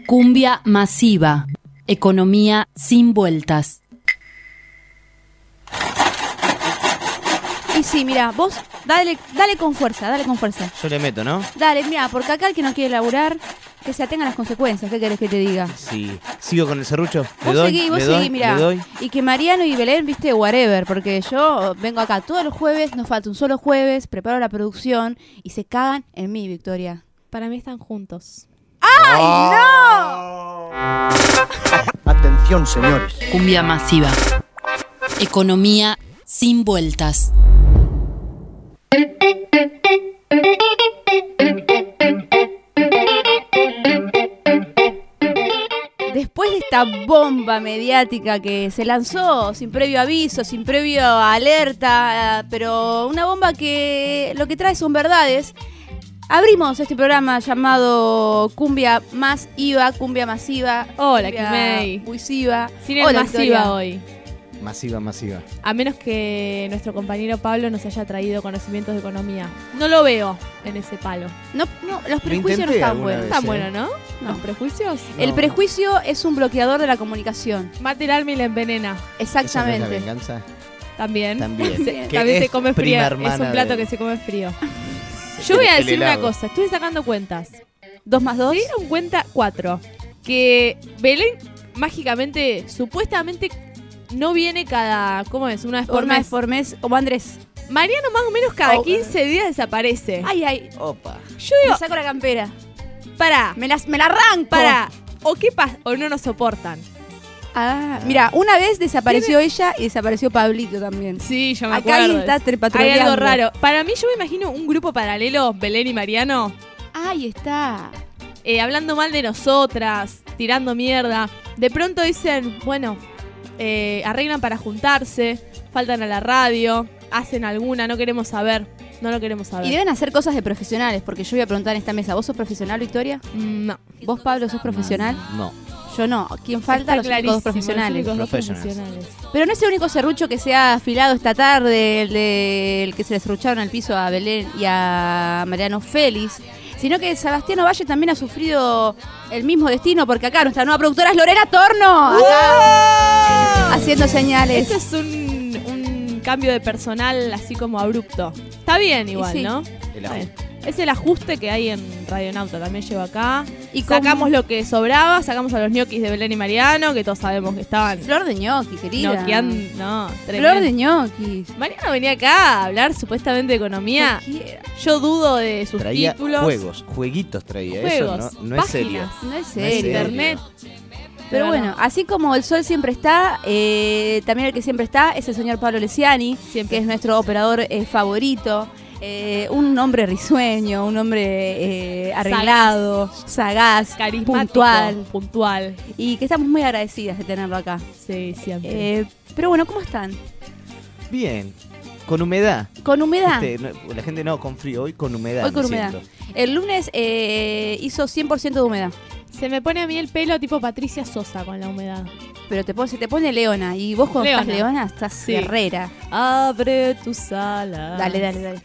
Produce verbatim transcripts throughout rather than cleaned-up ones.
Cumbia masiva. Economía sin vueltas. Y sí, mira, vos dale, dale con fuerza, dale con fuerza. Yo le meto, ¿no? Dale, mira, porque acá el que no quiere laburar, que se atenga a las consecuencias. ¿Qué querés que te diga? Sí. ¿Sigo con el serrucho? ¿Le Vos doy? seguí, vos ¿Le doy? seguí, mirá. ¿Le doy? Y que Mariano y Belén, viste, whatever, porque yo vengo acá todos los jueves, nos falta un solo jueves, preparo la producción y se cagan en mí, Victoria. Para mí están juntos. ¡Ay, Oh. no! Atención, señores. Cumbia masiva. Economía sin vueltas. Después de esta bomba mediática que se lanzó sin previo aviso, sin previo alerta, pero una bomba que lo que trae son verdades, abrimos este programa llamado Cumbia Más IVA, Cumbia Masiva. Hola, Cumbia Kimei. Buisiva. Sin el Hola, masiva Victoria. hoy. Masiva, masiva. A menos que nuestro compañero Pablo nos haya traído conocimientos de economía. No lo veo en ese palo. No, no, los prejuicios no intenté están alguna buenos. vez. Está ¿eh? bueno, ¿no? No. Los prejuicios. El No. prejuicio es un bloqueador de la comunicación. Mata el alma y la envenena. ¿Esa no es la Exactamente. venganza? También. También. Sí. Que También se es come prima frío. Es hermana un plato de- que se come frío. Yo voy a El decir una helado. cosa. Estuve sacando cuentas. Dos más dos. Se dieron cuenta cuatro. Que Belén mágicamente, supuestamente, no viene cada, ¿cómo es? Una vez por Una mes. vez por mes, como Andrés. Mariano más o menos cada Oh. quince días desaparece. Ay, ay. Opa. Yo Me digo, saco la campera. pará, Me la, me la arranco. pará. O qué pasa, o no nos soportan. Ah, mira, una vez desapareció ella y desapareció Pablito también. Sí, yo me Acá acuerdo. alguien está Hay trepatroleando. algo raro. Para mí, yo me imagino un grupo paralelo, Belén y Mariano, Ahí está. eh, hablando mal de nosotras, tirando mierda. De pronto dicen, bueno, eh, arreglan para juntarse, faltan a la radio, hacen alguna, no queremos saber, no lo queremos saber. Y deben hacer cosas de profesionales, porque yo voy a preguntar en esta mesa, ¿vos sos profesional, Victoria? Mm, No. ¿Vos, Pablo, sos profesional? No. Yo no. ¿Quién falta? Está Los únicos dos clarísimo, profesionales. los únicos dos Professionals. profesionales. Pero no es el único serrucho que se ha afilado esta tarde, el, de, el que se le serrucharon al piso a Belén y a Mariano Félix, sino que Sebastián Ovalle también ha sufrido el mismo destino, porque acá nuestra nueva productora es Lorena Torno, acá, haciendo señales. Este es un, un cambio de personal así como abrupto. Está bien igual, sí. ¿no? El Está bien. ajuste. Es el ajuste que hay en Radionauta, también llevo acá. Y Sacamos como- lo que sobraba, sacamos a los ñoquis de Belén y Mariano, que todos sabemos que estaban Flor de ñoqui, querida. ñoqueando. No, Flor de tremendo. ñoqui. Mariano venía acá a hablar supuestamente de economía. Cualquiera. Yo dudo de sus Traía títulos. juegos, jueguitos traía. Juegos, Eso no, no es serio. páginas. No es No es serio. serio. Internet. Pero Pero bueno, no. así como el sol siempre está, eh, también el que siempre está es el señor Pablo Lesiani, Siempre. que es nuestro operador eh, favorito. Eh, un hombre risueño, un hombre eh, arreglado, sagaz, Carismático, puntual. puntual. Y que estamos muy agradecidas de tenerlo acá. Sí, siempre. Eh, pero bueno, ¿cómo están? Bien. Con humedad. Con humedad. Este, no- la gente no con frío, hoy con humedad. Hoy con me humedad. siento. El lunes eh, hizo cien por ciento de humedad. Se me pone a mí el pelo tipo Patricia Sosa con la humedad. Pero te pone, se te pone leona. Y vos cuando estás Leona. leona estás Sí. guerrera. Abre tus alas. Dale, dale, dale.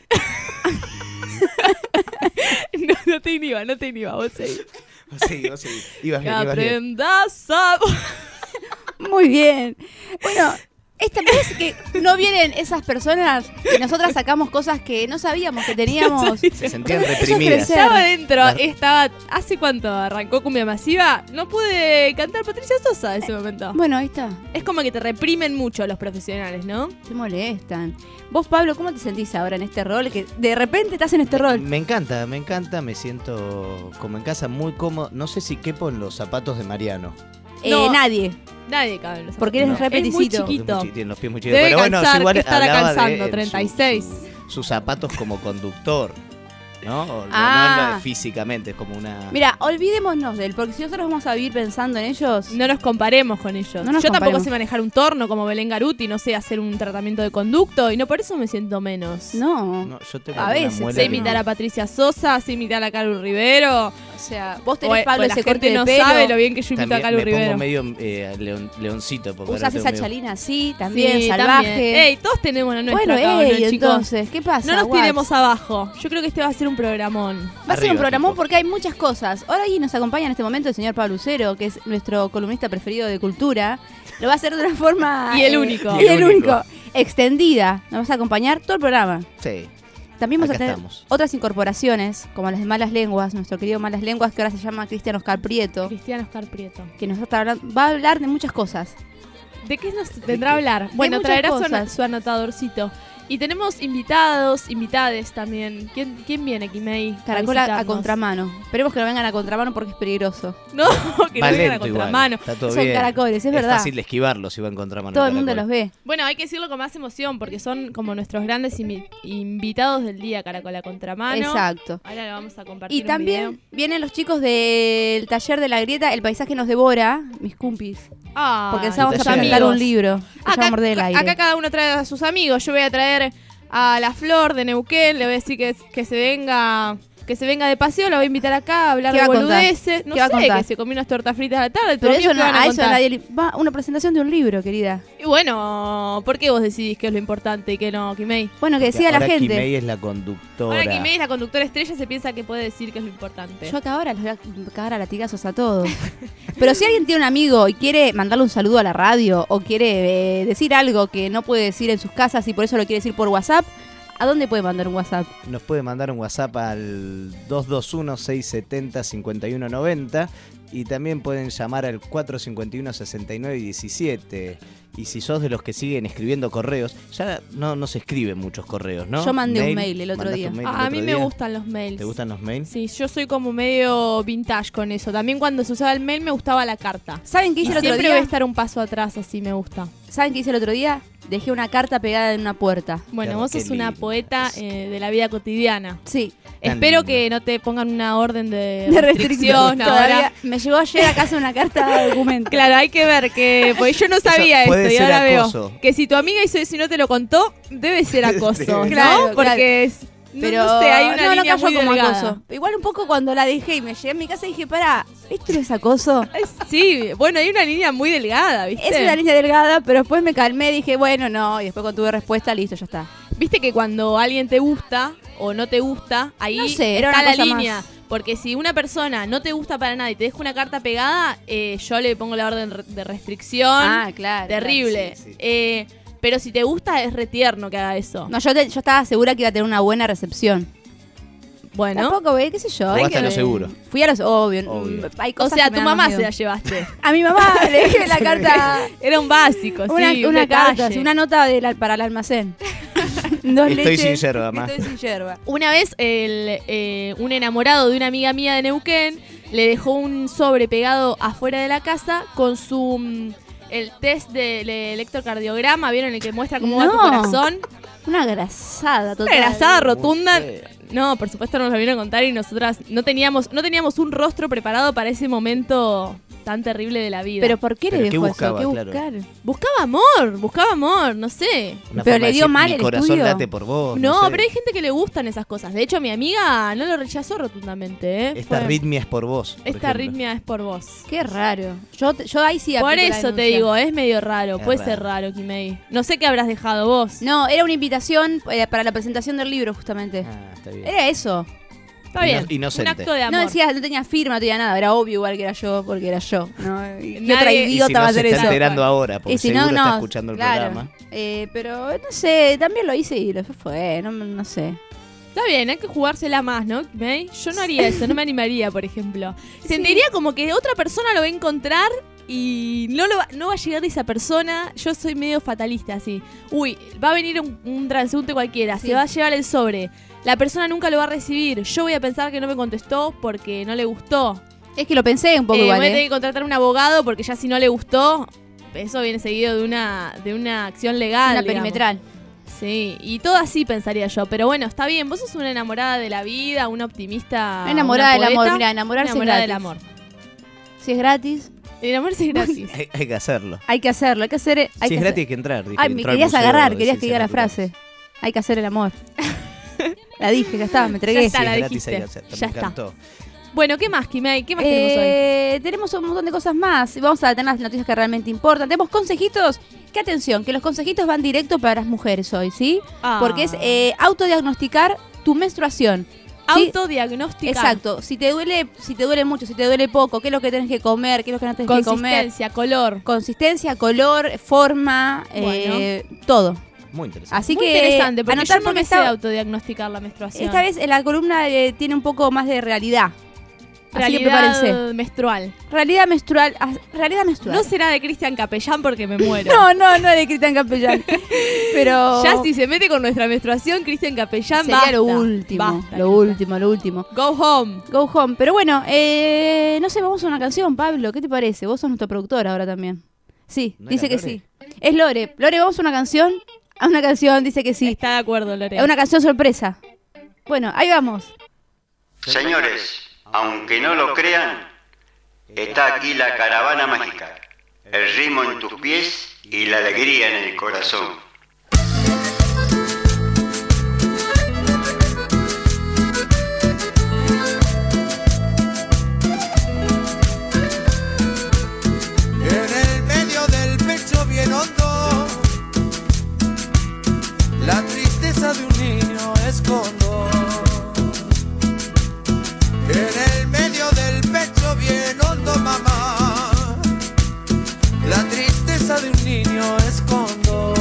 no, no te inhiba, no te inhiba, vos seguí. Vos seguí, vos seguí. Ibas Que bien, ibas bien. aprendas a... Muy bien. Bueno, esta vez que no vienen esas personas y nosotras sacamos cosas que no sabíamos que teníamos. Se sentían Eso es reprimidas. crecer. Estaba dentro, Claro. estaba... ¿Hace cuánto arrancó Cumbia Masiva? No pude cantar Patricia Sosa en ese momento. Bueno, ahí está. Es como que te reprimen mucho los profesionales, ¿no? Te molestan. Vos, Pablo, ¿cómo te sentís ahora en este rol? Que de repente estás en este rol. Me encanta, me encanta, me siento como en casa muy cómodo. No sé si quepo en los zapatos de Mariano. Eh, No. nadie. Nadie cabe en los Porque eres No. re Es muy peticito. chiquito. Los pies muy chi- tienen los pies muy chiquitos. Debe Pero bueno, calzar, yo igual ¿qué estará hablaba de, calzando? eh, treinta y su- seis. su- sus zapatos como conductor, ¿no? O- no- Ah. no, no físicamente, es como una... Mira, olvidémonos de él, porque si nosotros vamos a vivir pensando en ellos. No nos comparemos con ellos. No nos Yo tampoco comparemos. sé manejar un torno como Belén Garuti, no sé hacer un tratamiento de conducto y no por eso me siento menos. No. No, yo tengo A una veces, muela Sé que imitar no- a Patricia Sosa, sé imitar a Caru Rivero, O sea, vos O, tenés, Pablo, o la ese corte gente de no pelo. sabe lo bien que yo imito También a Calu me Rivero. pongo medio eh, leon- leoncito. Porque ahora Usás tengo esa medio- chalina así, también, Sí, salvaje. también. Ey, todos tenemos la nuestra bueno, acá, ¿o no, ey, chicos? entonces, ¿qué pasa? No nos What? tiremos abajo. Yo creo que este va a ser un programón. Va a ser un Arriba, programón tipo. porque hay muchas cosas. Ahora ahí nos acompaña en este momento el señor Pablo Lucero, que es nuestro columnista preferido de cultura. Lo va a hacer de una forma... Y el eh, único. Y Y el el único. único. Extendida. Nos vas a acompañar todo el programa. Sí. También vamos Acá a tener estamos. otras incorporaciones, como las de Malas Lenguas, nuestro querido Malas Lenguas, que ahora se llama Cristian Oscar Prieto, Cristiano Oscar Prieto. que nos va a, estar hablando- va a hablar de muchas cosas. ¿De qué nos vendrá a hablar? Bueno, muchas traerá su, cosas. ana- su anotadorcito. Y tenemos invitados, invitades también. ¿Quién, quién viene, Kimei? a Caracola a visitarnos? contramano. Esperemos que no vengan a contramano porque es peligroso. No, que no Va vengan a lento igual. contramano. Está todo Son bien. caracoles, es verdad. fácil de esquivarlos si va en contramano. Todo el mundo los ve. Bueno, hay que decirlo con más emoción porque son como nuestros grandes invi- invitados del día, Caracola a contramano. Exacto. Ahora le vamos a compartir Y un también video. vienen los chicos del taller de la grieta, El paisaje nos devora, mis cumpis. Ah, Porque les vamos a taller. presentar amigos. un libro. que se llama Acá, Morder el aire. acá cada uno trae a sus amigos. Yo voy a traer a la Flor de Neuquén. Le voy a decir que, que se venga que se venga de paseo. La voy a invitar acá a hablar ¿Qué de va a contar? boludeces. No ¿Qué va a sé, contar? que se comió unas tortas fritas a la tarde. Pero ¿Tus eso amigos no, qué van a a eso contar? nadie le... Va, una presentación de un libro, querida. Y bueno, ¿por qué vos decidís que es lo importante y que no, Kimei? Bueno, que decía la Ahora gente. Kimei es la conductora. Ahora Kimei es la conductora estrella, se piensa que puede decir que es lo importante. Yo acá ahora los voy a cagar a latigazos a todos. Pero si alguien tiene un amigo y quiere mandarle un saludo a la radio o quiere eh, decir algo que no puede decir en sus casas y por eso lo quiere decir por WhatsApp, ¿a dónde puede mandar un WhatsApp? Nos puede mandar un WhatsApp al dos dos uno, seis siete cero, cinco uno nueve cero y también pueden llamar al cuatro cinco uno, seis nueve uno siete. Y si sos de los que siguen escribiendo correos, ya no, no se escriben muchos correos, ¿no? Yo mandé un mail el otro ¿Mandaste día. un mail el Ah, a otro mí me día? gustan los mails. ¿Te gustan los mails? Sí, yo soy como medio vintage con eso. También cuando se usaba el mail me gustaba la carta. ¿Saben qué Y hice el otro siempre voy a día? estar un paso atrás, así me gusta. ¿Saben qué hice el otro día? Dejé una carta pegada en una puerta. Bueno, Qué- vos qué sos una lindo. poeta eh, de la vida cotidiana. Sí, Tan Espero lindo. que no te pongan una orden de, de restricción restricción. ahora. Todavía me llegó ayer a casa una carta de documento. Claro, hay que ver que. Porque yo no sabía Eso puede esto y ser ahora acoso. veo que si tu amiga hizo eso y no te lo contó, debe ser acoso, ¿no? Claro, Porque es. No, Pero no sé, hay una no, no línea cayó muy como delgada. acoso. Igual un poco cuando la dejé y me llegué a mi casa y dije, pará, ¿esto no es acoso? Es- Sí, bueno, hay una línea muy delgada, ¿viste? Es una línea delgada, pero después me calmé, dije, bueno, no, y después cuando tuve respuesta, listo, ya está. Viste que cuando alguien te gusta o no te gusta, ahí No sé, era está una la cosa línea. más. Porque si una persona no te gusta para nada y te deja una carta pegada, eh, yo le pongo la orden de restricción. Ah, claro. Terrible. claro, sí, sí. Eh, pero si te gusta, es retierno que haga eso. No, yo, te- yo estaba segura que iba a tener una buena recepción. Bueno. Tampoco, ve, qué sé yo. Vos hay hasta que- lo seguro. Fui a los obvio. Obvio. mm, Hay O cosas sea, que me tu dan mamá más se miedo. la llevaste. A mi mamá le dejé la carta. Era un básico, una sí. un una detalle. carta, sí, una nota de la- para el almacén. Dos Estoy leches. sin yerba, ma. Estoy sin yerba. Una vez el, eh, un enamorado de una amiga mía de Neuquén le dejó un sobre pegado afuera de la casa con su mm, el test del electrocardiograma, ¿vieron? El que muestra cómo va tu No. corazón. Una grasada total. Una grasada rotunda. Muy feo. No, por supuesto nos lo vieron a contar y nosotras no teníamos, no teníamos un rostro preparado para ese momento tan terrible de la vida. Pero ¿por qué le Pero ¿qué dejó buscaba, eso? ¿Qué claro? buscar? buscaba amor, buscaba amor, no sé. Una Pero forma le de dio decir, mal mi el corazón estudio. late por vos. No, no sé. pero hay gente que le gustan esas cosas. De hecho, mi amiga no lo rechazó rotundamente, ¿eh? Esta Fue- arritmia es por vos. por Esta ejemplo. arritmia es por vos. Qué raro. Yo, te- yo ahí sí Por aplico la eso te denuncia. digo, es medio raro. Es Puede raro. ser raro, Kimei. No sé qué habrás dejado vos. No, era una invitación eh, para la presentación del libro, justamente. Ah, está bien. Era eso. Está bien. Ino- inocente. Un acto de amor. No decía, no tenía firma, no tenía nada. Era obvio igual que era yo, porque era yo. ¿no? ¿Y ¿Qué Nadie- otra Y idiota si va no a se hacer está eso? enterando ahora, porque Y si seguro no, está no. escuchando el claro. programa. Eh, pero no sé, también lo hice y lo fue, no, no sé. Está bien, hay que jugársela más, ¿no, Kimei? Yo no haría eso, no me animaría, por ejemplo. Sentiría como que otra persona lo va a encontrar y no, lo va, no va a llegar esa persona. Yo soy medio fatalista, así. Uy, va a venir un, un transeúnte cualquiera, Sí. se va a llevar el sobre. La persona nunca lo va a recibir. Yo voy a pensar que no me contestó porque no le gustó. Es que lo pensé un poco Eh, igual, voy a ¿eh? tener que contratar un abogado porque ya si no le gustó, eso viene seguido de una, de una acción legal. Una digamos. perimetral. Sí, y todo así pensaría yo. Pero bueno, está bien. Vos sos una enamorada de la vida, una optimista. Una enamorada una del amor. poeta, Mira, enamorarse enamorada es del gratis. amor. Si es gratis, Enamorarse es gratis. Hay, hay que hacerlo. hay que hacerlo. Hay que hacer. Hay Si que es hacer- gratis hay que entrar. dije, Ay, me entró al querías Museo agarrar, de querías que diga la Ciencias frase. Hay que hacer el amor. La dije, ya está, me Ya entregué. está, Si la es gratis dijiste. hay que hacerlo. Ya Me está. encantó. Bueno, ¿qué más, Kimei? ¿Qué más tenemos hoy? Eh, tenemos un montón de cosas más. Vamos a tener las noticias que realmente importan. Tenemos consejitos. Que atención, que los consejitos van directo para las mujeres hoy, ¿sí? Ah. Porque es eh, autodiagnosticar tu menstruación. ¿Sí? Autodiagnosticar. Exacto. Si te duele, si te duele mucho, si te duele poco, qué es lo que tenés que comer, qué es lo que no tenés que comer. Consistencia, color. Consistencia, color, forma, Bueno. eh, todo. Muy interesante. Así Muy que interesante, porque anotar yo no porque me sé esta, autodiagnosticar la menstruación. esta vez la columna eh, tiene un poco más de realidad. Así que Realidad prepárense. menstrual. Realidad menstrual. ah, Realidad menstrual. No será de Cristian Capellán porque me muero. No, no, no es de Cristian Capellán. Pero Ya si se mete con nuestra menstruación, Cristian Capellán, sería basta. lo último, Basta, lo Cristian. último, lo último. Go home. Go home. Pero bueno, eh, no sé, vamos a una canción, Pablo. ¿Qué te parece? Vos sos nuestro productor ahora también. Sí, ¿No dice era que Lore? sí. Es Lore. Lore, vamos a una canción. A una canción, dice que sí. Está de acuerdo, Lore. Es una canción sorpresa. Bueno, ahí vamos. Señores, aunque no lo crean, está aquí la caravana mágica, el ritmo en tus pies y la alegría en el corazón. En el medio del pecho bien hondo, la tristeza de un niño escondo. En el medio del pecho bien hondo, mamá, la tristeza de un niño escondo.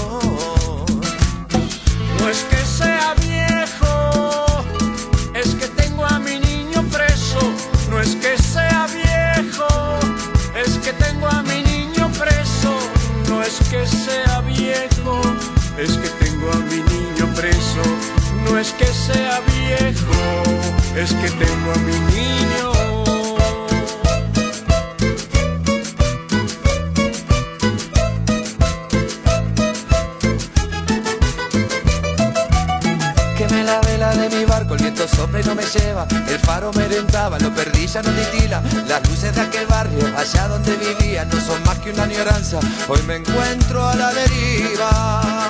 No es que sea viejo, es que tengo a mi niño preso. No es que sea viejo, es que tengo a mi niño preso. No es que sea viejo, es que tengo a mi niño preso. No es que sea viejo, es que tengo a mi niño. Quemé la vela de mi barco, el viento sopla y no me lleva. El faro me orientaba, lo perdí, ya no titila. Las luces de aquel barrio, allá donde vivía, no son más que una añoranza. Hoy me encuentro a la deriva.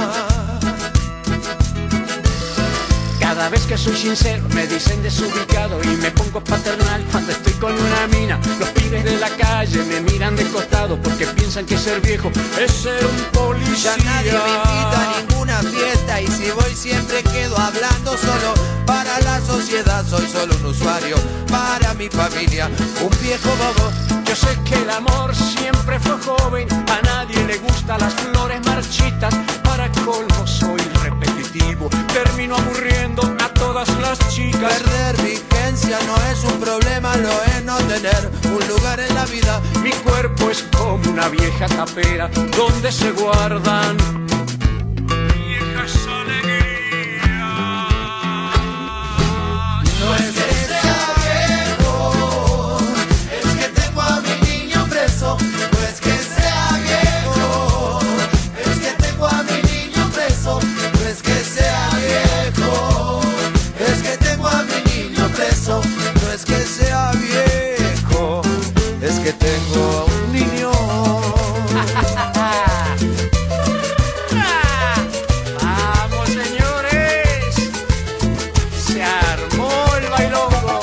Cada vez que soy sincero me dicen desubicado y me pongo paternal cuando estoy con una mina. Los pibes de la calle me miran de costado porque piensan que ser viejo es ser un policía. Ya nadie me invita a ninguna fiesta y si voy siempre quedo hablando solo. Para la sociedad soy solo un usuario, para mi familia un viejo bobo. Yo sé que el amor siempre fue joven, a nadie le gustan las flores marchitas. Para colmo soy repetitivo, termino aburriendo a todas las chicas. Perder vigencia no es un problema, lo es no tener un lugar en la vida. Mi cuerpo es como una vieja tapera donde se guardan viejas alegrías. No es que sea viejo, es que tengo a mi niño preso. No es que sea viejo, es que tengo a mi niño preso. No es que sea viejo, es que tengo a mi niño preso. No es que sea viejo, es que tengo a un niño. Vamos, señores, se armó el bailongo.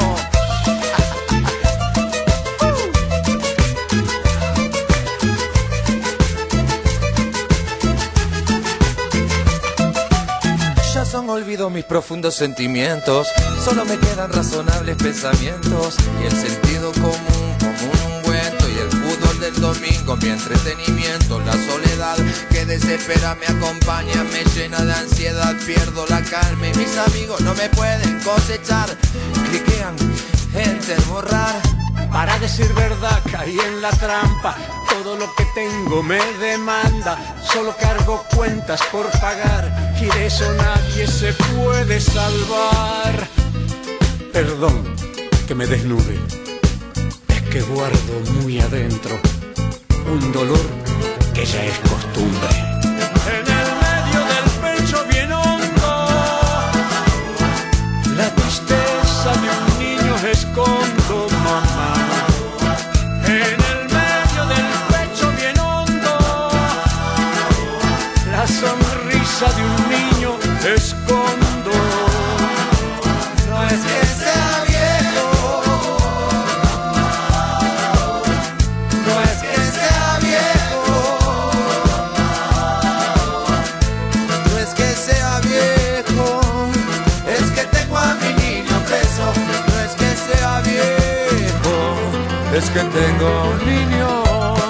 Ya son olvidos mis profundos sentimientos, solo me quedan razonables pensamientos y el sentido común como un ungüento y el fútbol del domingo mi entretenimiento. La soledad que desespera me acompaña, me llena de ansiedad, pierdo la calma y mis amigos no me pueden cosechar. Cliquean enter, borrar. Para decir verdad caí en la trampa, todo lo que tengo me demanda, solo cargo cuentas por pagar y de eso nadie se puede salvar. Perdón que me desnude, es que guardo muy adentro un dolor que ya es costumbre. En el medio del pecho bien hondo, la tristeza de un niño escondo, mamá. En el medio del pecho bien hondo, la sonrisa de un niño escondo. No es que sea viejo, es que tengo un niño.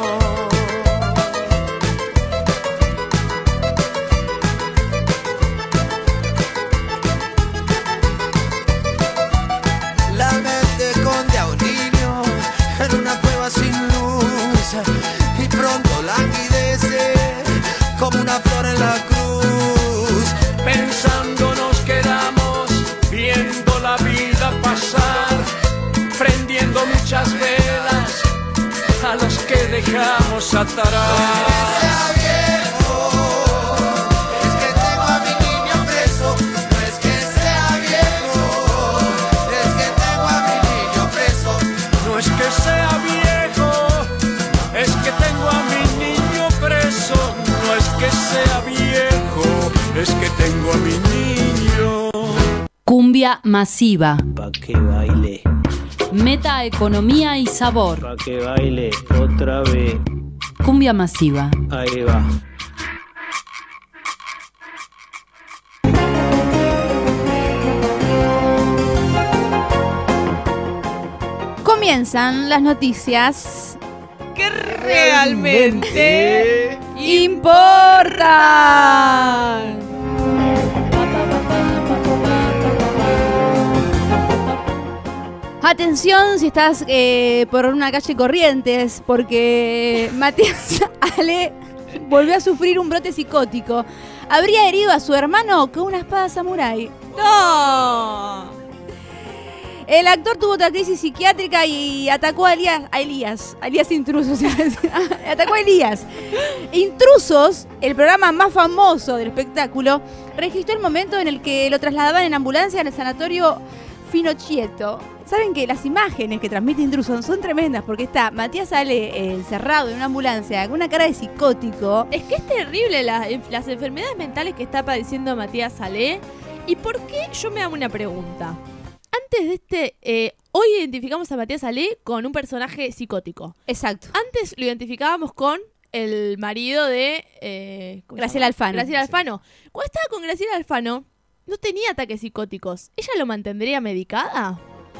La mente esconde a un niño en una cueva sin luz y pronto languidece como una flor en la cruz. Pensando nos quedamos viendo la vida pasar, prendiendo muchas velas a los que dejamos atrás. Es que sea viejo, es que tengo a mi niño preso. No es que sea viejo, es que tengo a mi niño. Cumbia masiva. Pa' que baile, Meta economía y sabor. pa' que baile otra vez. Cumbia masiva. Ahí va. Comienzan las noticias Que realmente importan. Atención si estás eh, por una calle Corrientes, porque Matías Ale volvió a sufrir un brote psicótico. Habría herido a su hermano con una espada samurái. ¡No! El actor tuvo otra crisis psiquiátrica y atacó a Elías, a Elías, a Elías Intrusos, atacó a Elías. Intrusos, el programa más famoso del espectáculo, registró el momento en el que lo trasladaban en ambulancia al sanatorio Finocchieto. Saben que las imágenes que transmite Intrusos son tremendas porque está Matías Ale eh, encerrado en una ambulancia con una cara de psicótico. Es que es terrible la- las enfermedades mentales que está padeciendo Matías Ale. ¿Y por qué? Yo me hago una pregunta. Antes de este, eh, hoy identificamos a Matías Ale con un personaje psicótico. Exacto. Antes lo identificábamos con el marido de eh, ¿cómo se Graciela llama? Alfano. Graciela Alfano. Cuando estaba con Graciela Alfano, no tenía ataques psicóticos. ¿Ella lo mantendría medicada?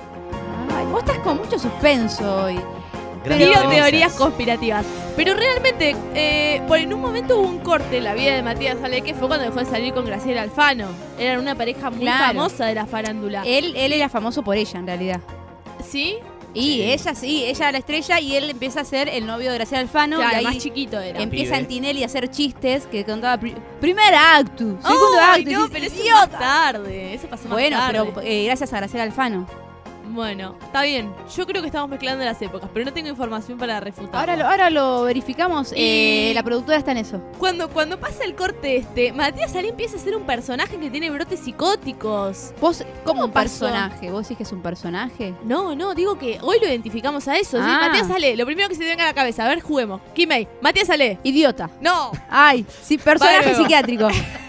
Ay, vos estás con mucho suspenso hoy. Grandes Digo premisas. teorías conspirativas. Pero realmente, eh, por en un momento hubo un corte en la vida de Matías Ale que fue cuando dejó de salir con Graciela Alfano. Eran una pareja muy Claro. famosa de la farándula. Él, él era famoso por ella en realidad. ¿Sí? Y Sí. ella sí, ella era la estrella y él empieza a ser el novio de Graciela Alfano. Claro, y ahí más chiquito era. empieza Pibe. Antinelli a hacer chistes que contaba pri- primer acto, segundo Ay, acto. no, y pero dices, eso es más tarde. Eso pasó más bueno, tarde. pero eh, gracias a Graciela Alfano. Bueno, está bien. Yo creo que estamos mezclando las épocas, pero no tengo información para refutar. Ahora lo, ahora lo verificamos. Y- eh, la productora está en eso. Cuando, cuando pasa el corte este, Matías Ale empieza a ser un personaje que tiene brotes psicóticos. Vos, como un pasó? personaje, vos decís que es un personaje. No, no, digo que hoy lo identificamos a eso. ¿sí? Ah. Matías Ale, lo primero que se te venga a la cabeza. A ver, juguemos. Kimei, Matías Ale. Idiota. No, Ay, sí, personaje Vale, psiquiátrico.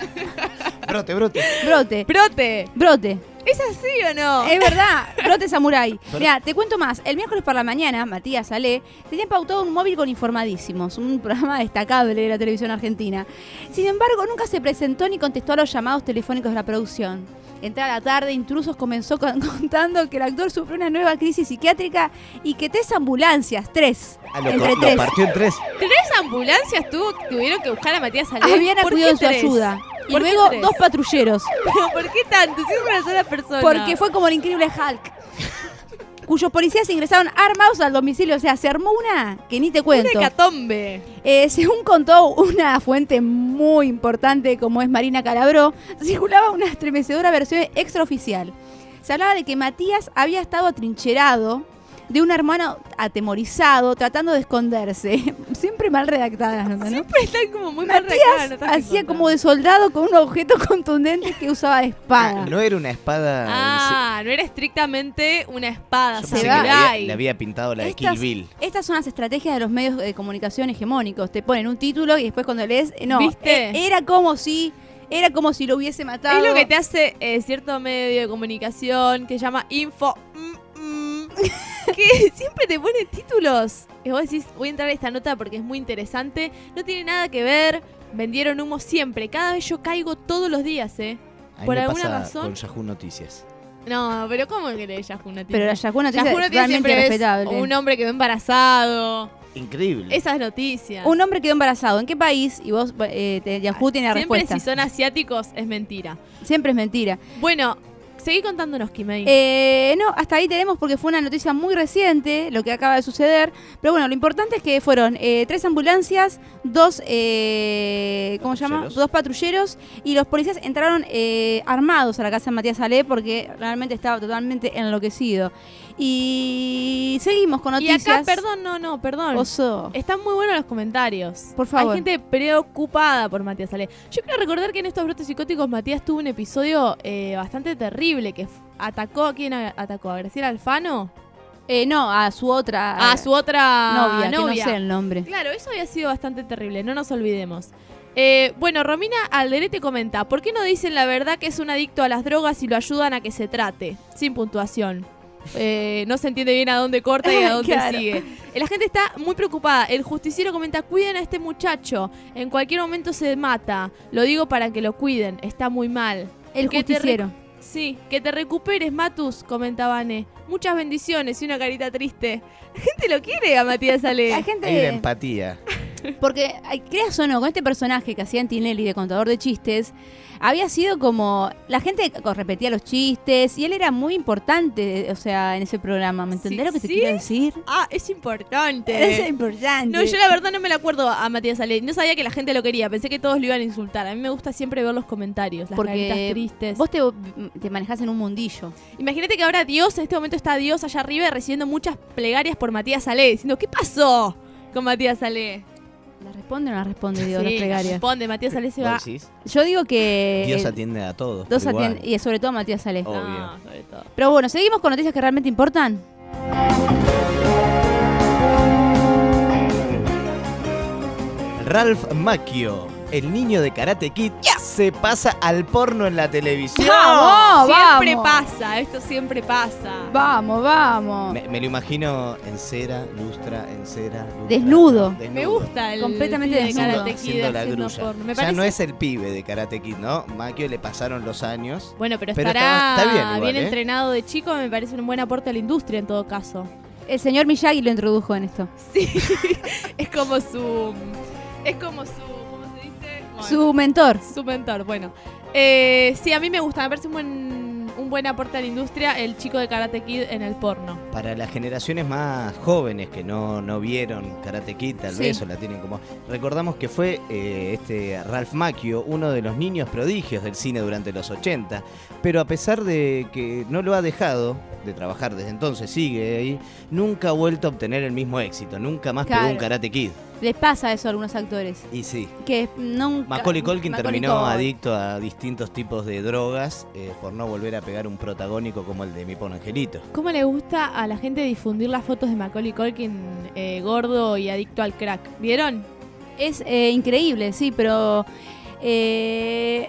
Brote, brote. Brote. brote. Brote. ¿Es así o no? Es verdad, brote samurái. Mira, te cuento más. El miércoles por la mañana, Matías Ale tenía pautado un móvil con Informadísimos, un programa destacable de la televisión argentina. Sin embargo, nunca se presentó ni contestó a los llamados telefónicos de la producción. Entrada la tarde, Intrusos comenzó con- contando que el actor sufrió una nueva crisis psiquiátrica y que tres ambulancias, tres, Ah, lo, entre lo tres, partió en tres. ¿Tres ambulancias tuvo, tuvieron que buscar a Matías Ale? habían ¿Por acudido qué en su tres? ayuda. Y ¿Por qué luego tres? dos patrulleros. Pero ¿por qué tanto? Si es una sola persona. Porque fue como el increíble Hulk. Cuyos policías ingresaron armados al domicilio. O sea, se armó una que ni te una cuento. hecatombe. Eh, según contó una fuente muy importante como es Marina Calabró, circulaba una estremecedora versión extraoficial. Se hablaba de que Matías había estado atrincherado de un hermano atemorizado, tratando de esconderse. Siempre mal redactadas las notas, ¿no? Siempre están como muy mal redactadas las Matías notas que hacía contan. como de soldado con un objeto contundente que usaba de espada. No era una espada. Ah, no era estrictamente una espada Yo se pensé que va. le había, samurai. le había pintado la de Estas- Kill Bill. Estas son las estrategias de los medios de comunicación hegemónicos. Te ponen un título y después cuando lees, eh, no, ¿Viste? eh, era como si, era como si lo hubiese matado. Es lo que te hace eh, cierto medio de comunicación que se llama info. mm, mm, que siempre te pone títulos. Y vos decís, voy a entrar a esta nota porque es muy interesante. No tiene nada que ver. Vendieron humo siempre. Cada vez yo caigo todos los días, ¿eh? A mí Por me alguna pasa razón. con Yahoo Noticias. No, pero ¿cómo que le Yahoo Noticias? Pero la Yahoo Noticias Yahoo es Noticias realmente siempre es respetable. un hombre quedó embarazado. Increíble. Esas noticias. Un hombre quedó embarazado. ¿En qué país? Y vos, eh, te- Yahoo tiene la Siempre respuesta. si son asiáticos es mentira. Siempre es mentira. Bueno, seguí contándonos, Kimei. Eh, no, hasta ahí tenemos porque fue una noticia muy reciente lo que acaba de suceder. Pero bueno, lo importante es que fueron eh, tres ambulancias, dos, eh, ¿cómo se llama? Patrulleros. Dos patrulleros y los policías entraron eh, armados a la casa de Matías Ale porque realmente estaba totalmente enloquecido. Y seguimos con y noticias. acá, perdón, no, no, perdón. Oso. Están muy buenos los comentarios. Por favor. Hay gente preocupada por Matías Ale. Yo quiero recordar que en estos brotes psicóticos Matías tuvo un episodio eh, bastante terrible que f- atacó a quién a- atacó a Graciela Alfano, Eh, no, a su otra a su otra novia, que novia. no sé el nombre. Claro, eso había sido bastante terrible, no nos olvidemos. Eh, bueno, Romina Alderete comenta, ¿por qué no dicen la verdad que es un adicto a las drogas y lo ayudan a que se trate? Sin puntuación. Eh, no se entiende bien a dónde corta y a dónde Claro. sigue. Eh, La gente está muy preocupada. El justiciero comenta, cuiden a este muchacho. En cualquier momento se mata. Lo digo para que lo cuiden. Está muy mal. El Que te justiciero. recu- Sí, que te recuperes, Matus, comenta Vane. Muchas bendiciones y una carita triste. La gente lo quiere a Matías Ale. Hay gente... Hay una empatía. Porque, ay, creas o no, con este personaje que hacía Antinelli de contador de chistes, había sido como... La gente co- repetía los chistes y él era muy importante, o sea, en ese programa. ¿Me entendés Sí, lo que te ¿sí? quiero decir? Ah, es importante. Es importante. No, yo la verdad no me la acuerdo a Matías Ale. No sabía que la gente lo quería. Pensé que todos lo iban a insultar. A mí me gusta siempre ver los comentarios, las caritas Porque tristes. vos te, te manejás en un mundillo. Imagínate que ahora Dios, en este momento está Dios allá arriba recibiendo muchas plegarias por Matías Ale, diciendo, ¿qué pasó con Matías Ale? ¿La responde o no la responde, Dios, Sí, las plegarias? responde, Matías Ale se va. ¿Vos decís? Yo digo que... Dios atiende a todos. Dos por igual. atiende- y sobre todo a Matías Ale. Obvio. No, sobre todo. Pero bueno, seguimos con noticias que realmente importan. Ralph Macchio, el niño de Karate Kid, se pasa al porno en la televisión. ¡Vamos! Siempre vamos. pasa, esto siempre pasa. Vamos, vamos. Me, me lo imagino en cera, lustra, en cera, lustra. Desnudo. desnudo. Me gusta el Completamente pibe de desnudo. Karate Kid Haciendo la haciendo grulla. porno. Me Ya parece... no es el pibe de Karate Kid, ¿no? Macchio le pasaron los años. Bueno, pero, Pero estará está- está bien igual, ¿eh? entrenado de chico, me parece un buen aporte a la industria en todo caso. El señor Miyagi lo introdujo en esto. Sí, es como su... Es como su... ¿Cómo se dice? Bueno, Su mentor. su mentor, bueno. Eh, sí, a mí me gusta, me parece un buen, un buen aporte a la industria el chico de Karate Kid en el porno. Para las generaciones más jóvenes que no, no vieron Karate Kid, tal Sí. vez o la tienen como... Recordamos que fue eh, este Ralph Macchio uno de los niños prodigios del cine durante los ochenta, pero a pesar de que no lo ha dejado de trabajar desde entonces, sigue ahí, nunca ha vuelto a obtener el mismo éxito, nunca más Claro. pegó un Karate Kid. Les pasa eso a algunos actores. Y sí, Que nunca... Macaulay Culkin Macaulay terminó Culkin. adicto a distintos tipos de drogas eh, por no volver a pegar un protagónico como el de Mi Pobre Angelito. ¿Cómo le gusta a la gente difundir las fotos de Macaulay Culkin eh, gordo y adicto al crack? ¿Vieron? Es eh, increíble, sí, pero... eh,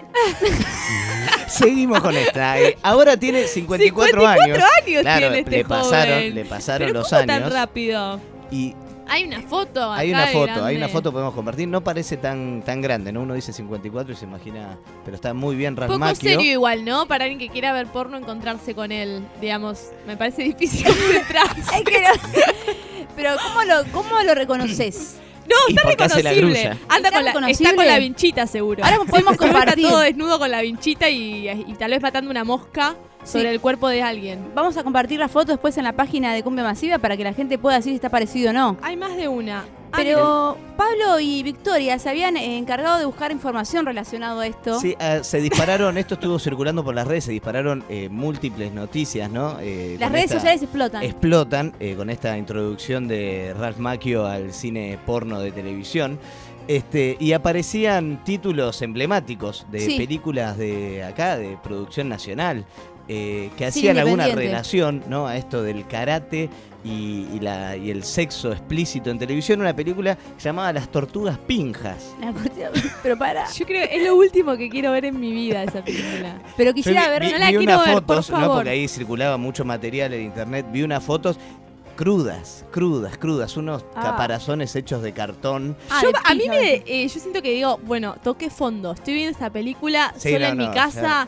Seguimos con esta. eh, ahora tiene cincuenta y cuatro años. años Claro, tiene este le pasaron, joven. le pasaron ¿Pero los cómo años. tan rápido? Y Hay una foto acá hay una de foto, hay grande. una foto que podemos compartir. No parece tan, tan grande, ¿no? Uno dice cincuenta y cuatro y se imagina. Pero está muy bien Ralph Poco Macchio. serio igual, ¿no? Para alguien que quiera ver porno, encontrarse con él. Digamos, me parece difícil concentrarse. es que no- Pero ¿cómo lo, cómo lo reconoces? No, Y está porque hace la reconocible. grulla. Anda ¿Está con la, reconocible? está con la vinchita, seguro. Ahora podemos Seguro está compartir. todo desnudo con la vinchita y, y tal vez matando una mosca sobre Sí. el cuerpo de alguien. Vamos a compartir la foto después en la página de Cumbia Masiva para que la gente pueda decir si está parecido o no. Hay más de una. Ah, Pero Pablo y Victoria se habían eh, encargado de buscar información relacionada a esto. Sí, ah, se dispararon, esto estuvo circulando por las redes, se dispararon eh, múltiples noticias, ¿no? Eh, Las con redes esta- sociales explotan. explotan eh, con esta introducción de Ralph Macchio al cine porno de televisión. Este, y aparecían títulos emblemáticos de Sí. películas de acá, de producción nacional, eh, que Cine hacían alguna independiente. relación, ¿no? A esto del karate y, y la, y el sexo explícito en televisión. Una película llamada Las Tortugas Pinjas. La cortina- Pero para. Yo creo que es lo último que quiero ver en mi vida, esa película. Pero Yo quisiera vi- ver. vi, no la vi quiero unas ver, fotos, por ¿no? favor. Porque ahí circulaba mucho material en internet. Vi unas fotos crudas, crudas, crudas. Unos Ah. caparazones hechos de cartón. Ah, Yo- de a mí pija, me, eh, yo siento que digo, bueno, toqué fondo. Estoy viendo esta película Sí, sola no, en mi no, casa.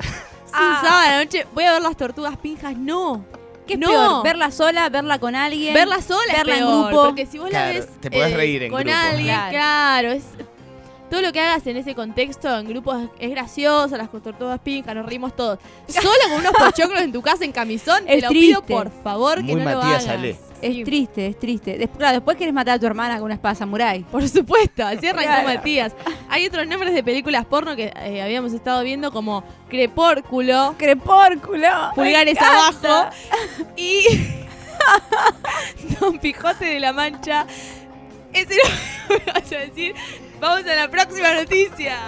Ah. un sábado a la noche, voy a ver las tortugas pinjas. No. ¿Qué es no. peor? ¿Verla sola, verla con alguien? Verla sola es verla en peor, grupo. porque si vos la Claro, ves te podés eh, reír en con grupo. alguien, Claro. claro, es todo lo que hagas en ese contexto en grupos es, es gracioso, las tortugas pinjas, nos reímos todos. Solo con unos pochoclos en tu casa en camisón, Es te lo pido triste. por favor que Muy no Matías lo hagas. Ale. Es Sí, triste, es triste. Des- claro, después querés matar a tu hermana con una espada samurái. por supuesto, así arrancó Claro. Matías. Hay otros nombres de películas porno que eh, habíamos estado viendo como Crepórculo, ¡Crepórculo! Pulgares Me encanta. abajo y Don Quijote de la Mancha. Ese no me vas a decir. Vamos a la próxima noticia.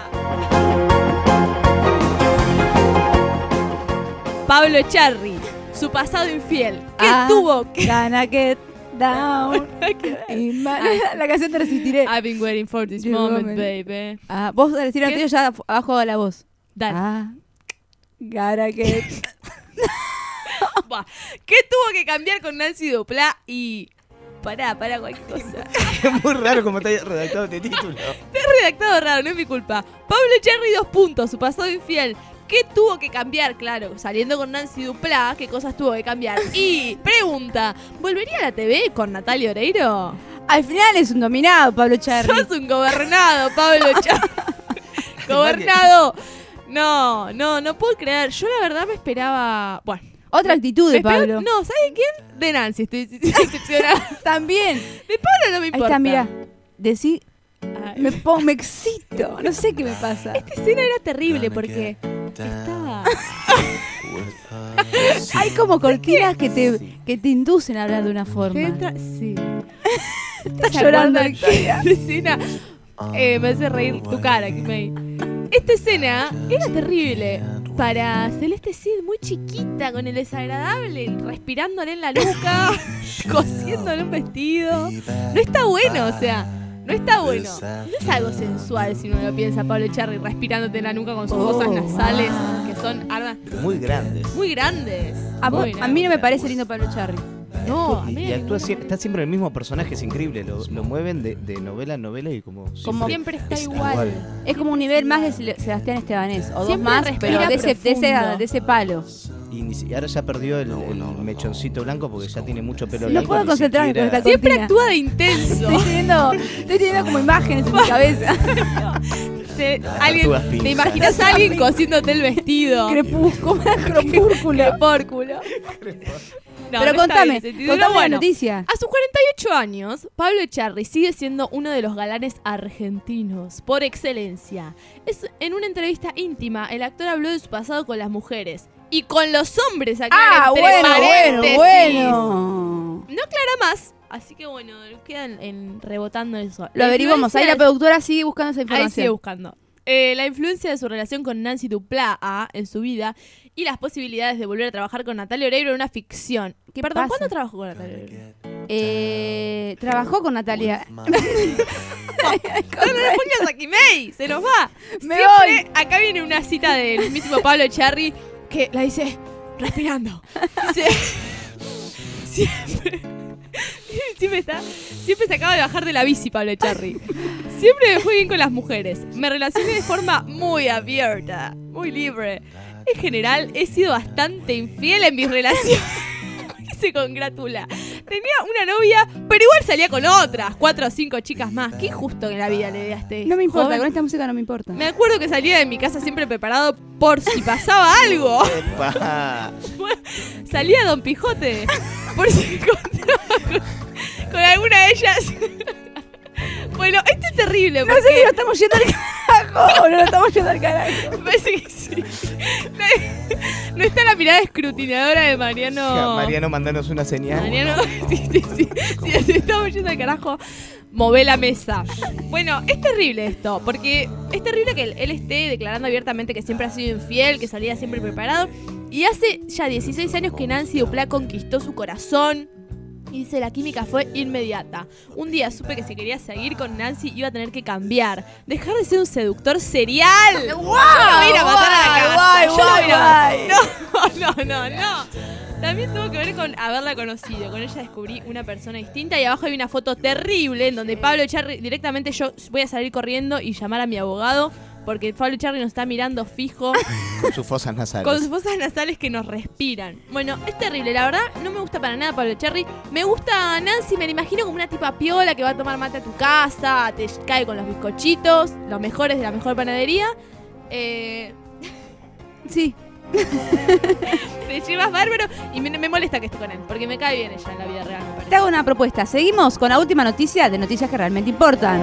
Pablo Echarri, su pasado infiel. ¿Qué Ah, tuvo que Gonna get down. in my- La canción te resistiré. I've been waiting for this This moment, moment. baby. Ah, vos al decir ¿Qué? anterior ya fu- abajo de la voz. Dale. Ah, gotta get. Buah. ¿Qué tuvo que cambiar con Nancy Duplá? Y pará, pará cualquier cosa. Es muy raro como está redactado este título. Está redactado raro, no es mi culpa. Pablo Echarri, dos puntos, su pasado infiel. ¿Qué tuvo que cambiar? Claro, saliendo con Nancy Duplá, ¿qué cosas tuvo que cambiar? Y pregunta, ¿volvería a la T V con Natalia Oreiro? Al final es un dominado, Pablo Charri. Sos un gobernado, Pablo Echarri. Gobernado. No, no, no puedo creer. Yo la verdad me esperaba... Bueno. Otra actitud me de esperaba- Pablo. No, ¿sabes quién? De Nancy, estoy decepcionada. También. De Pablo no me Ahí importa. está, mira. Decí, Ay. me pongo, me excito. No sé qué me pasa. Esta escena era terrible porque estaba... Hay como cortinas que te, que te inducen a hablar de una forma. Te entra- Sí. Estás ¿Se llorando, acuerdan Victoria. que la escena eh, me hace reír tu cara, Kimei. Esta escena era terrible para Celeste Cid, muy chiquita, con el desagradable, respirándole en la nuca, cosiéndole un vestido. No está bueno, o sea, no está bueno. No es algo sensual si uno lo piensa, Pablo Echarri, respirándote en la nuca con sus Oh, fosas nasales, wow. que son armas Muy grande. muy grandes. A, vos- Muy a mí no grandes. me parece lindo Pablo Charri. No, a Y, mí y actúa siempre, está siempre el mismo personaje, es increíble. Lo, lo mueven de, de novela en novela y como. Como siempre está es igual. Es como un nivel más de Sele- Sebastián Estebanés. O dos Siempre más, respira pero de ese, de, ese, profundo. de ese palo. Y, ni si- y ahora ya perdió el, el mechoncito blanco porque ya tiene mucho pelo No blanco. puedo ni concentrarme con siquiera- esta Siempre cortina. actúa de intenso. Estoy teniendo, estoy teniendo como imágenes en mi cabeza. Se- alguien, tortugas pinzas. ¿te imaginas a alguien cosiéndote el vestido? Crepúsculo, crepúsculo. Crepúsculo. No, Pero no está contame, bien ese título. contame la Bueno, noticia. a sus cuarenta y ocho años, Pablo Echarri sigue siendo uno de los galanes argentinos por excelencia. Es, en una entrevista íntima, el actor habló de su pasado con las mujeres y con los hombres. aclara Ah, entre bueno, bueno, paréntesis. bueno. No aclara más, así que bueno, quedan en, rebotando eso. Lo La averiguamos. Ahí influencia la productora sigue buscando esa Ahí sigue información. buscando. Eh, la influencia de su relación con Nancy Duplá ah, en su vida y las posibilidades de volver a trabajar con Natalia Oreiro en una ficción. ¿Qué Perdón, pasa? ¿cuándo trabajó con Natalia Oreiro? Eh, trabajó con Natalia. No, no le pongas a Kimei, se nos va. Me Siempre, acá viene una cita del mismísimo Pablo Echarri que la dice respirando. Dice, siempre, siempre está, siempre se acaba de bajar de la bici Pablo Echarri. Siempre me fue bien con las mujeres. Me relacioné de forma muy abierta, muy libre. En general, he sido bastante infiel en mis relaciones. Se congratula. Tenía una novia, pero igual salía con otras, cuatro o cinco chicas más. Qué injusto que la vida le dé a este No me importa, joven. con esta música no me importa. Me acuerdo que salía de mi casa siempre preparado por si pasaba algo. Epa. Salía Don Quijote por si encontraba con, con alguna de ellas. Bueno, esto es terrible No porque sé si lo estamos yendo al carajo o no lo estamos yendo al carajo. me parece que sí. No, no está la mirada escrutinadora de Mariano. Mariano, mandanos una señal. Mariano, sí, sí, sí. Si sí, estamos yendo al carajo, mové la mesa. Bueno, es terrible esto, porque es terrible que él, él esté declarando abiertamente que siempre ha sido infiel, que salía siempre preparado. Y hace ya dieciséis años que Nancy Duplá conquistó su corazón. Y dice, la química fue inmediata. Un día supe que si quería seguir con Nancy iba a tener que cambiar. Dejar de ser un seductor serial. ¡Guau! Yo lo voy a ir a matar a la casa. Guay, Yo lo voy a ir a- guay, No, no, no, no. También tuvo que ver con haberla conocido. Con ella descubrí una persona distinta y abajo hay una foto terrible en donde Pablo Echarri directamente yo voy a salir corriendo y llamar a mi abogado porque Pablo Echarri nos está mirando fijo Con sus fosas nasales. con sus fosas nasales que nos respiran. Bueno, es terrible, la verdad no me gusta para nada Pablo Echarri. Me gusta Nancy, me la imagino como una tipa piola que va a tomar mate a tu casa, te cae con los bizcochitos, los mejores de la mejor panadería. Eh, Sí. te llevas bárbaro y me, me molesta que esté con él, porque me cae bien ella en la vida real, me parece. Te hago una propuesta. Seguimos con la última noticia de noticias que realmente importan.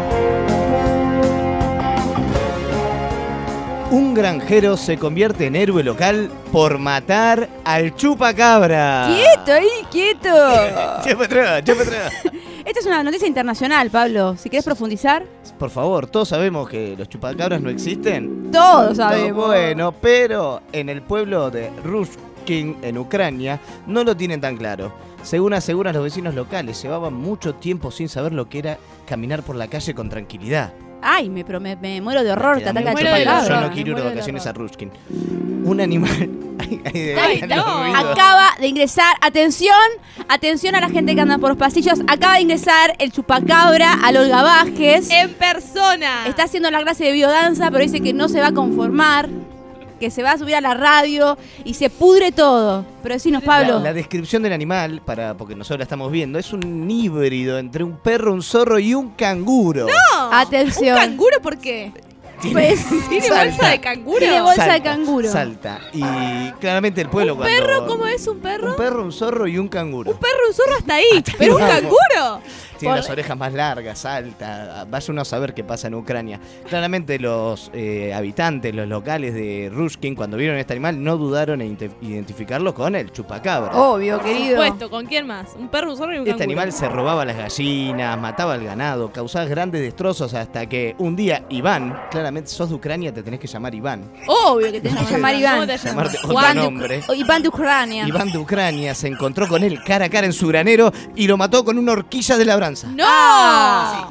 Un granjero se convierte en héroe local por matar al chupacabra. ¡Quieto ahí, quieto! Chupa atrás, chupa atrás. Esta es una noticia internacional, Pablo. Si querés profundizar, Por favor, todos sabemos que los chupacabras no existen. todos sabemos. Bueno, pero en el pueblo de Rushkin, en Ucrania, no lo tienen tan claro. Según aseguran los vecinos locales, llevaban mucho tiempo sin saber lo que era caminar por la calle con tranquilidad. Ay, me, pero me, me muero de horror, te Te da ataca el mucho muero de palo, chupacabra. Yo no Me quiero ir de muero de vacaciones a horror. Rushkin. Un animal... Ay, ay, de- Ay, ay, no. los ruidos. Acaba de ingresar, atención, atención a la gente que anda por los pasillos. Acaba de ingresar el chupacabra al Olga Vázquez. En persona. Está haciendo la clase de biodanza, pero dice que no se va a conformar, que se va a subir a la radio y se pudre todo. Pero decinos, Pablo. La, la descripción del animal, para porque nosotros la estamos viendo, es un híbrido entre un perro, un zorro y un canguro. No. Atención. ¿Un canguro por qué? Pues, ¿Tiene Salta. bolsa de canguro? Tiene bolsa Salta, de canguro. Salta. Y claramente el pueblo ¿Un cuando... perro? ¿Cómo es un perro? Un perro, un zorro y un canguro. Un perro, un zorro hasta ahí. ¿Pero un vamos. canguro? Tiene Por- las orejas más largas, salta. Vaya uno a saber qué pasa en Ucrania. Claramente los eh, habitantes, los locales de Rushkin, cuando vieron este animal, no dudaron en inte- identificarlo con el chupacabra. Obvio, Por querido. supuesto, ¿con quién más? Un perro, un zorro y un Este canguro. animal se robaba las gallinas, mataba al ganado, causaba grandes destrozos hasta que un día Iván, claramente sos de Ucrania, te tenés que llamar Iván. Obvio que tenés que llamar ¿Cómo Iván. te llamas? Llamarte otro Juan. nombre. O Iván de Ucrania. Iván de Ucrania se encontró con él cara a cara en su granero y lo mató con una horquilla de labranza. ¡No! Ah.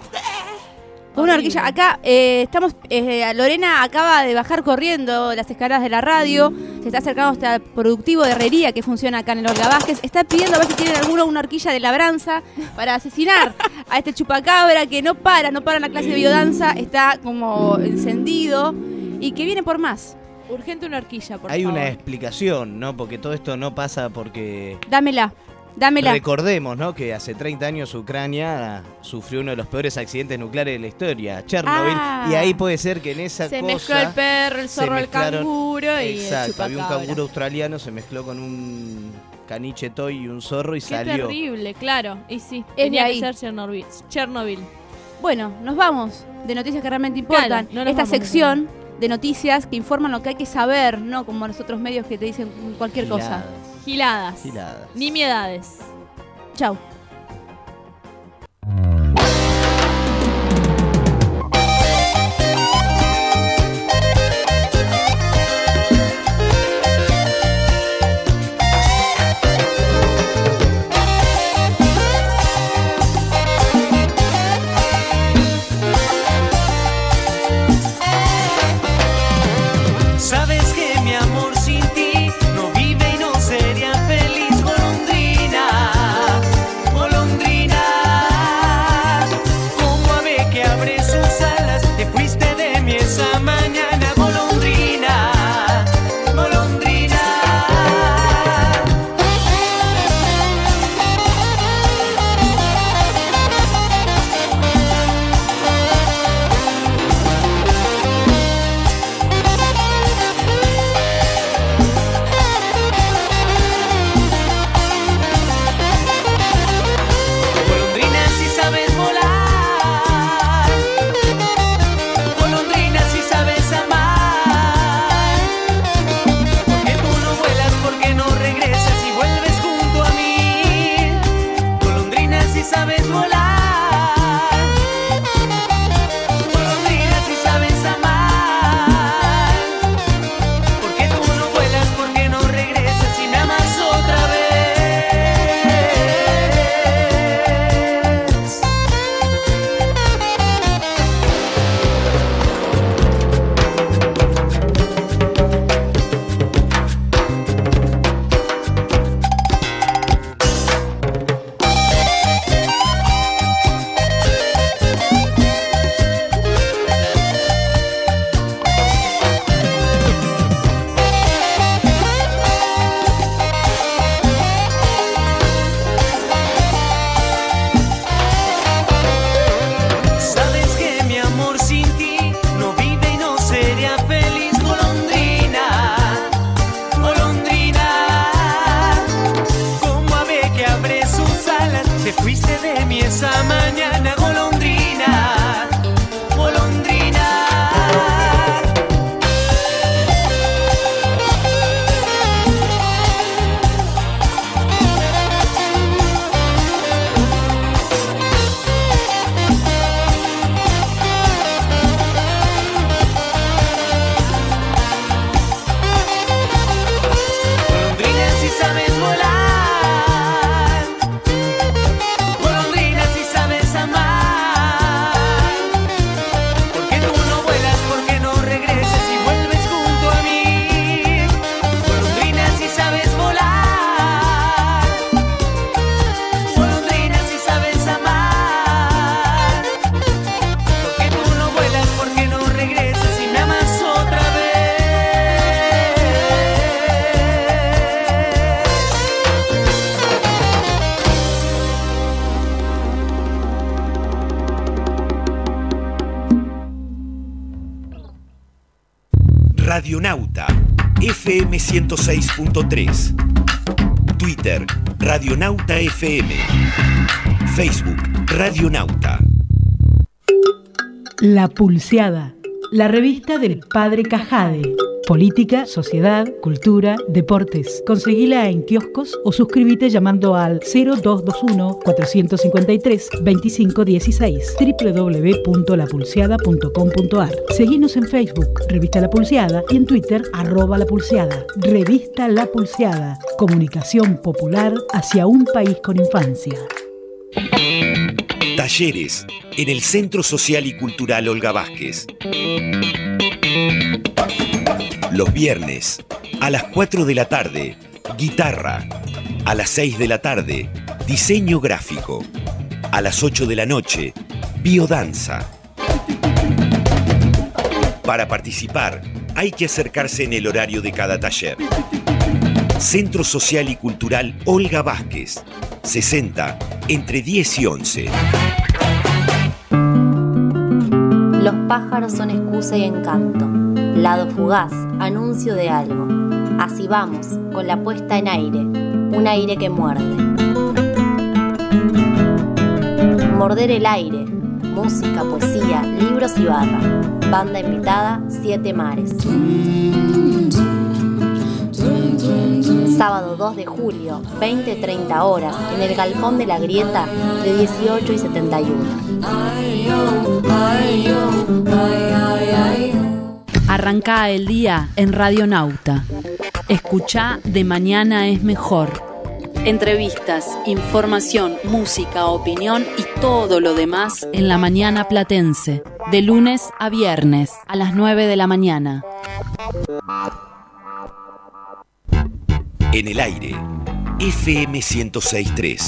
Con una horquilla. Acá eh, estamos. eh, Lorena acaba de bajar corriendo las escaleras de la radio. Se está acercando hasta el productivo de herrería que funciona acá en el Olga Vázquez. Está pidiendo a ver si tienen alguno una horquilla de labranza para asesinar a este chupacabra que no para, no para en la clase de biodanza. Está como encendido y que viene por más. Urgente una horquilla, por Hay favor. una explicación, ¿no? Porque todo esto no pasa porque... Dámela. Dámela. Recordemos, ¿no? Que hace treinta años Ucrania sufrió uno de los peores accidentes nucleares de la historia, Chernobyl. Ah. Y ahí puede ser que en esa Se cosa... mezcló el perro, el se zorro, el mezclaron- canguro y Exacto, el había un chupacabra. canguro australiano, se mezcló con un caniche toy y un zorro y Qué salió. terrible, claro. Y sí, Es tenía de que ahí. ser Chernobyl. Chernobyl. Bueno, nos vamos de noticias que realmente importan. Claro, no nos Esta vamos, sección de noticias que informan lo que hay que saber, no como los otros medios que te dicen cualquier cosa. Giladas, Giladas. giladas. Nimiedades. Chau. Sabes que mi amor sin ti no vive y no sería feliz, golondrina. esa mañana, golondrina, golondrina. Golondrina, si sabes volar, golondrina, si sabes amar. ¿Por qué tú no vuelas? ¿Por qué no regresas y vuelves junto a mí? Golondrina, si sabes volar, golondrina, si sabes amar. ¿Por qué tú no vuelas? ¿Por qué no regresas y me amas otra vez? Radionauta F M ciento seis punto tres. Twitter Radionauta F M. Facebook Radionauta. La Pulseada, la revista del Padre Cajade. Política, sociedad, cultura, deportes. Conseguila en kioscos o suscríbete llamando al cero dos dos uno, cuatro cinco tres, dos cinco uno seis doble u doble u doble u punto la pulseada punto com punto a r. Seguinos en Facebook, Revista La Pulseada, y en Twitter, arroba La Pulseada. Revista La Pulseada, comunicación popular hacia un país con infancia. Talleres en el Centro Social y Cultural Olga Vázquez. Los viernes, a las cuatro de la tarde, guitarra. A las seis de la tarde, diseño gráfico. A las ocho de la noche, biodanza. Para participar, hay que acercarse en el horario de cada taller. Centro Social y Cultural Olga Vázquez, sesenta, entre diez y once. Los pájaros son excusa y encanto. Lado fugaz, anuncio de algo. Así vamos, con la puesta en aire. Un aire que muerde. Morder el aire. Música, poesía, libros y barra. Banda invitada, Siete Mares. Sábado dos de julio, veinte treinta horas, en el Galpón de la Grieta, de dieciocho y setenta y uno. Arrancá el día en Radionauta. Escuchá De Mañana es Mejor. Entrevistas, información, música, opinión y todo lo demás en la mañana platense. De lunes a viernes, a las nueve de la mañana. En el aire, F M ciento seis punto tres.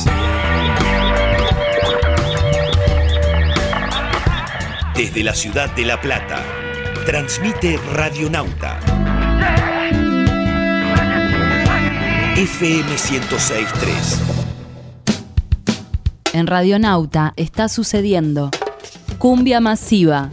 Desde la ciudad de La Plata, transmite Radionauta. F M ciento seis punto tres. En Radionauta está sucediendo Cumbia Masiva.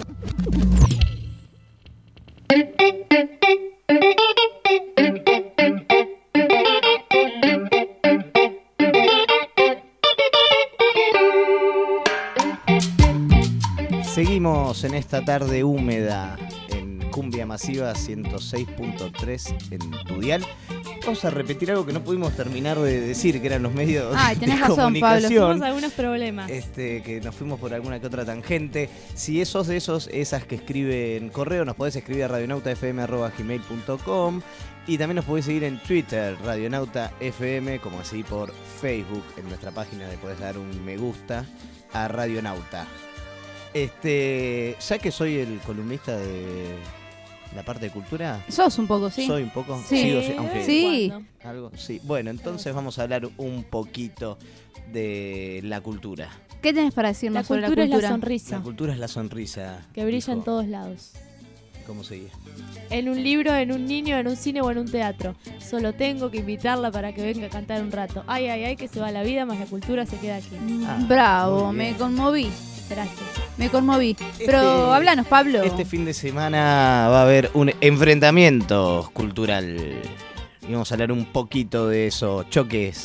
Seguimos en esta tarde húmeda en Cumbia Masiva ciento seis punto tres en tu dial. Vamos a repetir algo que no pudimos terminar de decir, que eran los medios Ay, tenés de razón, comunicación. Pablo. Tuvimos algunos problemas. Este, que nos fuimos por alguna que otra tangente. Si esos de esos, esas que escriben correo, nos podés escribir a radionauta f m arroba gmail punto com. Y también nos podés seguir en Twitter, Radionauta F M, como así por Facebook. En nuestra página le podés dar un me gusta a Radionauta. Este, ya que soy el columnista de la parte de cultura. Sos un poco, sí. Soy un poco. Sí. Sigo, sí, aunque Sí. algo, sí. Bueno, entonces vamos a hablar un poquito de la cultura. ¿Qué tenés para decirnos La sobre la cultura cultura? es la sonrisa. La cultura es la sonrisa. Que brilla dijo. en todos lados. ¿Cómo sigue? En un libro, en un niño, en un cine o en un teatro. Solo tengo que invitarla para que venga a cantar un rato. Ay, ay, ay, que se va la vida, más la cultura se queda aquí. Ah, Bravo, muy bien. me conmoví. Gracias. Me conmoví. Pero Este- háblanos, Pablo. Este fin de semana va a haber un enfrentamiento cultural. Y vamos a hablar un poquito de eso, choques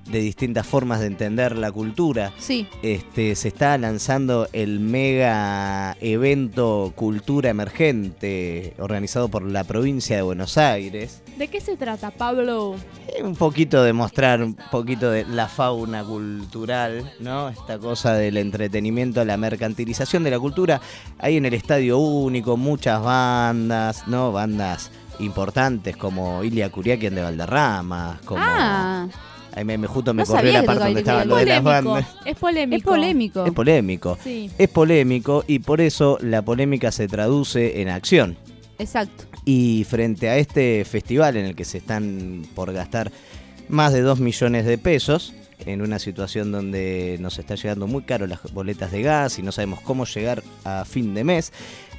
de distintas formas de entender la cultura. Sí. Este, se está lanzando el mega evento Cultura Emergente, organizado por la provincia de Buenos Aires. ¿De qué se trata, Pablo? Eh, Un poquito de mostrar un poquito de la fauna cultural, ¿no? Esta cosa del entretenimiento, la mercantilización de la cultura. Ahí en el Estadio Único, muchas bandas, ¿no? Bandas importantes como Ilia Curiaquian de Valderrama, como... Ah, Ahí me, me justo me No corrió sabía la que parte tocaba donde Ilia estaban lo de las Polémico, bandas. es polémico. es polémico. Es polémico. Sí. Es polémico y por eso la polémica se traduce en acción. Exacto. Y frente a este festival en el que se están por gastar más de dos millones de pesos, en una situación donde nos está llegando muy caro las boletas de gas y no sabemos cómo llegar a fin de mes,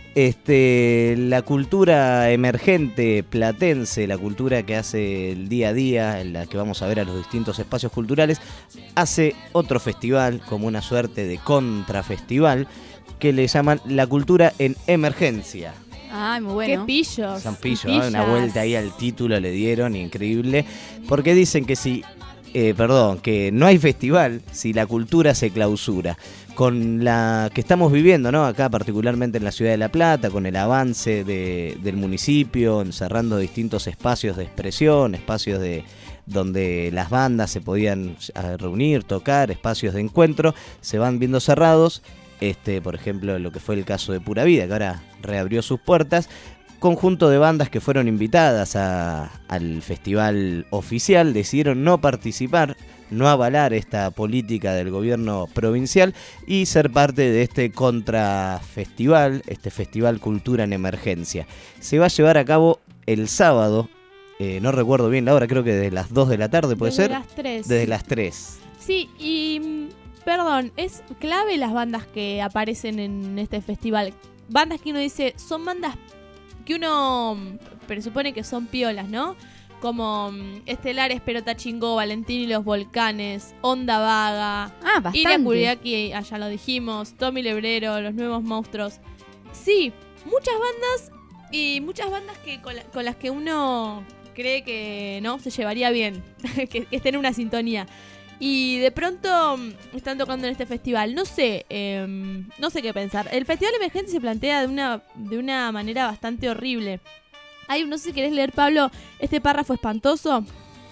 este, la cultura emergente platense, la cultura que hace el día a día, en la que vamos a ver a los distintos espacios culturales, hace otro festival, como una suerte de contrafestival, que le llaman La Cultura en Emergencia. Ay, muy bueno. Qué pillos. San Pillo, pillas. ¿no? Una vuelta ahí al título le dieron, increíble. Porque dicen que si, eh, perdón, que no hay festival si la cultura se clausura. Con la que estamos viviendo, ¿no? Acá particularmente en la ciudad de La Plata, con el avance de, del municipio, encerrando distintos espacios de expresión, espacios de donde las bandas se podían reunir, tocar, espacios de encuentro, se van viendo cerrados. Este, por ejemplo, lo que fue el caso de Pura Vida, que ahora reabrió sus puertas. Conjunto de bandas que fueron invitadas a, al festival oficial decidieron no participar, no avalar esta política del gobierno provincial y ser parte de este contrafestival, este Festival Cultura en Emergencia. Se va a llevar a cabo el sábado, eh, no recuerdo bien la hora, creo que desde las dos de la tarde, ¿puede Desde ser? las tres. Desde las tres. Sí, y mm, perdón, es clave las bandas que aparecen en este festival. Bandas que uno dice, son bandas que uno mm, presupone que son piolas, ¿no? Como mm, Estelares, Perota Chingó, Valentín y los Volcanes, Onda Vaga, Ah, bastante. Ilia Curiaki, ah, ya lo dijimos, Tommy Lebrero, Los Nuevos Monstruos. Sí, muchas bandas y muchas bandas que con, la- con las que uno cree que no se llevaría bien, que, que estén en una sintonía. Y de pronto mm, están tocando en este festival. No sé, eh, no sé qué pensar. El Festival Emergente se plantea de una, de una manera bastante horrible. Hay, no sé si querés leer, Pablo, este párrafo espantoso.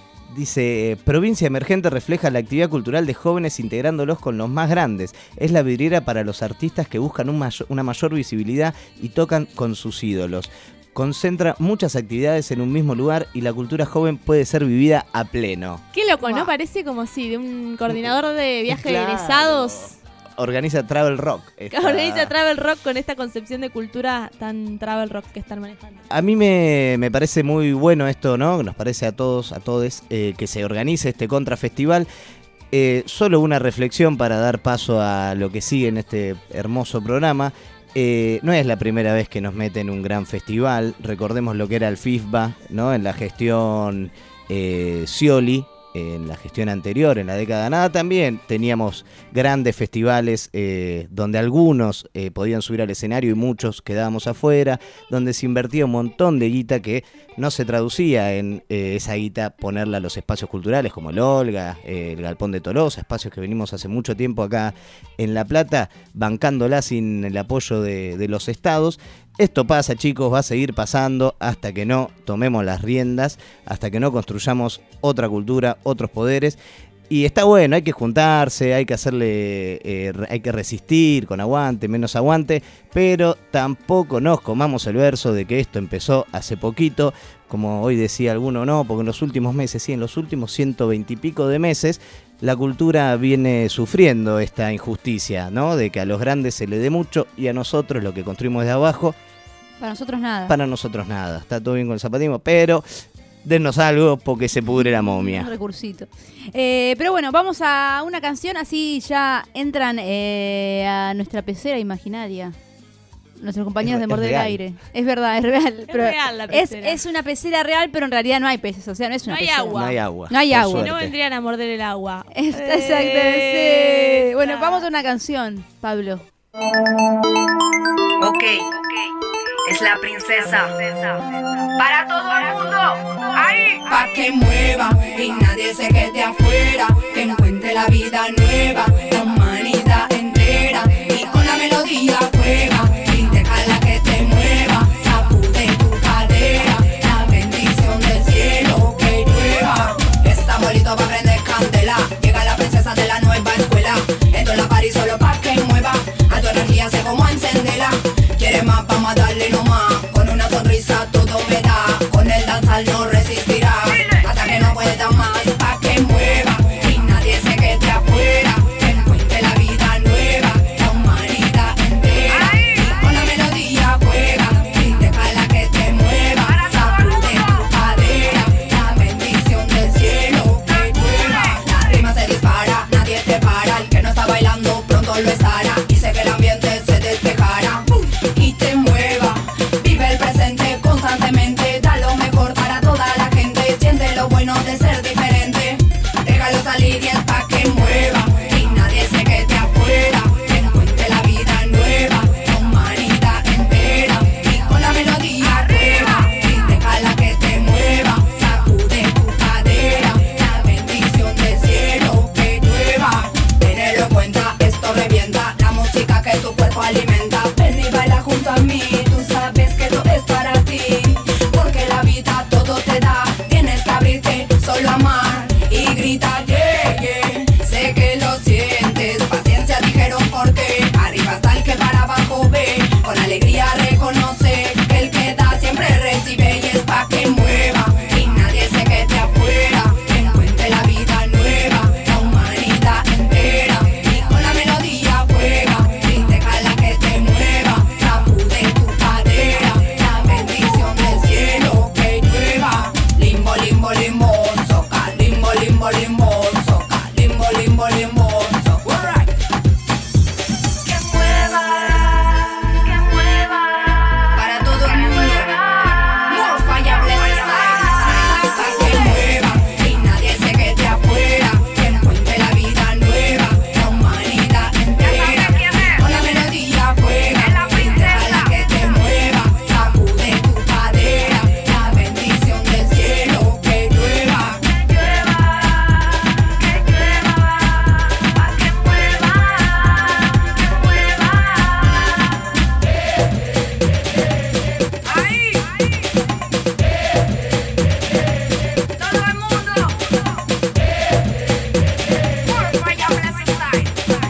Dice, Provincia Emergente refleja la actividad cultural de jóvenes integrándolos con los más grandes. Es la vidriera para los artistas que buscan un mayor- una mayor visibilidad y tocan con sus ídolos. Concentra muchas actividades en un mismo lugar y la cultura joven puede ser vivida a pleno. Qué loco, ¿no? Wow. Parece como si de un coordinador de viaje de Claro. egresados Organiza Travel Rock. que esta- organiza Travel Rock con esta concepción de cultura tan Travel Rock que están manejando. A mí me, me parece muy bueno esto, ¿no? Nos parece a todos, a todos, eh, que se organice este contrafestival. Eh, solo una reflexión para dar paso a lo que sigue en este hermoso programa. Eh, no es la primera vez que nos meten un gran festival. Recordemos lo que era el FIFBA, ¿no? En la gestión eh, Scioli, en la gestión anterior, en la década ganada, también teníamos grandes festivales eh, donde algunos eh, podían subir al escenario y muchos quedábamos afuera, donde se invertía un montón de guita que no se traducía en eh, esa guita ponerla a los espacios culturales como el Olga, eh, el Galpón de Tolosa, espacios que venimos hace mucho tiempo acá en La Plata, bancándola sin el apoyo de, de los estados. Esto pasa, chicos, va a seguir pasando hasta que no tomemos las riendas, hasta que no construyamos otra cultura, otros poderes. Y está bueno, hay que juntarse, hay que hacerle, eh, hay que resistir con aguante, menos aguante, pero tampoco nos comamos el verso de que esto empezó hace poquito, como hoy decía alguno, no, porque en los últimos meses, sí, en los últimos ciento veinte y pico de meses, la cultura viene sufriendo esta injusticia, ¿no? De que a los grandes se le dé mucho y a nosotros lo que construimos de abajo, Para nosotros nada. para nosotros nada. Está todo bien con el zapatismo, pero dennos algo porque se pudre la Un momia. recursito. Eh, pero bueno, vamos a una canción, así ya entran eh, a nuestra pecera imaginaria. Nuestros compañeros Es- de Morder es el real. Aire. Es verdad, es real. Es pero real la es, pecera. es una pecera real, pero en realidad no hay peces. O sea, no es una No hay pecera. agua. No hay agua. No hay por agua. Si no suerte. vendrían a morder el agua. Es- Exacto, sí. Bueno, vamos a una canción, Pablo. Ok, es la princesa. Para todo el mundo, pa' que mueva y nadie se quede afuera, que encuentre la vida nueva, la humanidad entera y con la melodía juega y déjala que te mueva, sacude tu cadera, la bendición del cielo que llueva. Estamos listos pa' prender candela, llega la princesa de la nueva escuela, esto es la party solo pa' que mueva, a tu energía sé cómo encenderla, quiere más, vamos a darle nomás, con una sonrisa todo me da, con el danzar no resistirá, hasta que no pueda más, pa' que mueva y nadie se quede afuera, que encuentre la vida nueva, la humanidad entera, y con la melodía juega y déjala que te mueva, sacude tu cadera, la bendición del cielo que llueva, la rima se dispara, nadie te para, el que no está bailando pronto lo estará, y sé que el ambiente se despejará y te mueva, vive el presente constantemente, da lo mejor para toda la gente, siente lo bueno de ser diferente, déjalo salir y es pa' que mueva y nadie se quede afuera, que encuentre la vida nueva, la humanidad entera y con la melodía juega y déjala que te mueva, sacude tu cadera, la bendición del cielo que llueva, tenelo en cuenta, esto revienta, la música que tu cuerpo alimenta, ven y baila junto a mí, tú sabes que esto es para ti, porque la vida todo te da, tienes que abrirte, solo amar y grita yeah, yeah, sé que lo sientes, paciencia dijeron porque, arriba está el que para abajo ve, con alegría reconoce, que el que da siempre recibe y es pa' que mueva, y nadie se quede afuera, que encuentre la vida nueva, la humanidad entera, y con la melodía juega, y déjala que te mueva, sacude tu cadera, la bendición del cielo que llueva, limbo, limbo, limbo, soca, limbo, limbo, limbo, soca, limbo, limbo, limbo, soca, alright. Que mueva, que mueva, para todo el mundo, more fire, blessed style, pa' que mueva, y nadie se quede afuera, que encuentre la vida nueva, la humanidad entera, con la melodía juega, y déjala que te mueva, sacude tu cadera, la bendición del cielo que llueva, que llueva, que llueva, pa' que mueva, que mueva, ahí, todo el mundo, more fire, blessed style.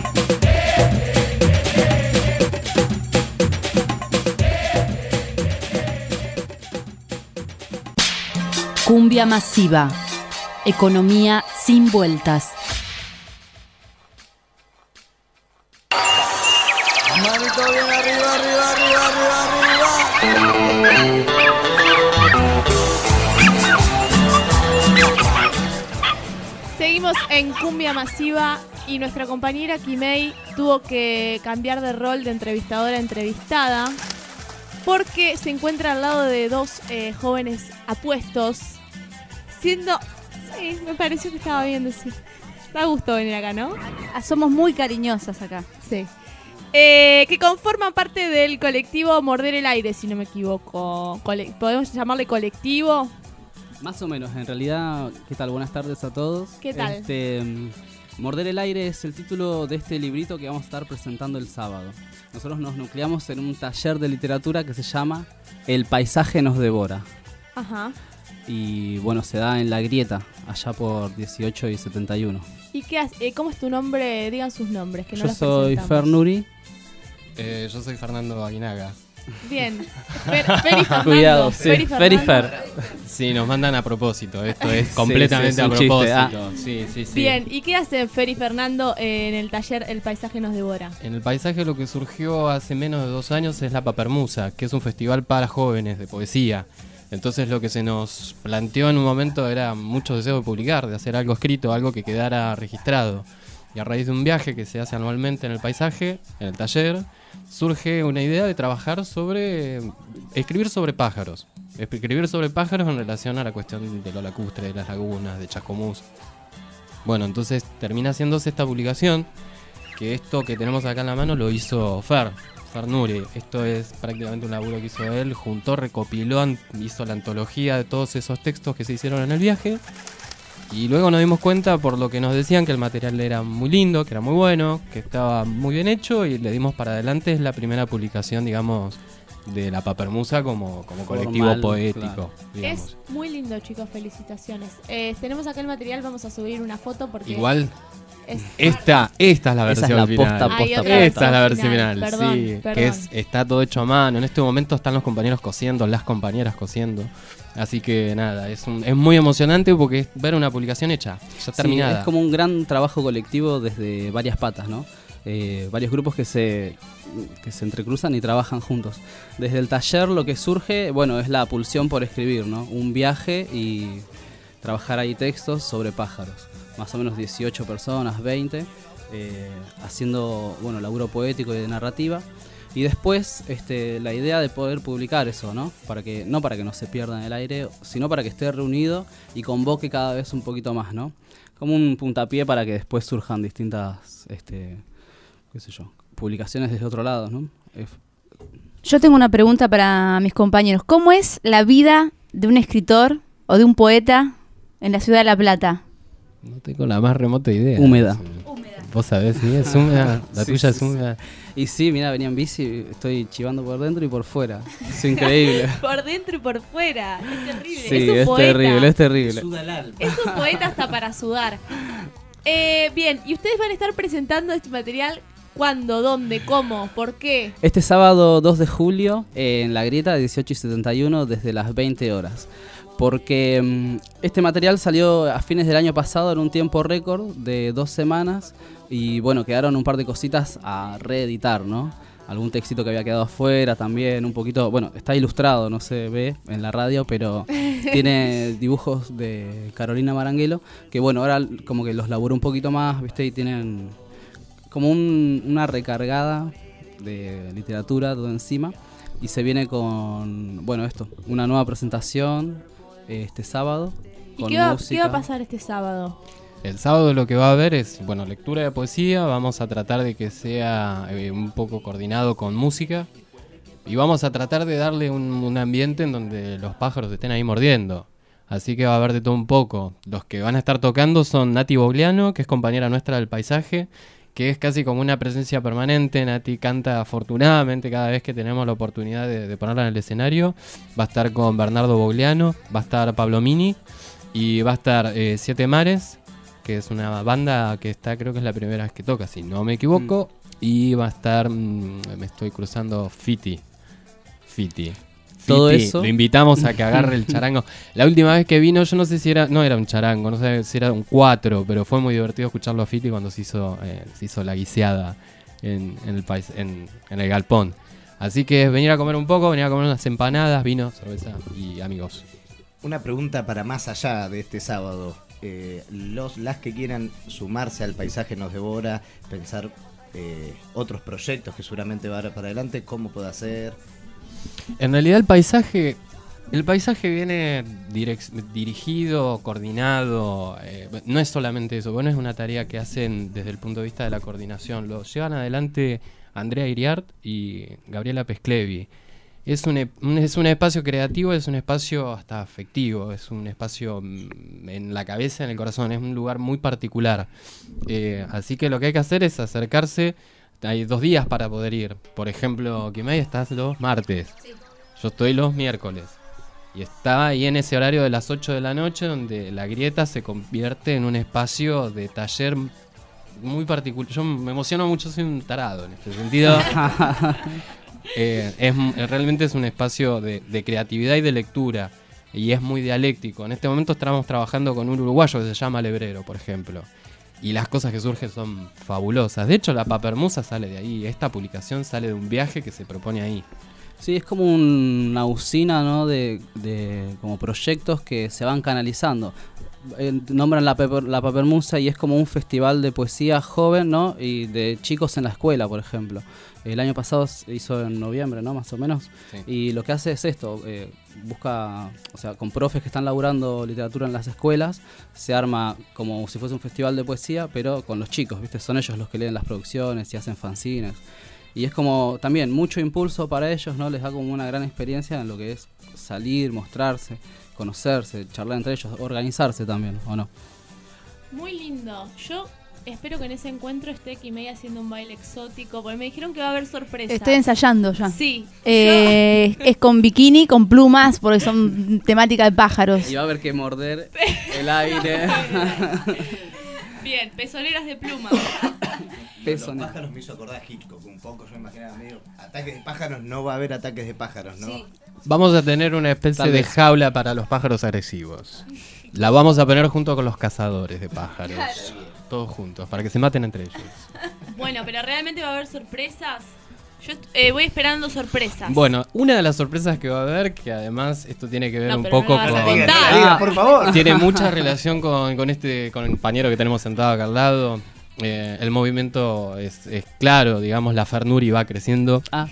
Cumbia masiva. Economía sin vueltas. Manito bien arriba, arriba, arriba, arriba, arriba. Seguimos en Cumbia Masiva y nuestra compañera Kimei tuvo que cambiar de rol de entrevistadora a entrevistada porque se encuentra al lado de dos eh, jóvenes apuestos, siendo... Sí, me pareció que estaba bien decir. Da gusto venir acá, ¿no? Ah, somos muy cariñosas acá. Sí. Eh, que conforman parte del colectivo Morder el Aire, si no me equivoco. Cole- ¿Podemos llamarle colectivo? Más o menos, en realidad, ¿qué tal? Buenas tardes a todos. ¿Qué tal? Este, Morder el Aire es el título de este librito que vamos a estar presentando el sábado. Nosotros nos nucleamos en un taller de literatura que se llama El paisaje nos devora. Ajá. Y bueno, se da en La Grieta, allá por dieciocho y setenta y uno. ¿Y qué hace? Eh, ¿Cómo es tu nombre? Digan sus nombres, que no Yo los soy presentamos. Fer Nuri. Eh, yo soy Fernando Aguinaga. Bien. Fer, Fer y Fernando. Cuidado, sí. Fer y Fer y Fernando. Fer. Sí, nos mandan a propósito. Esto es completamente sí, sí, es a un chiste, propósito. ah. Sí, sí, sí. Bien, ¿y qué hacen Fer y Fernando en el taller El paisaje nos devora? En el paisaje lo que surgió hace menos de dos años es la Papermusa, que es un festival para jóvenes de poesía. Entonces lo que se nos planteó en un momento era mucho deseo de publicar, de hacer algo escrito, algo que quedara registrado. Y a raíz de un viaje que se hace anualmente en el paisaje, en el taller, surge una idea de trabajar sobre, escribir sobre pájaros. Escribir sobre pájaros en relación a la cuestión de lo lacustre, de las lagunas, de Chascomús. Bueno, entonces termina haciéndose esta publicación, que esto que tenemos acá en la mano lo hizo Fer. Fernuri. Esto es prácticamente un laburo que hizo él, juntó, recopiló, hizo la antología de todos esos textos que se hicieron en el viaje. Y luego nos dimos cuenta, por lo que nos decían, que el material era muy lindo, que era muy bueno, que estaba muy bien hecho, y le dimos para adelante. Es la primera publicación, digamos, de la Papermusa como, como colectivo Formal, poético. claro. Es muy lindo, chicos, felicitaciones. Eh, tenemos acá el material, vamos a subir una foto porque... Igual, es- esta, esta es la Esa es versión la final. posta, posta, Hay otra posta. Esta es la versión final, final, perdón, sí, perdón. que es, está todo hecho a mano. En este momento están los compañeros cosiendo, las compañeras cosiendo. Así que nada, es, un, es muy emocionante porque es ver una publicación hecha, ya Sí, terminada. es como un gran trabajo colectivo desde varias patas, ¿no? Eh, varios grupos que se, que se entrecruzan y trabajan juntos. Desde el taller lo que surge, bueno, es la pulsión por escribir, ¿no? Un viaje y trabajar ahí textos sobre pájaros. Más o menos dieciocho personas, veinte, eh, haciendo, bueno, laburo poético y de narrativa. Y después este, la idea de poder publicar eso, ¿no? Para que, no para que no se pierda en el aire, sino para que esté reunido y convoque cada vez un poquito más, ¿no? Como un puntapié para que después surjan distintas, este, qué sé yo, publicaciones desde otro lado, ¿no? Es- Yo tengo una pregunta para mis compañeros. ¿Cómo es la vida de un escritor o de un poeta en la ciudad de La Plata? No tengo la más remota idea. Húmeda. Vos sabés, sí, es húmeda. La Sí, tuya sí, es húmeda. Y sí, mira, venía en bici, estoy chivando por dentro y por fuera. Es increíble. Por dentro y por fuera. Es terrible. Sí, es un es poeta. terrible, es terrible. Es un poeta hasta para sudar. Eh, bien, y ustedes van a estar presentando este material. ¿Cuándo? ¿Dónde? ¿Cómo? ¿Por qué? Este sábado dos de julio, eh, en La Grieta, dieciocho y setenta y uno, desde las veinte horas. Porque mm, este material salió a fines del año pasado en un tiempo récord de dos semanas. Y bueno, quedaron un par de cositas a reeditar, ¿no? Algún textito que había quedado afuera también, un poquito... Bueno, está ilustrado, no se ve en la radio, pero tiene dibujos de Carolina Maranguelo, que bueno, ahora como que los laburo un poquito más, ¿viste? Y tienen como un- una recargada de literatura todo encima. Y se viene con, bueno, esto, una nueva presentación eh, este sábado. ¿Y con qué va, música. qué va a pasar este sábado? El sábado lo que va a haber es, bueno, lectura de poesía. Vamos a tratar de que sea eh, un poco coordinado con música. Y vamos a tratar de darle un, un ambiente en donde los pájaros estén ahí mordiendo. Así que va a haber de todo un poco. Los que van a estar tocando son Nati Bogliano, que es compañera nuestra del paisaje, que es casi como una presencia permanente. Nati canta afortunadamente cada vez que tenemos la oportunidad de, de ponerla en el escenario. Va a estar con Bernardo Bogliano, va a estar Pablo Mini y va a estar eh, Siete Mares, que es una banda que está, creo que es la primera vez que toca, si no me equivoco. Mm. Y va a estar, mmm, me estoy cruzando, Fiti. Fiti. Todo Fiti, eso. lo invitamos a que agarre el charango. La última vez que vino, yo no sé si era, no era un charango, no sé si era un cuatro, pero fue muy divertido escucharlo a Fiti cuando se hizo, eh, se hizo la guiseada en, en el país, en, en el galpón. Así que venir a comer un poco, venir a comer unas empanadas, vino, cerveza y amigos. Una pregunta para más allá de este sábado. Eh, los, las que quieran sumarse al Paisaje Nos Devora, pensar eh, otros proyectos que seguramente va a dar para adelante, ¿cómo puede hacer? En realidad el paisaje, el paisaje viene direc- dirigido, coordinado, eh, no es solamente eso, bueno, es una tarea que hacen desde el punto de vista de la coordinación, lo llevan adelante Andrea Iriart y Gabriela Pesclevi. Es un, un, es un espacio creativo, es un espacio hasta afectivo, es un espacio mm, en la cabeza, en el corazón, es un lugar muy particular. Eh, así que lo que hay que hacer es acercarse. Hay dos días para poder ir. Por ejemplo, Kimei estás los martes. Sí. Yo estoy los miércoles. Y está ahí en ese horario de las ocho de la noche, donde La Grieta se convierte en un espacio de taller muy particular. Yo me emociono mucho, soy un tarado en este sentido. eh, es, realmente es un espacio de, de creatividad y de lectura. Y es muy dialéctico. En este momento estamos trabajando con un uruguayo que se llama Lebrero, por ejemplo. Y las cosas que surgen son fabulosas. De hecho, la Papermusa sale de ahí. Esta publicación sale de un viaje que se propone ahí. Sí, es como una usina, ¿no? de, de como proyectos que se van canalizando. Eh, nombran la, Paper, la Papermusa y es como un festival de poesía joven, ¿no? Y de chicos en la escuela, por ejemplo. El año pasado se hizo en noviembre, ¿no? Más o menos. Sí. Y lo que hace es esto, eh, busca, o sea, con profes que están laburando literatura en las escuelas, se arma como si fuese un festival de poesía, pero con los chicos, ¿viste? Son ellos los que leen las producciones y hacen fanzines. Y es como también mucho impulso para ellos, ¿no? Les da como una gran experiencia en lo que es salir, mostrarse, conocerse, charlar entre ellos, organizarse también, ¿o no? Muy lindo. Yo espero que en ese encuentro esté Kimei haciendo un baile exótico, porque me dijeron que va a haber sorpresa. Estoy ensayando ya. Sí. Eh, es con bikini, con plumas, porque son temática de pájaros. Y va a haber que morder el aire. Bien, pezoneras de pluma. Los pájaros me hizo acordar a Hitchcock un poco, yo me imaginaba medio ataques de pájaros, no va a haber ataques de pájaros, ¿no? Sí. Vamos a tener una especie Tal de vez. jaula para los pájaros agresivos. La vamos a poner junto con los cazadores de pájaros. Claro. Todos juntos, para que se maten entre ellos. Bueno, pero realmente va a haber sorpresas. Yo est- eh, voy esperando sorpresas. Bueno, una de las sorpresas que va a haber, que además esto tiene que ver No, un pero no poco la vas a con... contar. Diga, diga, por favor. Tiene mucha relación con, con este con el compañero que tenemos sentado acá al lado. Eh, el movimiento es, es claro, digamos, la Fernuri va creciendo. Ah.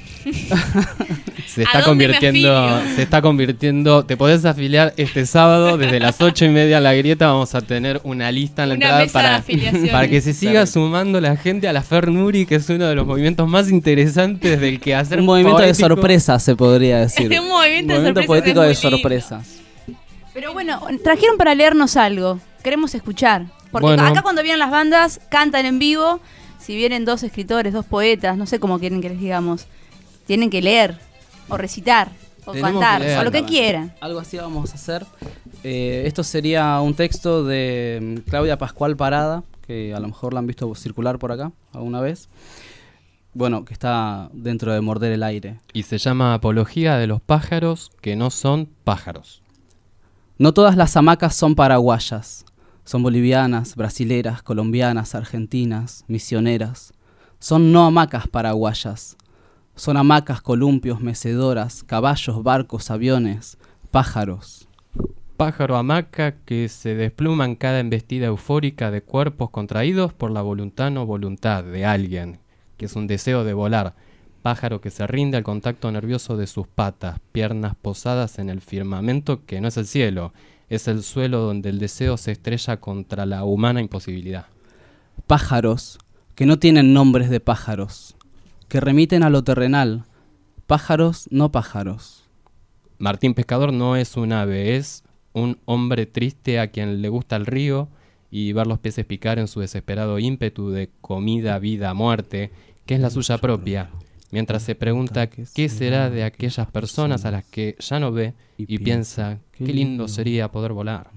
Se ¿A está dónde me convirtiendo, afilio? se está convirtiendo. Te podés afiliar este sábado desde las ocho y media en la grieta. Vamos a tener una lista en la Una entrada mesa de para, afiliaciones. para que se siga sumando la gente a la Fernuri, que es uno de los movimientos más interesantes del que hacer Un movimiento de poético. sorpresas, se podría decir. Un movimiento de sorpresas poético es de muy lindo. sorpresas. Pero bueno, trajeron para leernos algo. Queremos escuchar. Porque Bueno. acá cuando vienen las bandas, cantan en vivo. Si vienen dos escritores, dos poetas, no sé cómo quieren que les digamos, tienen que leer, o recitar, o Tenemos cantar, que leer, o lo que ¿no? quieran. Algo así vamos a hacer. Eh, esto sería un texto de mm, Claudia Pascual Parada, que a lo mejor la han visto circular por acá alguna vez. Bueno, que está dentro de Morder el Aire. Y se llama Apología de los pájaros que no son pájaros. No todas las hamacas son paraguayas. Son bolivianas, brasileras, colombianas, argentinas, misioneras. Son no hamacas paraguayas. Son hamacas, columpios, mecedoras, caballos, barcos, aviones, pájaros. Pájaro hamaca que se despluma en cada embestida eufórica de cuerpos contraídos por la voluntad no voluntad de alguien, que es un deseo de volar. Pájaro que se rinde al contacto nervioso de sus patas, piernas posadas en el firmamento que no es el cielo, es el suelo donde el deseo se estrella contra la humana imposibilidad. Pájaros que no tienen nombres de pájaros, que remiten a lo terrenal. Pájaros no pájaros. Martín Pescador no es un ave, es un hombre triste a quien le gusta el río y ver los peces picar en su desesperado ímpetu de comida, vida, muerte, que es la suya propia, mientras se pregunta qué será de aquellas personas a las que ya no ve y piensa qué lindo sería poder volar.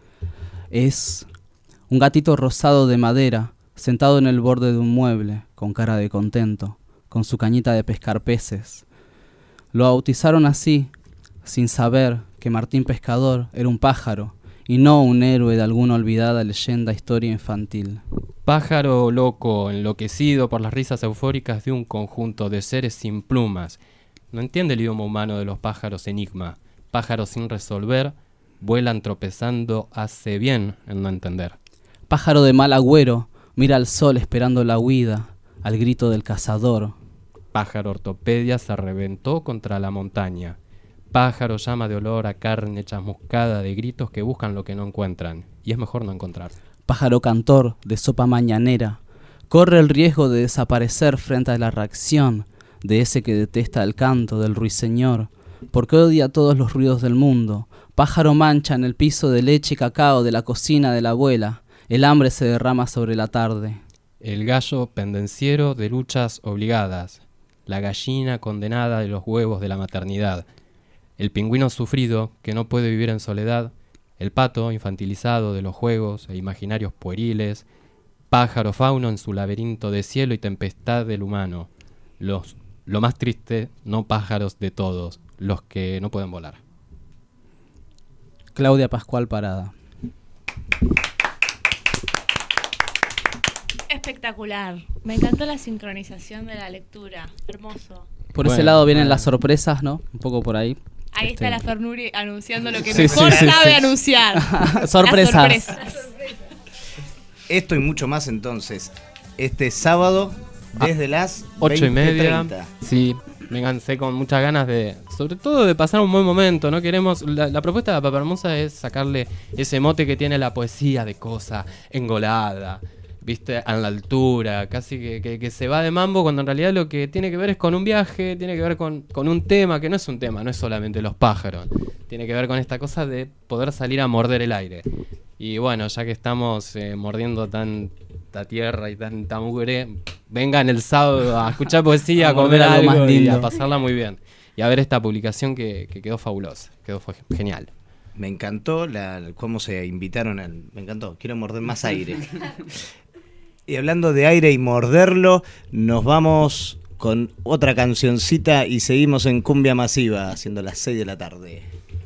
Es un gatito rosado de madera, sentado en el borde de un mueble, con cara de contento, con su cañita de pescar peces. Lo bautizaron así, sin saber que Martín Pescador era un pájaro, y no un héroe de alguna olvidada leyenda historia infantil. Pájaro loco, enloquecido por las risas eufóricas de un conjunto de seres sin plumas. No entiende el idioma humano de los pájaros enigma. Pájaros sin resolver, vuelan tropezando, hace bien en no entender. Pájaro de mal agüero, mira al sol esperando la huida, al grito del cazador. Pájaro ortopedia se reventó contra la montaña. Pájaro llama de olor a carne chamuscada de gritos que buscan lo que no encuentran, y es mejor no encontrar. Pájaro cantor de sopa mañanera, corre el riesgo de desaparecer frente a la reacción de ese que detesta el canto del ruiseñor, porque odia todos los ruidos del mundo. Pájaro mancha en el piso de leche y cacao de la cocina de la abuela, el hambre se derrama sobre la tarde. El gallo pendenciero de luchas obligadas, la gallina condenada de los huevos de la maternidad, el pingüino sufrido que no puede vivir en soledad, el pato infantilizado de los juegos e imaginarios pueriles, pájaro fauno en su laberinto de cielo y tempestad del humano, los, lo más triste, no pájaros de todos, los que no pueden volar. Claudia Pascual Parada. Espectacular. Me encantó la sincronización de la lectura. Hermoso. Por Bueno, ese lado vienen bueno. las sorpresas, ¿no? Un poco por ahí. Ahí Este, está la Fernuri anunciando lo que Sí, mejor sí, sí, sabe sí. anunciar. Sorpresas. Las sorpresas. Esto y mucho más entonces, este sábado desde las Ocho y media. veinte treinta. Sí, vénganse con muchas ganas de, sobre todo de pasar un buen momento. No queremos, la, la propuesta de la Papa Hermosa es sacarle ese mote que tiene la poesía de cosa engolada, viste, a la altura, casi que, que, que se va de mambo, cuando en realidad lo que tiene que ver es con un viaje, tiene que ver con, con un tema, que no es un tema, no es solamente los pájaros, tiene que ver con esta cosa de poder salir a morder el aire. Y bueno, ya que estamos eh, mordiendo tanta tierra y tanta mugre, vengan el sábado a escuchar poesía, a, a comer algo, algo y a pasarla muy bien. Y a ver esta publicación que, que quedó fabulosa, quedó fue genial. Me encantó la, cómo se invitaron al... Me encantó, quiero morder más aire. Y hablando de aire y morderlo, nos vamos con otra cancioncita y seguimos en Cumbia Masiva, haciendo las seis de la tarde.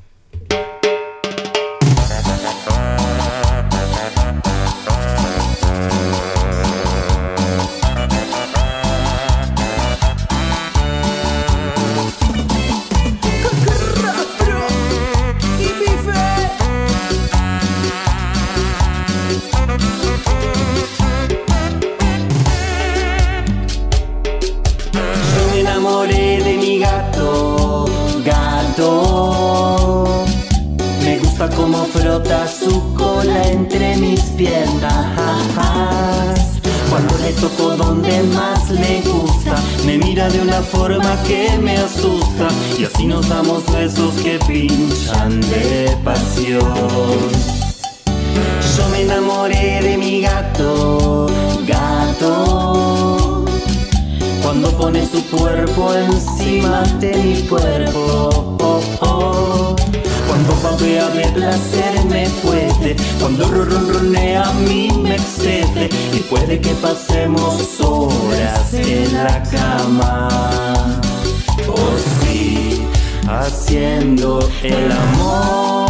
Como frota su cola entre mis piernas. Cuando le toco donde más le gusta, me mira de una forma que me asusta. Y así nos damos besos que pinchan de pasión. Yo me enamoré de mi gato, gato, cuando pone su cuerpo encima de mi cuerpo, oh, oh. Cuando babea de placer me puede, cuando ronronea a mí me excede. Y puede que pasemos horas en la cama, oh sí, haciendo el amor,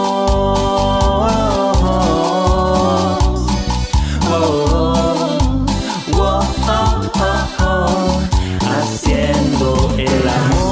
oh, oh, oh, oh, oh, oh. Haciendo el amor.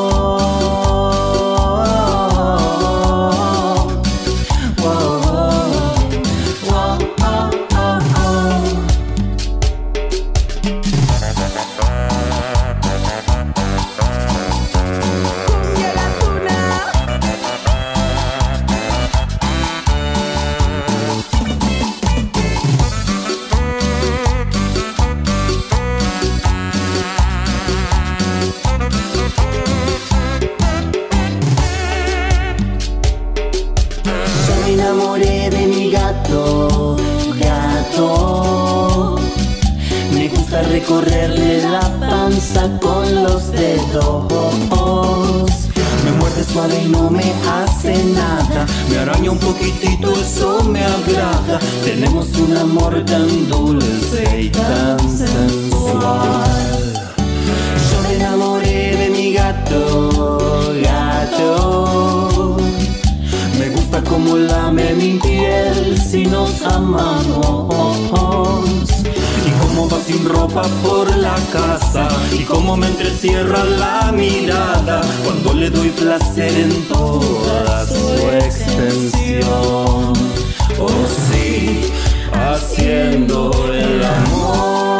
Recorrerle la panza con los dedos. Me muerde suave y no me hace nada. Me araña un poquitito, eso me agrada. Tenemos un amor tan dulce y tan sensual. Yo me enamoré de mi gato, gato. Me gusta como lame mi piel si nos amamos. Y cómo va sin ropa por la casa, y cómo me entrecierra la mirada cuando le doy placer en toda su extensión. Oh sí, haciendo el amor.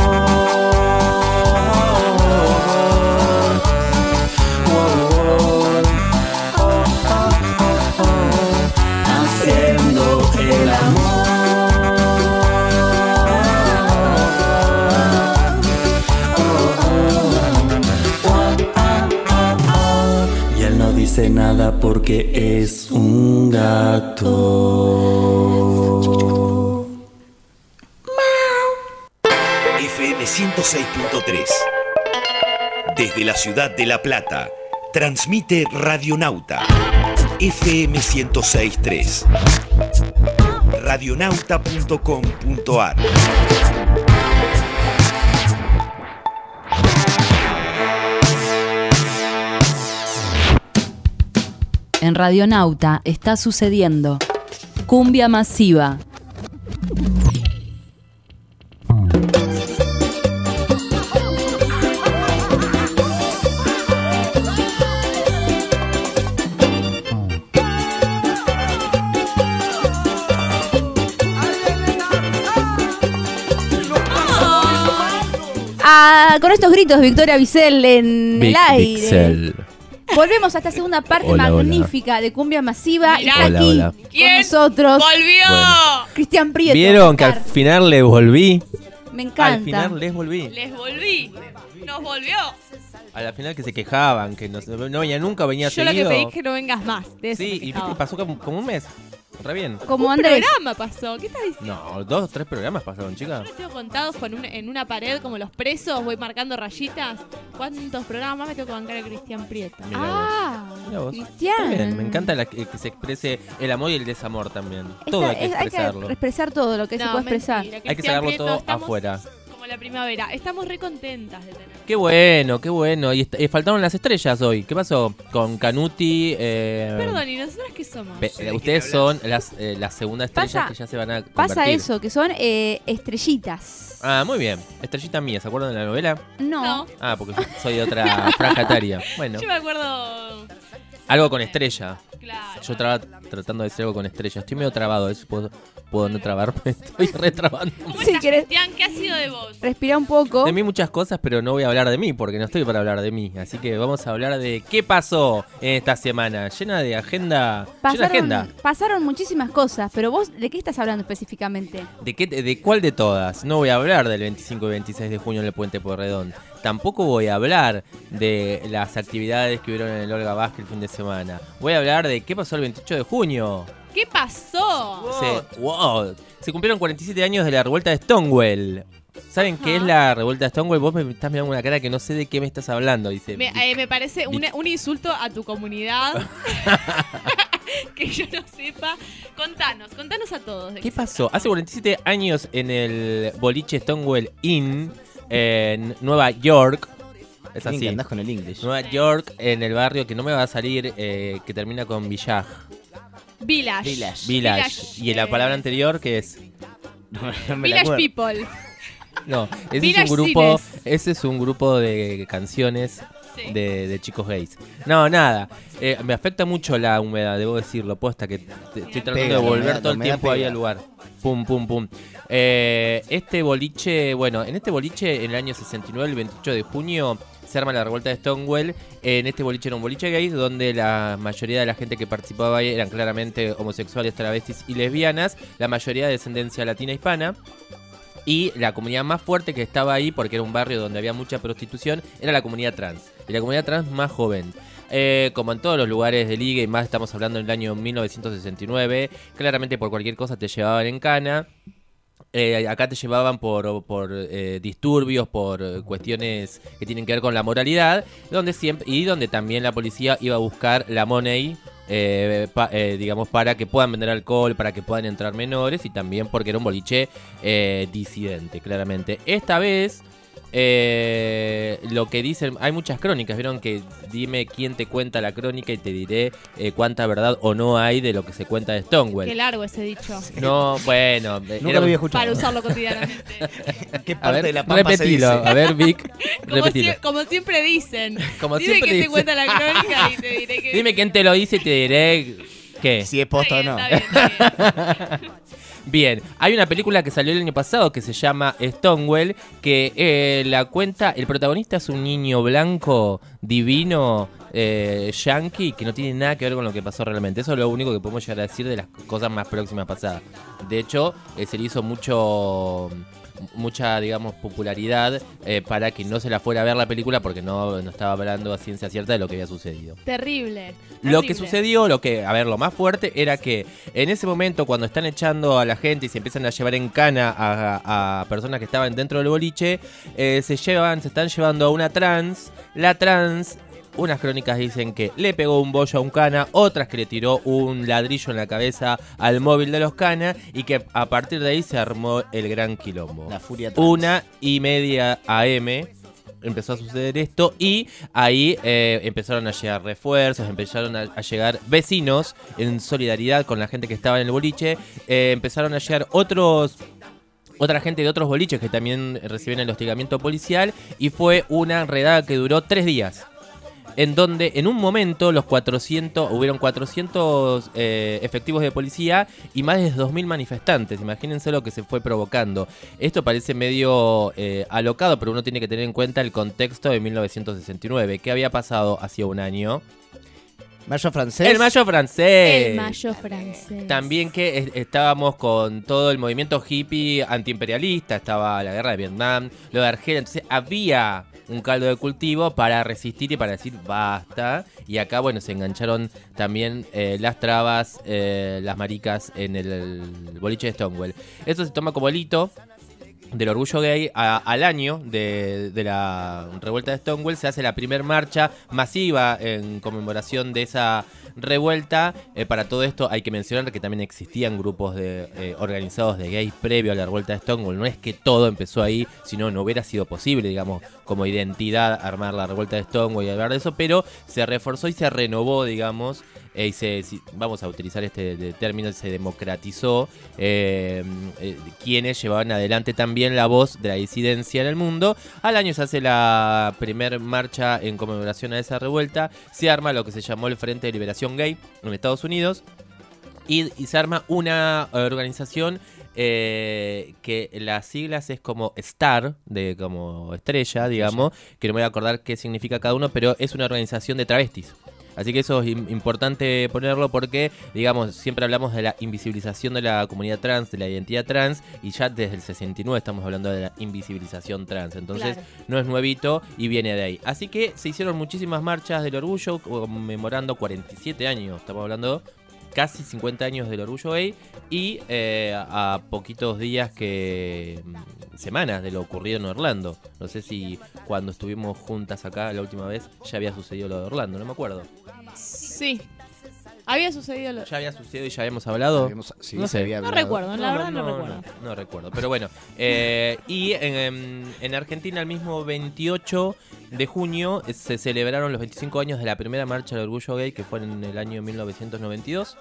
Oh, oh, oh, oh, oh, oh. Haciendo el amor. Dice nada porque es un gato. F M ciento seis punto tres. Desde la ciudad de La Plata, transmite Radionauta. F M ciento seis punto tres. radionauta punto com punto ar. En Radionauta está sucediendo Cumbia Masiva. Ah, con estos gritos, Victoria Bisel en Big el aire. Pixel. Volvemos a esta segunda parte Hola, magnífica de Cumbia Masiva. Mirá. Y Hola, aquí hola. con ¿Quién nosotros, volvió? Bueno. Cristian Prieto. ¿Vieron que al Oscar. final les volví? Me Al encanta. final les volví. Les volví. Nos volvió. A la final que se quejaban, que no, no venía nunca, venía Yo lo que seguido. pedí es que no vengas más. De eso Sí, me y quejaba. viste, pasó como, como un mes. Re bien. Como Un Andrés. programa pasó. ¿Qué estás diciendo? No, dos, tres programas pasaron, chicas. Yo los tengo contados con un- en una pared como los presos, voy marcando rayitas. ¿Cuántos programas más me tengo que bancar a Cristian Prieto? Mirá Ah, vos. Mirá vos. Cristian. Está bien, me encanta la- que, que se exprese el amor y el desamor también. Esta- Todo hay que es- expresarlo. expresar todo lo que se No, puede expresar. mentira, Hay que Cristian sacarlo Prieto, todo estamos afuera. Como la primavera. Estamos re contentas de tener. Qué bueno, qué bueno. Y, est- y faltaron las estrellas hoy. ¿Qué pasó? Con Canuti. Eh, Perdón, ¿y nosotras qué somos? pe- eh, ustedes son las, eh, las segundas estrellas Pasa- que ya se van a convertir. Pasa eso, que son eh, estrellitas. Ah, muy bien. Estrellita mía, ¿se acuerdan de la novela? No. Ah, porque yo soy de otra franja etaria. Bueno, Yo me acuerdo. algo con estrella. Claro. Yo estaba tratando de decir algo con estrella. Estoy medio trabado, a ver si puedo, puedo no trabarme. Estoy retrabando. ¿Cómo Si estás, querés- Cristian? ¿Qué ha sido de vos? Respira un poco. De mí muchas cosas, pero no voy a hablar de mí, porque no estoy para hablar de mí. Así que vamos a hablar de qué pasó en esta semana. Llena de agenda. Llena de Pasaron, agenda. pasaron muchísimas cosas, pero vos, ¿de qué estás hablando específicamente? ¿De, qué, ¿De cuál de todas? No voy a hablar del veinticinco y veintiséis de junio en el Puente Porredón. Tampoco voy a hablar de las actividades que hubieron en el Olga Vázquez el fin de semana. Voy a hablar de qué pasó el veintiocho de junio. ¿Qué pasó? Se, wow, se cumplieron cuarenta y siete años de la revuelta de Stonewall. ¿Saben qué es la revuelta de Stonewall? Vos me estás mirando una cara que no sé de qué me estás hablando, dice. Me, eh, me parece un, un insulto a tu comunidad. Que yo no sepa. Contanos, contanos a todos. de ¿Qué se pasó? trata. Hace cuarenta y siete años en el boliche Stonewall Inn en Nueva York. Es Bien así. que andás con el English. Nueva York, en el barrio que no me va a salir, eh, que termina con Village. Village. Village. Village. Y en la eh, palabra anterior que es. No me la Village acuerdo. People. No, ese Village es un grupo. Cines. Ese es un grupo de canciones Sí. de, de chicos gays. No, nada. Eh, me afecta mucho la humedad, debo decirlo. Posta que te- estoy tratando Pega, de la volver humedad- todo la el humedad tiempo ahí pega. al lugar. Pum, pum, pum. Eh, este boliche, bueno, en este boliche, en el año sesenta y nueve, el veintiocho de junio, se arma la revuelta de Stonewall. En este boliche era un boliche gay, donde la mayoría de la gente que participaba ahí eran claramente homosexuales, travestis y lesbianas. La mayoría de descendencia latina e hispana. Y la comunidad más fuerte que estaba ahí, porque era un barrio donde había mucha prostitución, era la comunidad trans. Y la comunidad trans más joven. Eh, como en todos los lugares de liga, y más estamos hablando del año mil novecientos sesenta y nueve, claramente por cualquier cosa te llevaban en cana. Eh, acá te llevaban por, por eh, disturbios, por eh, cuestiones que tienen que ver con la moralidad, donde siempre y donde también la policía iba a buscar la money, eh, pa- eh, digamos, para que puedan vender alcohol, para que puedan entrar menores y también porque era un boliche eh, disidente, claramente. Esta vez, eh, lo que dicen, hay muchas crónicas, vieron que dime quién te cuenta la crónica y te diré eh, cuánta verdad o no hay de lo que se cuenta de Stonewall. Qué largo ese dicho. No, bueno, Nunca era lo un- había escuchado. Para usarlo cotidianamente. ¿Qué A parte ver, de la pampa se repetilo, dice? a ver, Vic, Como, repetilo. sie- como siempre dicen. Como Dime siempre que te dicen. cuenta la crónica y te diré que. Dime quién te lo dice y te diré qué. Si es posta o no. Está bien, está bien. Bien, hay una película que salió el año pasado que se llama Stonewall, que eh, la cuenta, el protagonista es un niño blanco, divino, eh, yankee, que no tiene nada que ver con lo que pasó realmente. Eso es lo único que podemos llegar a decir de las cosas más próximas pasadas. De hecho, eh, se le hizo mucho... mucha, digamos, popularidad eh, para que no se la fuera a ver la película porque no, no estaba hablando a ciencia cierta de lo que había sucedido. Terrible. Lo que terrible. sucedió, lo que, a ver, lo más fuerte era que en ese momento cuando están echando a la gente y se empiezan a llevar en cana a, a personas que estaban dentro del boliche, eh, se llevan, se están llevando a una trans, la trans... Unas crónicas dicen que le pegó un bollo a un cana, otras que le tiró un ladrillo en la cabeza al móvil de los canas y que a partir de ahí se armó el gran quilombo. La furia trans. Una y media A M empezó a suceder esto y ahí eh, empezaron a llegar refuerzos, empezaron a, a llegar vecinos en solidaridad con la gente que estaba en el boliche, eh, empezaron a llegar otros... Otra gente de otros boliches que también recibían el hostigamiento policial y fue una redada que duró tres días. en donde en un momento los cuatrocientos, hubieron cuatrocientos eh, efectivos de policía y más de dos mil manifestantes. Imagínense lo que se fue provocando. Esto parece medio eh, alocado, pero uno tiene que tener en cuenta el contexto de mil novecientos sesenta y nueve. ¿Qué había pasado hacía un año? ¿Mayo francés? El mayo francés. El mayo francés. También que es- estábamos con todo el movimiento hippie antiimperialista, estaba la guerra de Vietnam, lo de Argelia, entonces había un caldo de cultivo para resistir y para decir basta. Y acá, bueno, se engancharon también eh, las trabas, eh, las maricas en el, el boliche de Stonewall. Eso se toma como el hito del orgullo gay. A, al año de, de la revuelta de Stonewall se hace la primer marcha masiva en conmemoración de esa revuelta. Eh, para todo esto hay que mencionar que también existían grupos de eh, organizados de gays previo a la revuelta de Stonewall. No es que todo empezó ahí, sino no hubiera sido posible, digamos, como identidad armar la revuelta de Stonewall y hablar de eso, pero se reforzó y se renovó, digamos, eh, y se, si, vamos a utilizar este de, término, se democratizó eh, eh, quienes llevaban adelante también la voz de la disidencia en el mundo. Al año se hace la primer marcha en conmemoración a esa revuelta, se arma lo que se llamó el Frente de Liberación Gay en Estados Unidos y, y se arma una organización eh, que las siglas es como STAR, de como estrella, digamos, que no me voy a acordar qué significa cada uno, pero es una organización de travestis. Así que eso es im- importante ponerlo porque, digamos, siempre hablamos de la invisibilización de la comunidad trans, de la identidad trans, y ya desde el sesenta y nueve estamos hablando de la invisibilización trans. Entonces, Claro. no es nuevito y viene de ahí. Así que se hicieron muchísimas marchas del orgullo, conmemorando cuarenta y siete años, estamos hablando casi cincuenta años del orgullo gay, y eh, a poquitos días que... semanas de lo ocurrido en Orlando. No sé si cuando estuvimos juntas acá la última vez ya había sucedido lo de Orlando, no me acuerdo. Sí. Había sucedido lo... ¿Ya había sucedido y ya habíamos hablado? Habíamos- sí, no se sé. había No hablado. recuerdo, la verdad no, recuerdo. No, no recuerdo, pero bueno. eh, y en, en- en Argentina el mismo veintiocho de junio eh, se celebraron los veinticinco años de la primera marcha del orgullo gay, que fue en el año mil novecientos noventa y dos.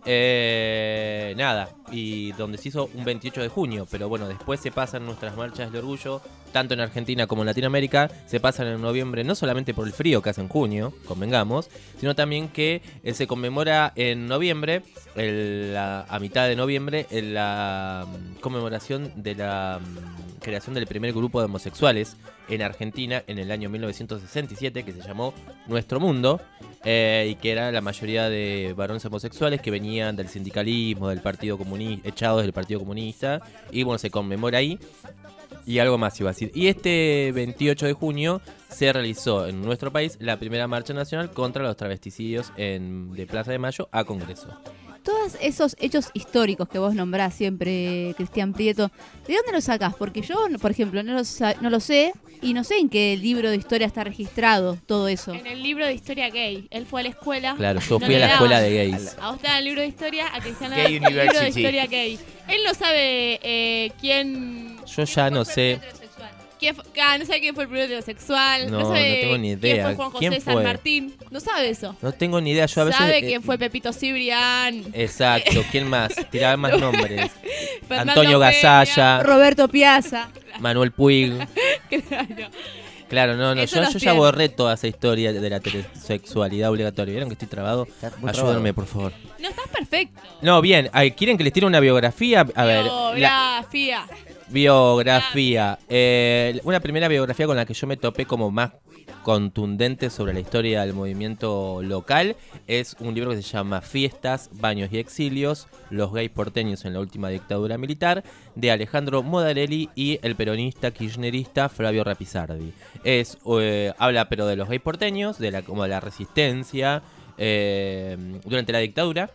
Eh, nada, y donde se hizo un veintiocho de junio, pero bueno, después se pasan nuestras marchas del orgullo, tanto en Argentina como en Latinoamérica, se pasan en noviembre, no solamente por el frío que hace en junio, convengamos, sino también que eh, se conmemora en noviembre, el- la- a mitad de noviembre, en la mm, conmemoración de la mm, creación del primer grupo de homosexuales en Argentina en el año mil novecientos sesenta y siete, que se llamó Nuestro Mundo, eh, y que era la mayoría de varones homosexuales que venían del sindicalismo, del Partido Comunista, echados del Partido Comunista, y bueno, se conmemora ahí. Y algo más iba a decir. Y este veintiocho de junio se realizó en nuestro país la primera marcha nacional contra los travesticidios en, de Plaza de Mayo a Congreso. Todos esos hechos históricos que vos nombrás siempre, Cristian Prieto, ¿de dónde los sacás? Porque yo, por ejemplo, no lo, sa- no lo sé y no sé en qué libro de historia está registrado todo eso. En el libro de historia gay. Él fue a la escuela. Claro, yo no fui a le la escuela daban. de gays. A vos te dan el libro de historia, a Cristiano Gay el libro de University. historia gay. Él no sabe eh, quién... Yo ya no sé. quién fue- ah, no sabe quién fue el primer heterosexual. No, No, sabe no tengo ni quién idea. fue Juan José ¿Quién San fue? Martín. No sabe eso. No tengo ni idea. Yo a veces. sabe eh, quién fue Pepito Cibrián. Exacto, ¿quién más? Tiraba más nombres. Fernando Antonio Peña. Gasalla, Roberto Piazza. Manuel Puig. Claro. Claro, no, no, Eso yo, los yo ya tiene. borré toda esa historia de la heterosexualidad obligatoria. ¿Vieron que estoy trabado? muy Ayúdenme, trabado. por favor. No, estás perfecto. No, bien, ay, ¿quieren que les tire una biografía? A ver, la Biografía. biografía. Eh, una primera biografía con la que yo me topé como más contundente sobre la historia del movimiento local es un libro que se llama Fiestas, Baños y Exilios, los gays porteños en la última dictadura militar, de Alejandro Modarelli y el peronista kirchnerista Flavio Rapizardi. Es, eh, habla pero de los gays porteños, de la, como de la resistencia eh, durante la dictadura.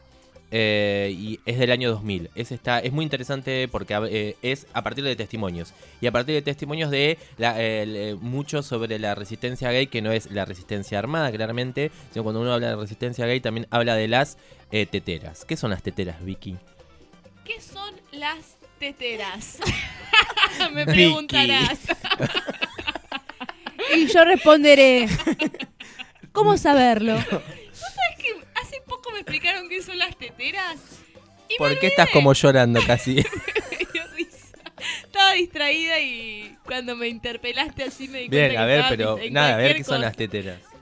Eh, y es del año dos mil. Es, está, es muy interesante porque eh, es a partir de testimonios. Y a partir de testimonios de la, eh, mucho sobre la resistencia gay, que no es la resistencia armada, claramente, sino cuando uno habla de resistencia gay también habla de las eh, teteras. ¿Qué son las teteras, Vicky? ¿Qué son las teteras? Me Vicky. preguntarás. Y yo responderé. ¿Cómo saberlo? ¿Vos sabés que hace poco me explicaron qué son las teteras? Y ¿Por me qué estás olvidé. como llorando casi? Me dio risa. Estaba distraída y cuando me interpelaste así me di cuenta Bien, que a ver, estaba pero en nada, a ver cualquier qué son cosa. las teteras.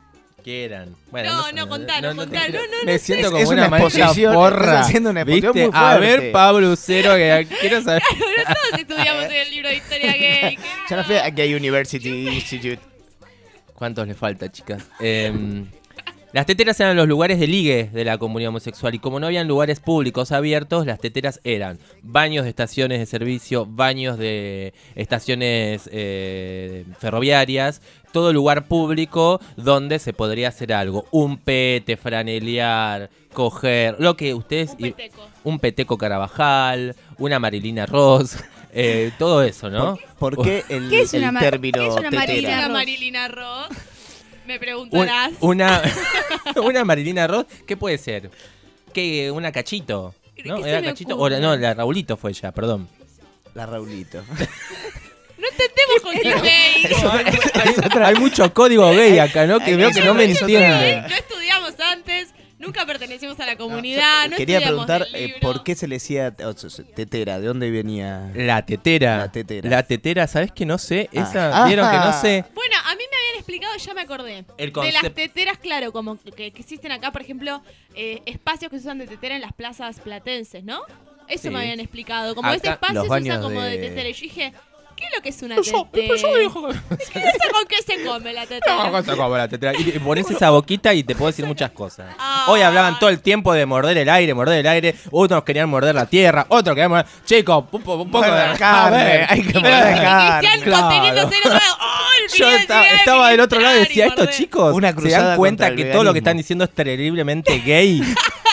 ¿Qué eran? Bueno, No, sé, no, contanos, contanos. te- No, no, Me no siento sé. como Es una una maestra exposición, porra. estás haciendo una exposición ¿Viste? muy A fuerte. ver, Pablo Cero, que quiero saber. No todos estudiamos en el libro de historia gay. Yo no fui a Gay University Institute. ¿Cuántos le falta, chicas? Em, las teteras eran los lugares de ligue de la comunidad homosexual y como no habían lugares públicos abiertos, las teteras eran baños de estaciones de servicio, baños de estaciones eh, ferroviarias, todo lugar público donde se podría hacer algo. Un pete, franelear, coger, lo que ustedes... Un peteco. Un peteco Carabajal, una Marilina Ross, eh, todo eso, ¿no? ¿Por, por qué el, ¿Qué es una el ma- término qué es una tetera? Marilina Una Ross? Marilina Ross. Me Un- preguntarás. una, una Marilina Ross, ¿qué puede ser? ¿Qué? ¿Una cachito? ¿No? ¿Qué se ¿Era me cachito? ocurre? O la- no, la Raulito fue ella, perdón. La Raulito. No entendemos con quién gay. Hay mucho código gay acá, ¿no? Que veo que no me Eso entienden. No estudiamos antes, nunca pertenecimos a la comunidad, no Quería estudiamos preguntar el eh, libro. por qué se le decía o sea, tetera, ¿de dónde venía? La tetera. La tetera. La tetera, ¿sabes que no sé? Ah. Esa, ¿vieron que no Ah. sé? Bueno, a mí me habían explicado, ya me acordé. El de las concept- teteras, claro, como que, que existen acá, por ejemplo, eh, espacios que se usan de tetera en las plazas platenses, ¿no? Eso Sí. me habían explicado. Como Acá, ese espacio los se usa baños como de... de- tetera. Y yo dije, ¿qué es lo que es una Pero yo- tetera? pero yo dijo- ¿Qué es con qué se come la tetera? No, cosa como la tetera. Y pones esa boquita y te puedo decir muchas cosas. Ah. Hoy hablaban todo el tiempo de morder el aire, morder el aire. Otros querían morder la tierra, otros querían morder... Chicos, un, po- un poco Morder de la carne, A ver, hay que eh, morder la carne. Cristian Claro. conteniéndose en otro lado. ¡Ay, Yo quería esta- decir, ay, estaba del otro lado y entrar decía, estos morder! chicos Una se cruzada dan cuenta contra que el todo lo que veganismo. están diciendo es terriblemente gay.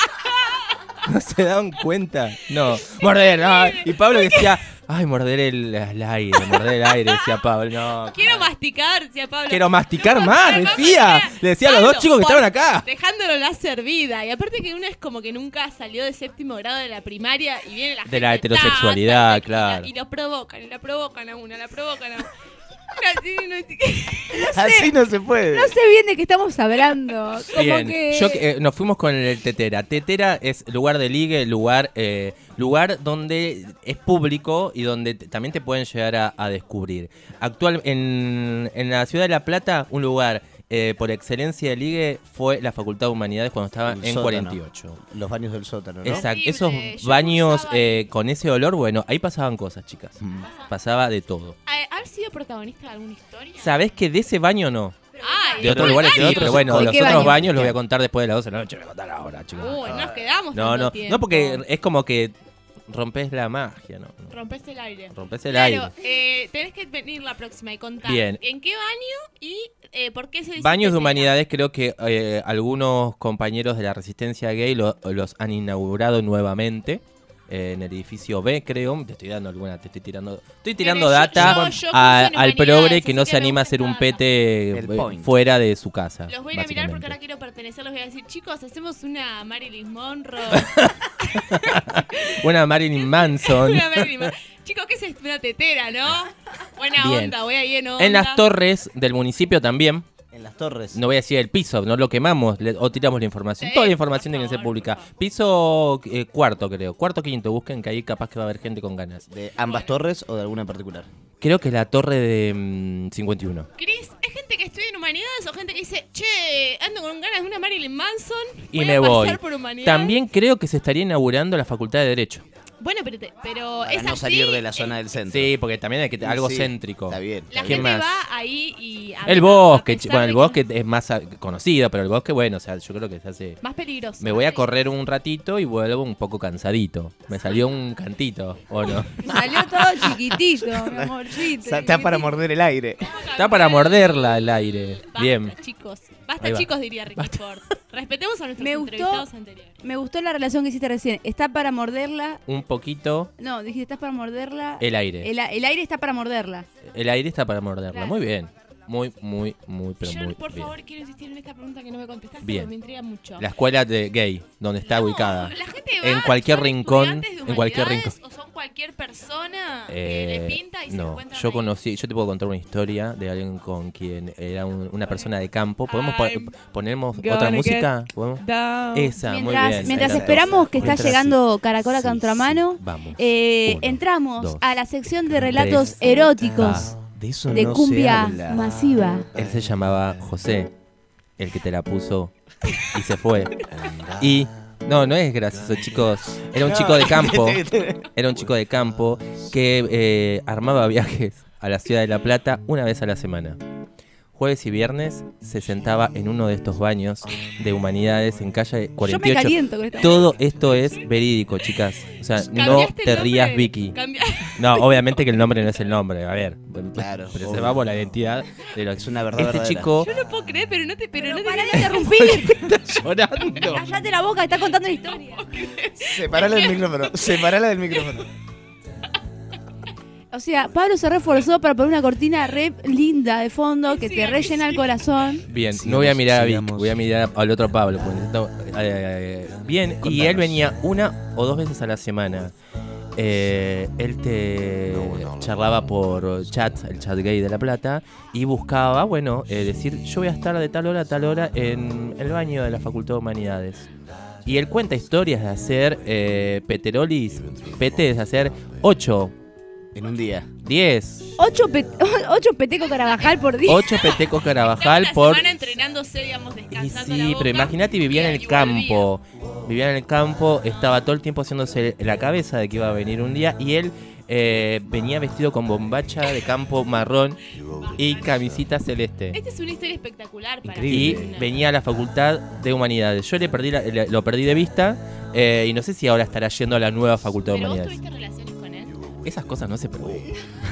No se dan cuenta. No. Morder, ay. Y Pablo decía, ay, morder el, el aire, morder el aire, decía Pablo. No. Quiero masticar, decía Pablo. Quiero masticar No, más, no, no, decía. no, Le decía a los Pablo, dos chicos que por- estaban acá. Dejándolo la servida. Y aparte que uno es como que nunca salió de séptimo grado de la primaria y viene la gente. De la ta, heterosexualidad, ta, ta, claro. Y lo provocan, y la provocan a una, la provocan a una. Así no, Así no se puede. No sé bien de qué estamos hablando. Como Bien, que... yo, eh, nos fuimos con el tetera. Tetera es lugar de ligue, lugar eh, lugar donde es público y donde t- también te pueden llegar a, a descubrir. Actual en, en la ciudad de La Plata, un lugar eh, por excelencia de ligue fue la Facultad de Humanidades cuando estaba El en sótano. cuarenta y ocho. Los baños del sótano, ¿no? Exacto, Horrible, esos yo baños usaba- eh, con ese olor, bueno, ahí pasaban cosas, chicas. Mm. Pasaba de todo. ¿Haber sido protagonista de alguna historia? ¿Sabés que de ese baño no? Ay, De otros hay lugares sí, varios. pero bueno, ¿De los qué otros baño? baños los voy a contar después de las doce de la noche. Voy a contar ahora, chicos. Uy, no nos quedamos No, tanto no, tiempo. no, porque es como que rompes la magia, ¿no? no. Rompes el aire. Rompes el Claro, aire. eh, tenés que venir la próxima y contar Bien. en qué baño y eh, por qué se dice Baños de tetera. Humanidades, creo que eh, algunos compañeros de la resistencia gay lo- los han inaugurado nuevamente. eh, en el edificio B, creo. Te estoy dando alguna, te estoy tirando. Estoy tirando yo- data yo- yo a- curso en al progre Humanidades, que no así se que me anima a gusta hacer un esta pete El eh, point. fuera de su casa. Los voy a ir a mirar porque básicamente. ahora quiero pertenecer. Les voy a decir, chicos, hacemos una Marilyn Monroe. Una Marilyn Manson. Una Marilyn Monroe. Chicos, ¿qué es esto? Una tetera, ¿no? Buena Bien. onda, voy ahí en onda. En las torres del municipio también. En las torres. No voy a decir el piso, no lo quemamos le- o tiramos la información. Sí, Toda la información por tiene que ser favor, pública. por favor. Piso eh, cuarto, creo. Cuarto, quinto. Busquen que ahí capaz que va a haber gente con ganas. ¿De ambas torres o de alguna en particular? Creo que la torre de mm, cincuenta y uno. Cris, ¿es gente que estudia en humanidades o gente que dice, che, ando con ganas de una Marilyn Manson? Y voy me a voy. pasar por humanidades"? También creo que se estaría inaugurando la Facultad de Derecho. Bueno, pero, te- pero Para es no así. salir de la zona del centro. Sí, porque también hay que algo Sí, céntrico. Está bien. La ¿Qué gente más? va ahí y... a- El a bosque, pesar chi- bueno, de el que- bosque es más ah, conocido, pero el bosque, bueno, o sea, yo creo que se hace... Más peligroso. Me voy a correr un ratito y vuelvo un poco cansadito. Me salió un cantito, ¿o no? Salió todo chiquitito, mi amorcito. O sea, está para morder el aire. Está para morderla el aire. Basta, Bien. chicos. Ahí Basta, va. chicos, diría Ricky Ford. Respetemos a nuestros Me gustó, entrevistados anteriores. me gustó la relación que hiciste recién. Está para morderla. Un poquito No, dijiste, estás para morderla. el aire. El, a- el aire está para morderla. El aire está para morderla. Claro. Muy bien. Muy, muy, muy, pero Yo, muy por bien. favor, quiero insistir en esta pregunta que no me contestaste Bien. porque me intriga mucho. La escuela de gay, donde está No, ubicada. la gente va, En cualquier ¿son rincón, estudiantes de en cualquier humanidades rincón. ¿O son cualquier persona que Eh, le pinta y se no, encuentra yo ahí? conocí, yo te puedo contar una historia de alguien con quien era un- una persona de campo. ¿Podemos po- I'm ponemos gonna otra get música? ¿Podemos? down. Esa, muy Mientras, bien. mientras esa esperamos cosa. que está Mientras- llegando Caracol a Sí, contramano, sí, vamos. eh, Uno, entramos dos, a la sección de relatos tres. eróticos Ah, De eso de no se cumbia habla. masiva. Él se llamaba José. el que te la puso y se fue. Y no, no es gracioso, chicos. Era un No. chico de campo. Era un chico de campo que eh, armaba viajes a la ciudad de La Plata una vez a la semana. Jueves y viernes se sentaba en uno de estos baños de humanidades en calle cuarenta y ocho. caliento con esta- Todo esto es verídico, chicas. O sea, no Cambiaste te el rías, nombre, Vicky. cambia- No, obviamente que el nombre no es el nombre. A ver, Claro, preservamos la identidad de lo que es una verdad Este verdadera. chico Yo no puedo creer, pero no te. Pero, no te ¡Para de interrumpir! está llorando. ¡Cállate la boca! Está contando la historia. Separala del micrófono. Separala del micrófono. O sea, Pablo se reforzó para poner una cortina re linda de fondo que te rellena el corazón. Bien, Sigamos, no voy a mirar a Vic, sigamos. voy a mirar al otro Pablo. Pues necesito, eh, bien, y Contanos. él venía una o dos veces a la semana. Eh, él te charlaba por chat, el chat gay de La Plata, y buscaba, bueno, eh, decir, yo voy a estar de tal hora a tal hora en el baño de la Facultad de Humanidades. Y él cuenta historias de hacer eh, peterolis, petes, de hacer ocho. En un día. diez. Ocho, pe ocho petecos Carabajal por día. ocho petecos Carabajal Una por... semana entrenándose, digamos, Y descansando sí, la boca. pero imagínate, vivía en el campo. Vivía en el campo, estaba todo el tiempo haciéndose la cabeza de que iba a venir un día. Y él eh, venía vestido con bombacha de campo marrón y camisita celeste. Esta es una historia espectacular para Y mí. venía a la Facultad de Humanidades. Yo le perdí la- le- lo pperdí de vista. eh, y no sé si ahora estará yendo a la nueva Facultad de ¿Pero vos Humanidades. tuviste relaciones con él? Esas cosas no se preguntan.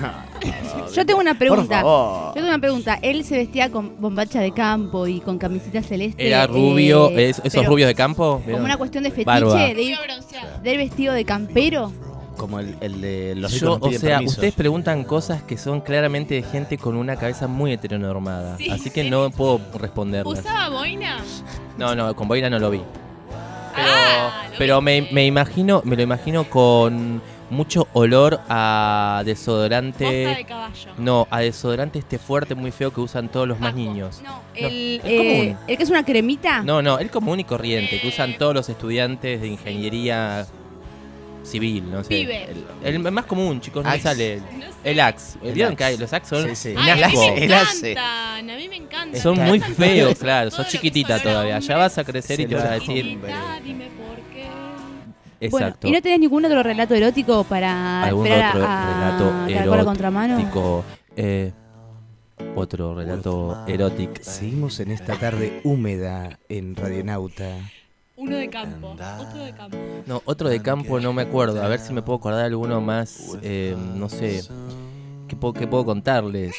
Yo tengo una pregunta. favor. Yo tengo una pregunta. Él se vestía con bombacha de campo y con camisita celeste. Era rubio, eh, es- esos pero rubios de campo. Como una cuestión de fetiche, Barba. de ir del vestido de campero. Como el, el de los ricos Yo, no o piden sea, permisos. ustedes preguntan cosas que son claramente de gente con una cabeza muy heteronormada. Sí, así que sí. no puedo responderlas. ¿Usaba boina? No, no, con boina no lo vi. Pero, Ah, lo pero me, viste. me imagino, me lo imagino con mucho olor a desodorante. Posta de caballo. No, a desodorante este fuerte muy feo que usan todos los más niños. No, No, el, el eh, común. el que es una cremita. No, no, el común y corriente que usan todos los estudiantes de ingeniería civil, no sé. Pibe. El, el más común, chicos, no me Axe. sale. El, No sé. el Axe. El ¿Vieron Axe. que hay? Los Axe son Sí, sí. un Ay, a mí asco. me El hace. encantan, a mí me encantan. Son Me muy encantan feos, todos- claro. todo Sos lo que chiquitita es olor a todavía. hombre. Ya vas a crecer Se y te lo vas a da decir. Chiquita, dime por qué. Bueno, Exacto. ¿y no tenés ningún otro relato erótico para ¿Algún esperar otro a, relato a Caracol a contramano? erótico? Eh, otro relato erótico. Seguimos en esta tarde húmeda en Radionauta. Uno de campo, otro de campo. No, otro de campo no me acuerdo. A ver si me puedo acordar alguno más. eh, no sé. ¿Qué puedo, qué puedo contarles?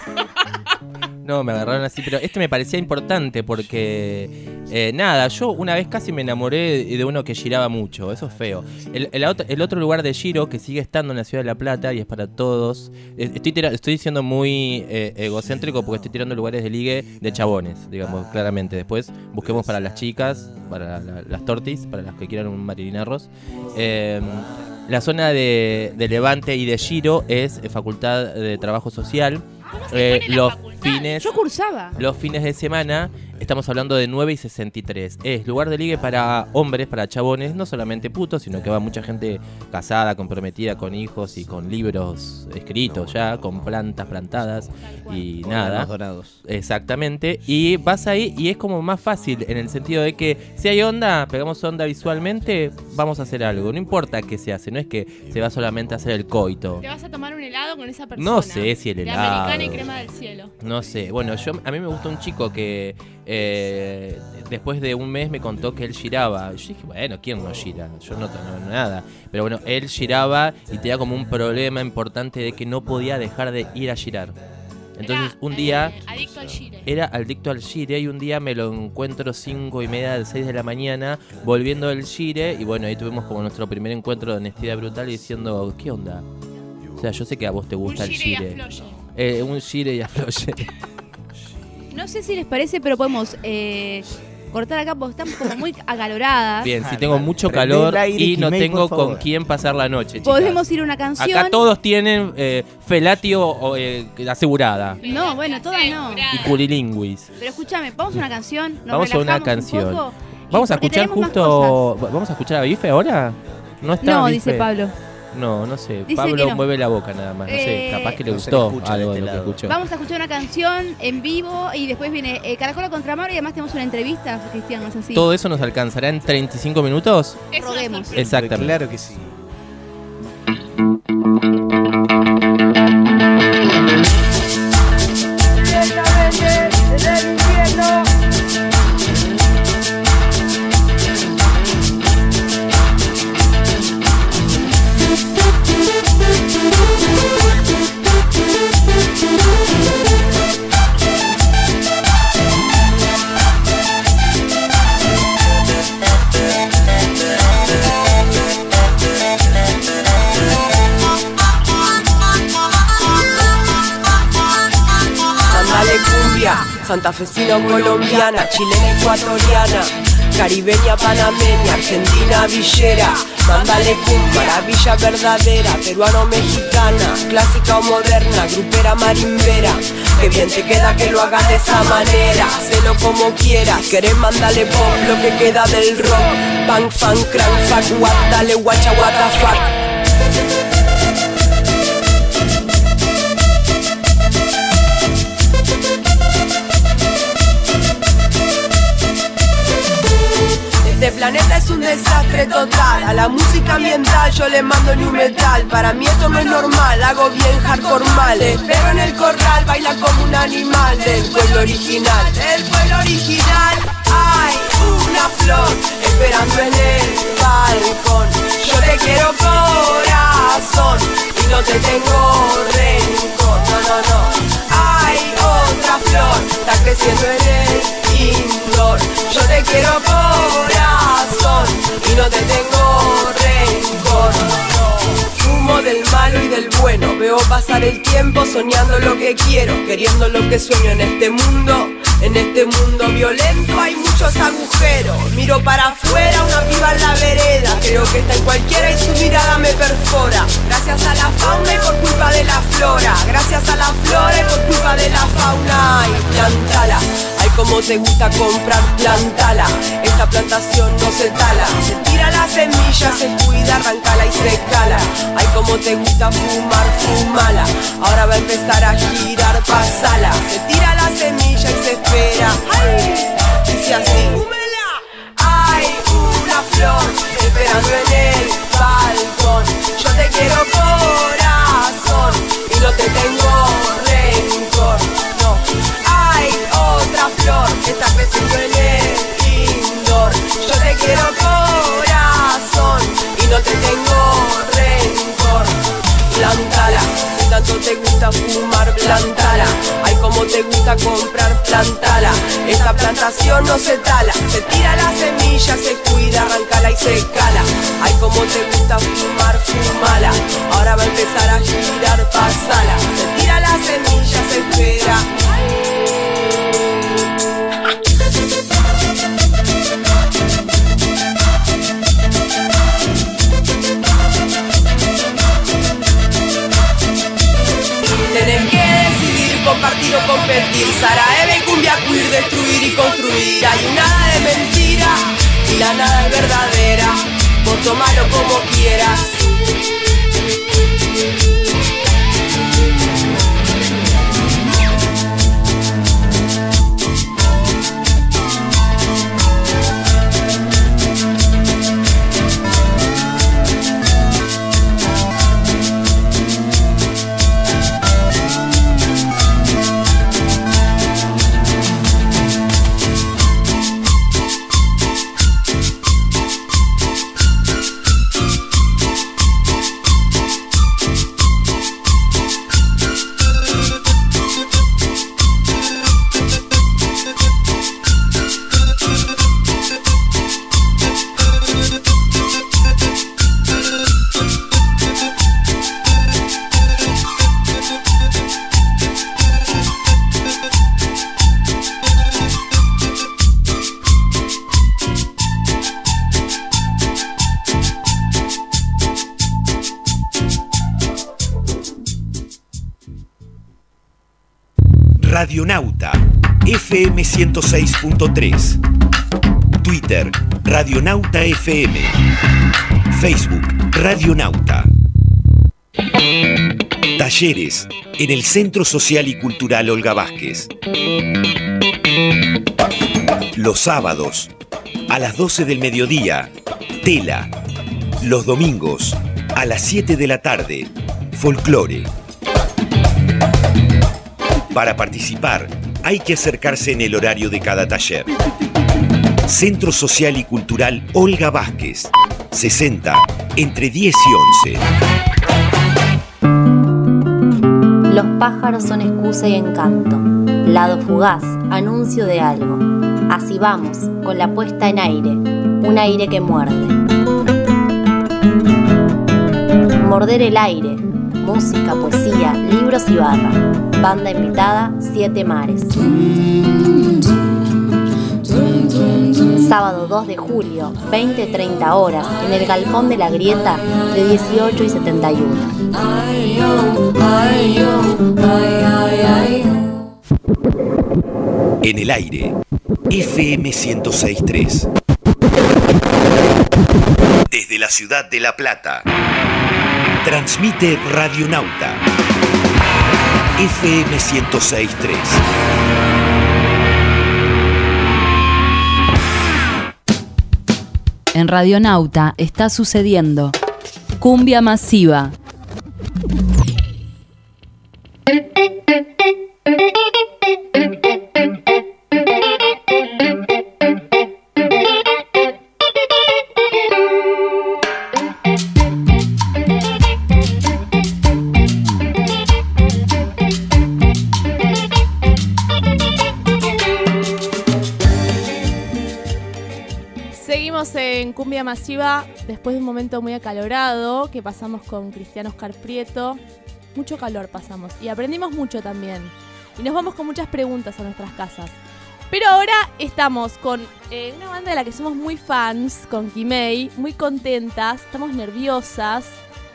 No, me agarraron así, pero este me parecía importante porque, eh, nada, yo una vez casi me enamoré de uno que giraba mucho, eso es feo. El, el, otro, el otro lugar de giro que sigue estando en la ciudad de La Plata y es para todos, eh, estoy, tira- estoy siendo muy eh, egocéntrico porque estoy tirando lugares de ligue de chabones, digamos, claramente. Después busquemos para las chicas, para la- las tortis, para las que quieran un marilinarros. Eh, la zona de, de Levante y de Giro es eh, Facultad de Trabajo Social. Eh, los fines Yo cursaba. los fines de semana estamos hablando de nueve y sesenta y tres. Es lugar de ligue para hombres, para chabones, no solamente putos, sino que va mucha gente casada, comprometida, con hijos y con libros escritos ya, con plantas plantadas y nada. Órganos donados. Exactamente. Y vas ahí y es como más fácil en el sentido de que si hay onda, pegamos onda visualmente, vamos a hacer algo. No importa qué se hace, no es que se va solamente a hacer el coito. Te vas a tomar un helado con esa persona. No sé si el De helado. americana y crema del cielo. No sé, bueno, yo a mí me gustó un chico que eh, después de un mes me contó que él giraba. Yo dije, bueno, ¿quién no gira? Yo no tengo nada. Pero bueno, él giraba y tenía como un problema importante de que no podía dejar de ir a girar. Entonces un día Eh, adicto al gire. era adicto al gire y un día me lo encuentro cinco y media, seis de la mañana volviendo del gire y bueno, ahí tuvimos como nuestro primer encuentro de honestidad brutal y diciendo, ¿qué onda? O sea, yo sé que a vos te gusta el gire y gire. afloye. Eh, un gire y afloye. No sé si les parece, pero podemos eh, cortar acá porque estamos como muy acaloradas. Bien, si tengo mucho Prendé calor el aire, y no Kimei, tengo por con favor. quién pasar la noche, chicas. Podemos ir a una canción. Acá todos tienen eh, felatio o, eh, asegurada No, bueno, todas no. y curilingüis. Pero escúchame, vamos a una canción. Nos Vamos a una relajamos un canción. poco, y Vamos a porque escuchar tenemos más justo. ¿Vamos a escuchar a Bife ahora? No está No, Bife. dice Pablo. No, no sé. Dice Pablo que no. mueve la boca nada más. No sé, Eh, capaz que le no se le gustó escucha algo de de este lo que lado. escuchó. Vamos a escuchar una canción en vivo y después viene eh, Caracola contra Mar y además tenemos una entrevista, Cristian, ¿no es así? ¿Todo eso nos alcanzará en treinta y cinco minutos? Roguemos. Exactamente. Claro que sí. Mandale cumbia, santafesina o colombiana, chilena ecuatoriana, caribeña, panameña, argentina, villera. Mándale cumbia, maravilla verdadera, peruano, mexicana, clásica o moderna, grupera, marimbera. Que bien te queda que lo hagas de esa manera, hacelo como quieras. Querés mándale pop, lo que queda del rock. Punk, fan, crank, fuck, what, dale guacha, what the fuck. Este planeta es un desastre total. A la música ambiental yo le mando new metal. Para mí esto no es normal, hago bien hardcore mal. Te espero en el corral, baila como un animal. Del pueblo original, del pueblo original. Hay una flor esperando en el balcón. Yo te quiero corazón y no te tengo rencor. No, no, no. Hay otra flor, está creciendo en el indoor. Yo te quiero corazón y no te tengo rencor. Fumo del malo y del bueno, veo pasar el tiempo soñando lo que quiero, queriendo lo que sueño en este mundo. En este mundo violento hay muchos agujeros. Miro para afuera, una piba en la vereda. Creo que está en cualquiera y su mirada me perfora. Gracias a la fauna y por culpa de la flora. Gracias a la flora y por culpa de la fauna. Ay, plantala, ay como te gusta comprar, plantala. Esta plantación no se tala. Se tira la semilla, se cuida, arrancala y se cala. Ay como te gusta fumar, fumala. Ahora va a empezar a girar, pasala. Se tira la semilla y se espera. Ay, dice así. Hay una flor esperando en el balcón. Yo te quiero corazón y no te tengo rencor. No, hay otra flor que está creciendo en el indoor. Yo te quiero corazón y no te tengo rencor. Plantala, si tanto te gusta fumar, plantala. Ay, como te gusta comprar, plantala. Esta plantación no se tala. Se tira la semilla, se cuida, arrancala y se cala. Ay, como te gusta fumar, fumala. Ahora va a empezar a girar, pasala. Se tira la semilla, se espera. Tenés que decidir, compartir o competir. Saraeve, cumbia, queer, destruir y construir. Hay un nada de mentira y la nada es verdadera. Vos tomalo como quieras. Radionauta, F M ciento seis punto tres. Twitter, Radionauta F M. Facebook, Radionauta. Talleres en el Centro Social y Cultural Olga Vázquez. Los sábados, a las doce del mediodía, tela. Los domingos, a las siete de la tarde, folclore. Para participar, hay que acercarse en el horario de cada taller. Centro Social y Cultural Olga Vázquez, sesenta, entre diez y once. Los pájaros son excusa y encanto. Lado fugaz, anuncio de algo. Así vamos, con la puesta en aire. Un aire que muerde. Morder el aire. Música, poesía, libros y barra. Banda invitada, Siete Mares. Sábado dos de julio, veinte a treinta horas, en el Galpón de la Grieta, de dieciocho y setenta y uno. En el aire, F M ciento seis punto tres. Desde la ciudad de La Plata, transmite Radionauta, F M ciento seis punto tres. En Radionauta está sucediendo Cumbia Masiva. En Cumbia Masiva, después de un momento muy acalorado que pasamos con Cristian Oscar Prieto. Mucho calor pasamos y aprendimos mucho también. Y nos vamos con muchas preguntas a nuestras casas. Pero ahora estamos con eh, una banda de la que somos muy fans, con Kimei, muy contentas, estamos nerviosas.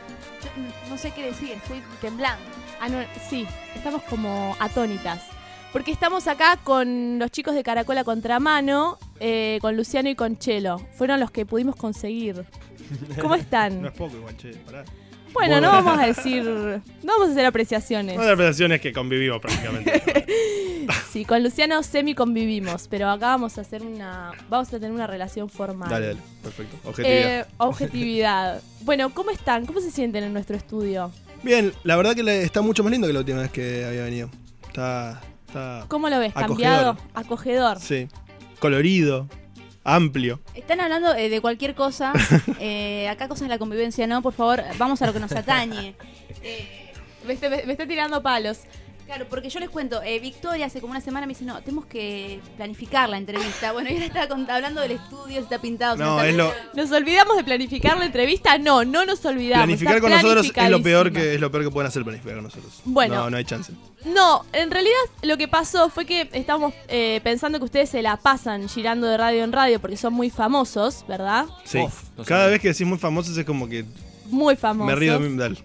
Yo no sé qué decir, estoy temblando. Ah, no, sí, estamos como atónitas. Porque estamos acá con los chicos de Caracol a Contramano, eh, con Luciano y con Chelo. Fueron los que pudimos conseguir. ¿Cómo están? No es poco igual, che, pará. Bueno, Bueno. no vamos a decir... No vamos a hacer apreciaciones. Una de las apreciaciones que convivimos prácticamente. Sí, con Luciano semi convivimos, pero acá vamos a hacer una... Vamos a tener una relación formal. Dale, dale, perfecto. Objetividad. Eh, objetividad. Bueno, ¿cómo están? ¿Cómo se sienten en nuestro estudio? Bien, la verdad que le- está mucho más lindo que la última vez que había venido. Está... está ¿Cómo lo ves? acogedor. ¿Cambiado? Acogedor. Sí. Colorido. Amplio. Están hablando eh, de cualquier cosa. Eh, acá cosas de la convivencia, ¿no? Por favor, vamos a lo que nos atañe. Eh, Me, está- me está tirando palos. Claro, porque yo les cuento, eh, Victoria hace como una semana me dice, no, tenemos que planificar la entrevista. Bueno, y ahora estaba cont- hablando del estudio, si está pintado. si No, está es lo- ¿Nos olvidamos de planificar la entrevista? No, no nos olvidamos. Planificar está con nosotros es lo peor planificadísima. que es lo peor que pueden hacer, planificar con nosotros. Bueno. No, no hay chance. No, en realidad lo que pasó fue que estábamos eh, pensando que ustedes se la pasan girando de radio en radio porque son muy famosos, ¿verdad? Sí. Cada vez que decís muy famosos es como que Muy famosos. me río de mí. Dale.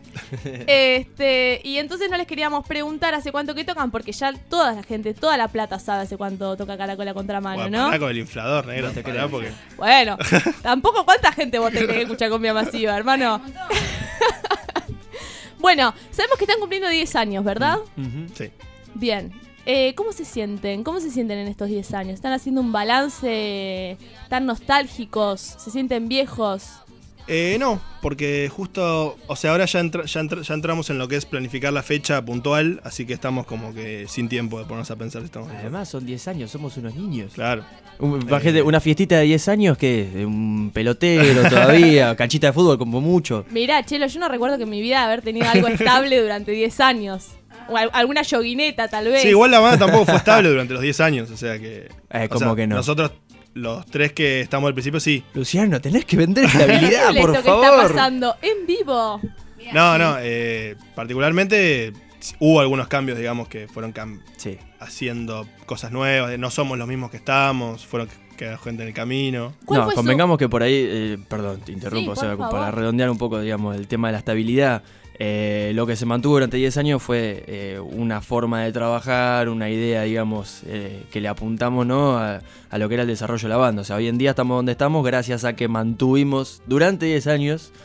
Este, y entonces no les queríamos preguntar hace cuánto que tocan, porque ya toda la gente, toda La Plata sabe hace cuánto toca Caracol a Contramano, Bueno, ¿no? pará con el inflador, negro. No te pará creas. porque... Bueno, tampoco cuánta gente vos tenés que escuchar Cumbia Masiva, hermano. Bueno, sabemos que están cumpliendo diez años, ¿verdad? Sí. Bien. Eh, ¿Cómo se sienten? ¿Cómo se sienten en estos diez años? ¿Están haciendo un balance? ¿Están nostálgicos? ¿Se sienten viejos? Eh, no, porque justo, o sea, ahora ya, entra- ya, entra- ya entramos en lo que es planificar la fecha puntual, así que estamos como que sin tiempo de ponernos a pensar si estamos. Además, son diez años, somos unos niños. Claro. Un- imagínate, una fiestita de diez años, ¿qué? De un pelotero todavía, canchita de fútbol como mucho. Mirá, Chelo, yo no recuerdo que en mi vida haber tenido algo estable durante diez años. O al- alguna yoguineta, tal vez. Sí, igual la banda tampoco fue estable durante los diez años, o sea que... Eh, o ¿cómo sea, que no? Nosotros, los tres que estamos al principio, sí. Luciano, tenés que vender estabilidad, Increíble por esto favor. que está pasando en vivo. No, no, eh, particularmente hubo algunos cambios, digamos, que fueron cam- haciendo cosas nuevas, no somos los mismos que estábamos, fueron quedó gente en el camino. No, convengamos que por ahí, eh, perdón, te interrumpo, Sí, o sea, por para favor. redondear un poco, digamos, el tema de la estabilidad. Eh, lo que se mantuvo durante diez años fue eh, una forma de trabajar, una idea, digamos, eh, que le apuntamos, ¿no? a, a lo que era el desarrollo de la banda. O sea, hoy en día estamos donde estamos gracias a que mantuvimos durante diez años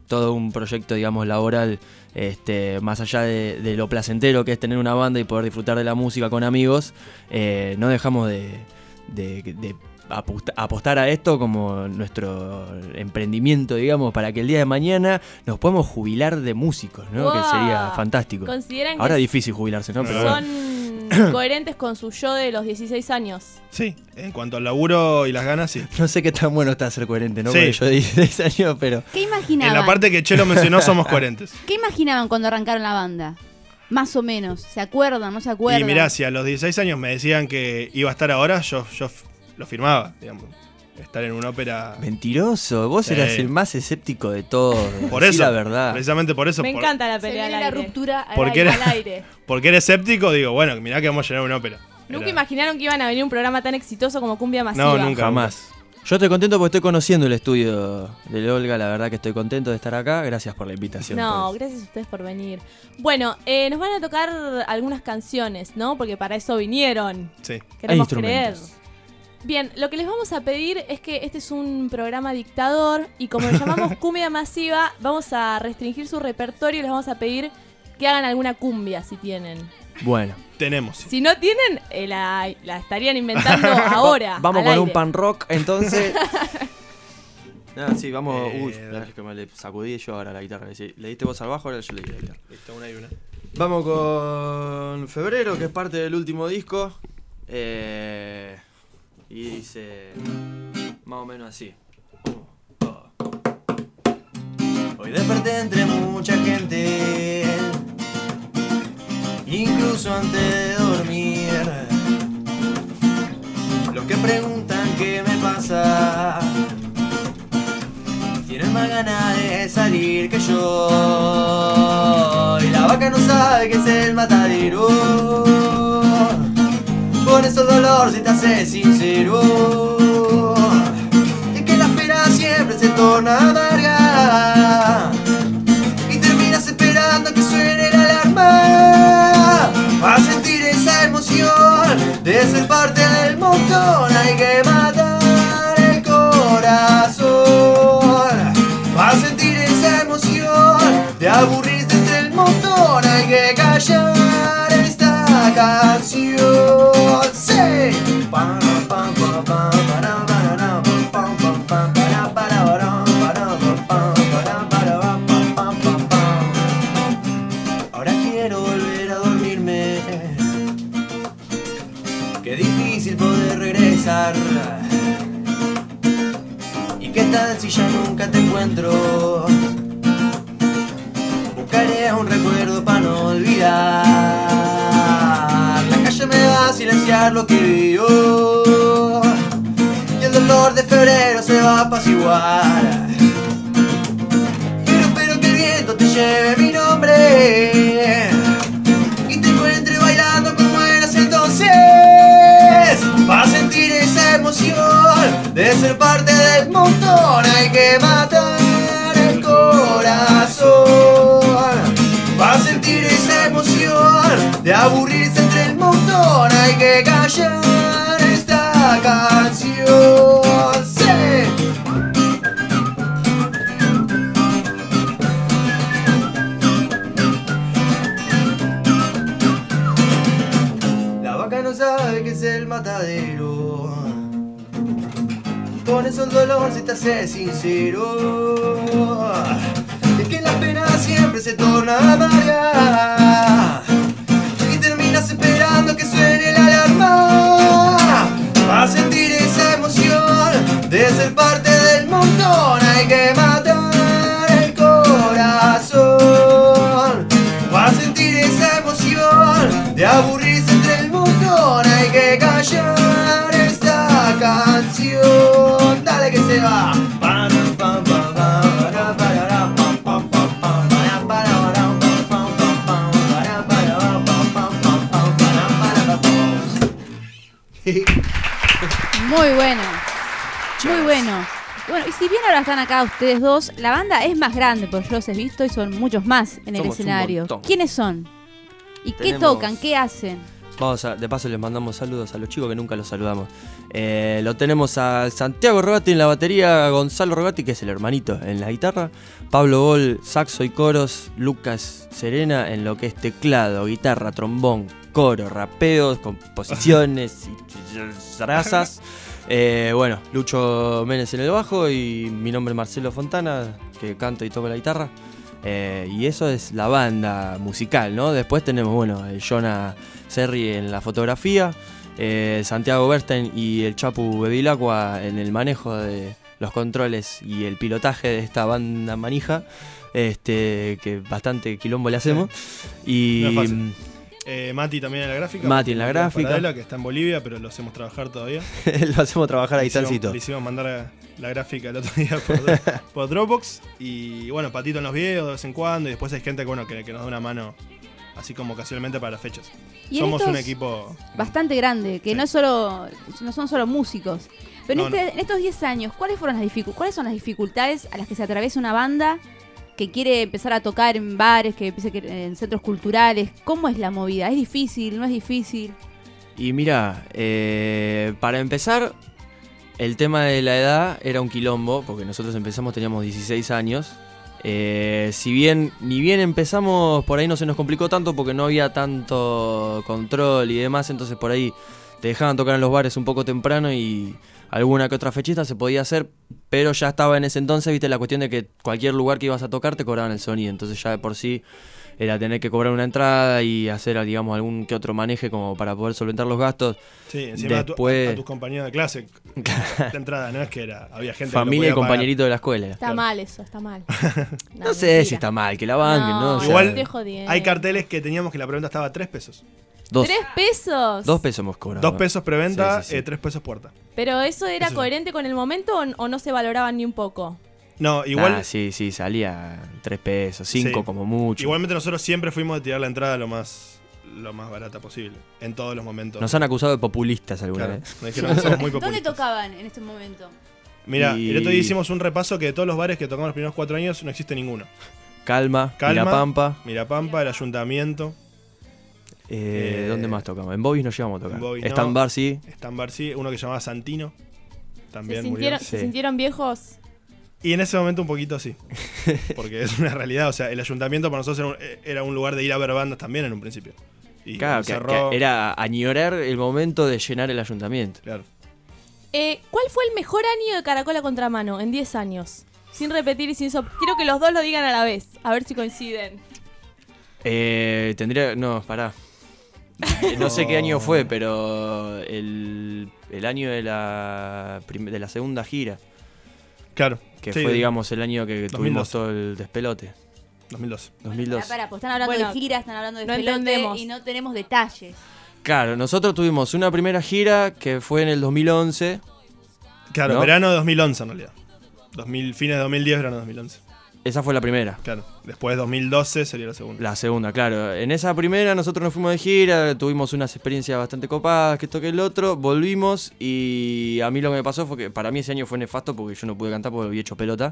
todo un proyecto, digamos, laboral, este, más allá de, de lo placentero que es tener una banda y poder disfrutar de la música con amigos, eh, no dejamos de, de, de aposta- apostar a esto como nuestro emprendimiento, digamos, para que el día de mañana nos podamos jubilar de músicos, ¿no? Wow. Que sería fantástico. ¿Consideran que Ahora es difícil jubilarse, ¿no? Pero son bueno. coherentes con su yo de los dieciséis años? Sí, en cuanto al laburo y las ganas, sí. No sé qué tan bueno está ser coherente, ¿no? Sí. Porque yo de dieciséis años, pero... ¿Qué imaginaban? En la parte que Chelo mencionó somos coherentes. ¿Qué imaginaban cuando arrancaron la banda? Más o menos. ¿Se acuerdan? ¿No se acuerdan? Y mirá, si a los dieciséis años me decían que iba a estar ahora, yo, yo f- lo firmaba, digamos. Estar en una ópera... Mentiroso, vos Sí. eras el más escéptico de todos. Por Decí eso, la verdad. precisamente por eso. Me por- encanta la Se pelea al viene la aire. ruptura al Porque aire. era- Al aire. Porque era escéptico, digo, bueno, mirá que vamos a llenar una ópera. Nunca Era- imaginaron que iban a venir un programa tan exitoso como Cumbia Masiva. No, nunca. Jamás. Yo estoy contento porque estoy conociendo el estudio de Olga, la verdad que estoy contento de estar acá. Gracias por la invitación. No, pues. gracias a ustedes por venir. Bueno, eh, nos van a tocar algunas canciones, ¿no? Porque para eso vinieron. Sí. Queremos Hay creer. instrumentos. Bien, lo que les vamos a pedir es que este es un programa dictador y como lo llamamos Cumbia Masiva, vamos a restringir su repertorio y les vamos a pedir que hagan alguna cumbia si tienen. Bueno. Tenemos. Si no tienen, eh, la, la estarían inventando ahora. Vamos al con aire. un pan rock, entonces. Ah, sí, vamos. Eh, Uy, la que me le sacudí yo ahora la guitarra. Sí, le diste vos al bajo, ahora yo le di la guitarra. Listo, una y una. Vamos con Febrero, que es parte del último disco. Eh, y dice. Más o menos así. Hoy desperté entre mucha gente, incluso antes de dormir. Los que preguntan qué me pasa tienen más ganas de salir que yo. Y la vaca no sabe que es el matadero. Con eso el dolor se te hace sincero. Es que la espera siempre se torna amarga y terminas esperando que suene la alarma. Para sentir esa emoción de ser parte del montón hay que matar el corazón. Para sentir esa emoción de aburrirse entre el montón hay que callar esta canción. Sí. Pam, pam, pam, pam, pam, pam, pam, pam, pam, para, para, para, para, pam, para, para, pam, pam, pam, pam. Ahora quiero volver a dormirme. Qué difícil poder regresar. ¿Y qué tal si ya nunca te encuentro? Buscaré un recuerdo para no olvidar. La calle me va a silenciar lo que vivo y el dolor de febrero se va a apaciguar. Pero espero que el viento te lleve mi nombre y te encuentre bailando como eras entonces. Para sentir esa emoción de ser parte del montón hay que matar el corazón. Para sentir esa emoción de aburrirse entre el montón hay que callar esta canción. Sí. La vaca no sabe que es el matadero. Con eso el dolor se te hace sincero. Es que la pena siempre se torna amarga y terminas esperando que suene la alarma. Para sentir esa emoción de ser parte del montón hay que matar el corazón. Para sentir esa emoción de aburrirse entre el montón hay que callar esta canción. Dale que se va. Pam, pam, pam, pam, para, para, para, pam, pam, pam, pam, para, para, para, pam, pam, pam, pam, para, para, pam, pam, pam, pam, pam, para, para, pam. Muy bueno. Muy bueno. Bueno, y si bien ahora están acá ustedes dos, la banda es más grande, por yo los he visto, y son muchos más en el Somos un escenario. montón. ¿Quiénes son? ¿Y qué Tenemos- tocan? ¿Qué hacen? Vamos a, de paso les mandamos saludos a los chicos que nunca los saludamos. Eh, lo tenemos a Santiago Rogati en la batería, Gonzalo Rogati, que es el hermanito, en la guitarra, Pablo Bol, saxo y coros, Lucas Serena en lo que es teclado, guitarra, trombón, coro, rapeos, composiciones y razas. Eh, bueno, Lucho Méndez en el bajo y mi nombre es Marcelo Fontana, que canto y toco la guitarra. Eh, y eso es la banda musical, ¿no? Después tenemos, bueno, el Jonah Serri en la fotografía, eh, Santiago Bernstein y el Chapu Bevilacqua en el manejo de los controles y el pilotaje de esta banda manija, este, que bastante quilombo le hacemos. Y no es fácil. Eh, Mati también en la gráfica. Mati en la gráfica. Paradela, que está en Bolivia, pero lo hacemos trabajar todavía. Lo hacemos trabajar a distancia y todo. Le hicimos mandar a la gráfica el otro día por, por Dropbox. Y bueno, Patito en los videos de vez en cuando. Y después hay gente bueno, que, que nos da una mano, así como ocasionalmente para las fechas. Y Somos un equipo bastante grande, que Sí. no es solo, no son solo músicos. Pero en, No, este- en estos diez años, ¿cuáles fueron las dificu- ¿cuáles son las dificultades a las que se atraviesa una banda que quiere empezar a tocar en bares, que empiece que- en centros culturales? ¿Cómo es la movida? ¿Es difícil? ¿No es difícil? Y mira, eh, para empezar, el tema de la edad era un quilombo, porque nosotros empezamos, teníamos dieciséis años. Eh, si bien, ni bien empezamos, por ahí no se nos complicó tanto porque no había tanto control y demás, entonces por ahí te dejaban tocar en los bares un poco temprano y alguna que otra fechita se podía hacer, pero ya estaba en ese entonces, viste, la cuestión de que cualquier lugar que ibas a tocar te cobraban el sonido, entonces ya de por sí era tener que cobrar una entrada y hacer, digamos, algún que otro maneje como para poder solventar los gastos. Sí, encima Después, a, tu- a tus compañeros de clase. La entrada no es que era, había gente que lo familia y podía pagar. compañerito de la escuela. Está mal eso, está mal. No sé si está mal, que la banquen, ¿no? O sea, Igual estoy jodiendo. hay carteles que teníamos que la preventa estaba a tres pesos. Dos. ¿Tres pesos? Dos pesos hemos cobrado. Dos pesos preventa, Sí, sí, sí. eh, tres pesos puerta. ¿Pero eso era Eso sí. coherente con el momento o, o no se valoraban ni un poco? No, igual. Nah, sí, sí, salía tres pesos, cinco Sí. como mucho. Igualmente nosotros siempre fuimos de tirar la entrada lo más lo más barata posible. En todos los momentos. Nos han acusado de populistas alguna Claro, vez. nos dijeron que somos muy ¿Dónde populistas. tocaban en este momento? Mira, Y- el otro día hicimos un repaso que de todos los bares que tocamos los primeros cuatro años no existe ninguno. Calma, Calma, Mirapampa. Mirapampa, el ayuntamiento. Eh, Eh, ¿Dónde más tocamos? En Bobis no llegamos a tocar. En Bobby no. Stan Bar sí. Stan Bar sí, uno que se llamaba Santino. También ¿Se murió. sintieron, ¿Se sintieron viejos? Y en ese momento un poquito sí. Porque es una realidad. O sea, el ayuntamiento para nosotros era un, era un lugar de ir a ver bandas también en un principio. Y Claro, que, cerró. que era añorar el momento de llenar el ayuntamiento. Claro. Eh, ¿Cuál fue el mejor año de Caracol a Contramano en diez años? Sin repetir y sin sop... Quiero que los dos lo digan a la vez, a ver si coinciden. Eh, tendría. No, pará. Eh, No sé qué año fue, pero el, el año de la, prim- de la segunda gira. Claro. Que sí, fue, digamos, el año que dos mil tuvimos doce. todo el despelote. dos mil doce. dos mil doce. Pará, pará, pues están hablando Bueno, de gira, están hablando de no pelote entendemos. y no tenemos detalles. Claro, nosotros tuvimos una primera gira que fue en el dos mil once. Claro, ¿no? verano de dos mil once en realidad. dos mil, fines de dos mil diez, verano de dos mil once. Esa fue la primera. Claro. Después dos mil doce sería la segunda. La segunda, claro. En esa primera nosotros nos fuimos de gira, tuvimos unas experiencias bastante copadas, que esto que el otro, volvimos y a mí lo que me pasó fue que para mí ese año fue nefasto porque yo no pude cantar porque había hecho pelota.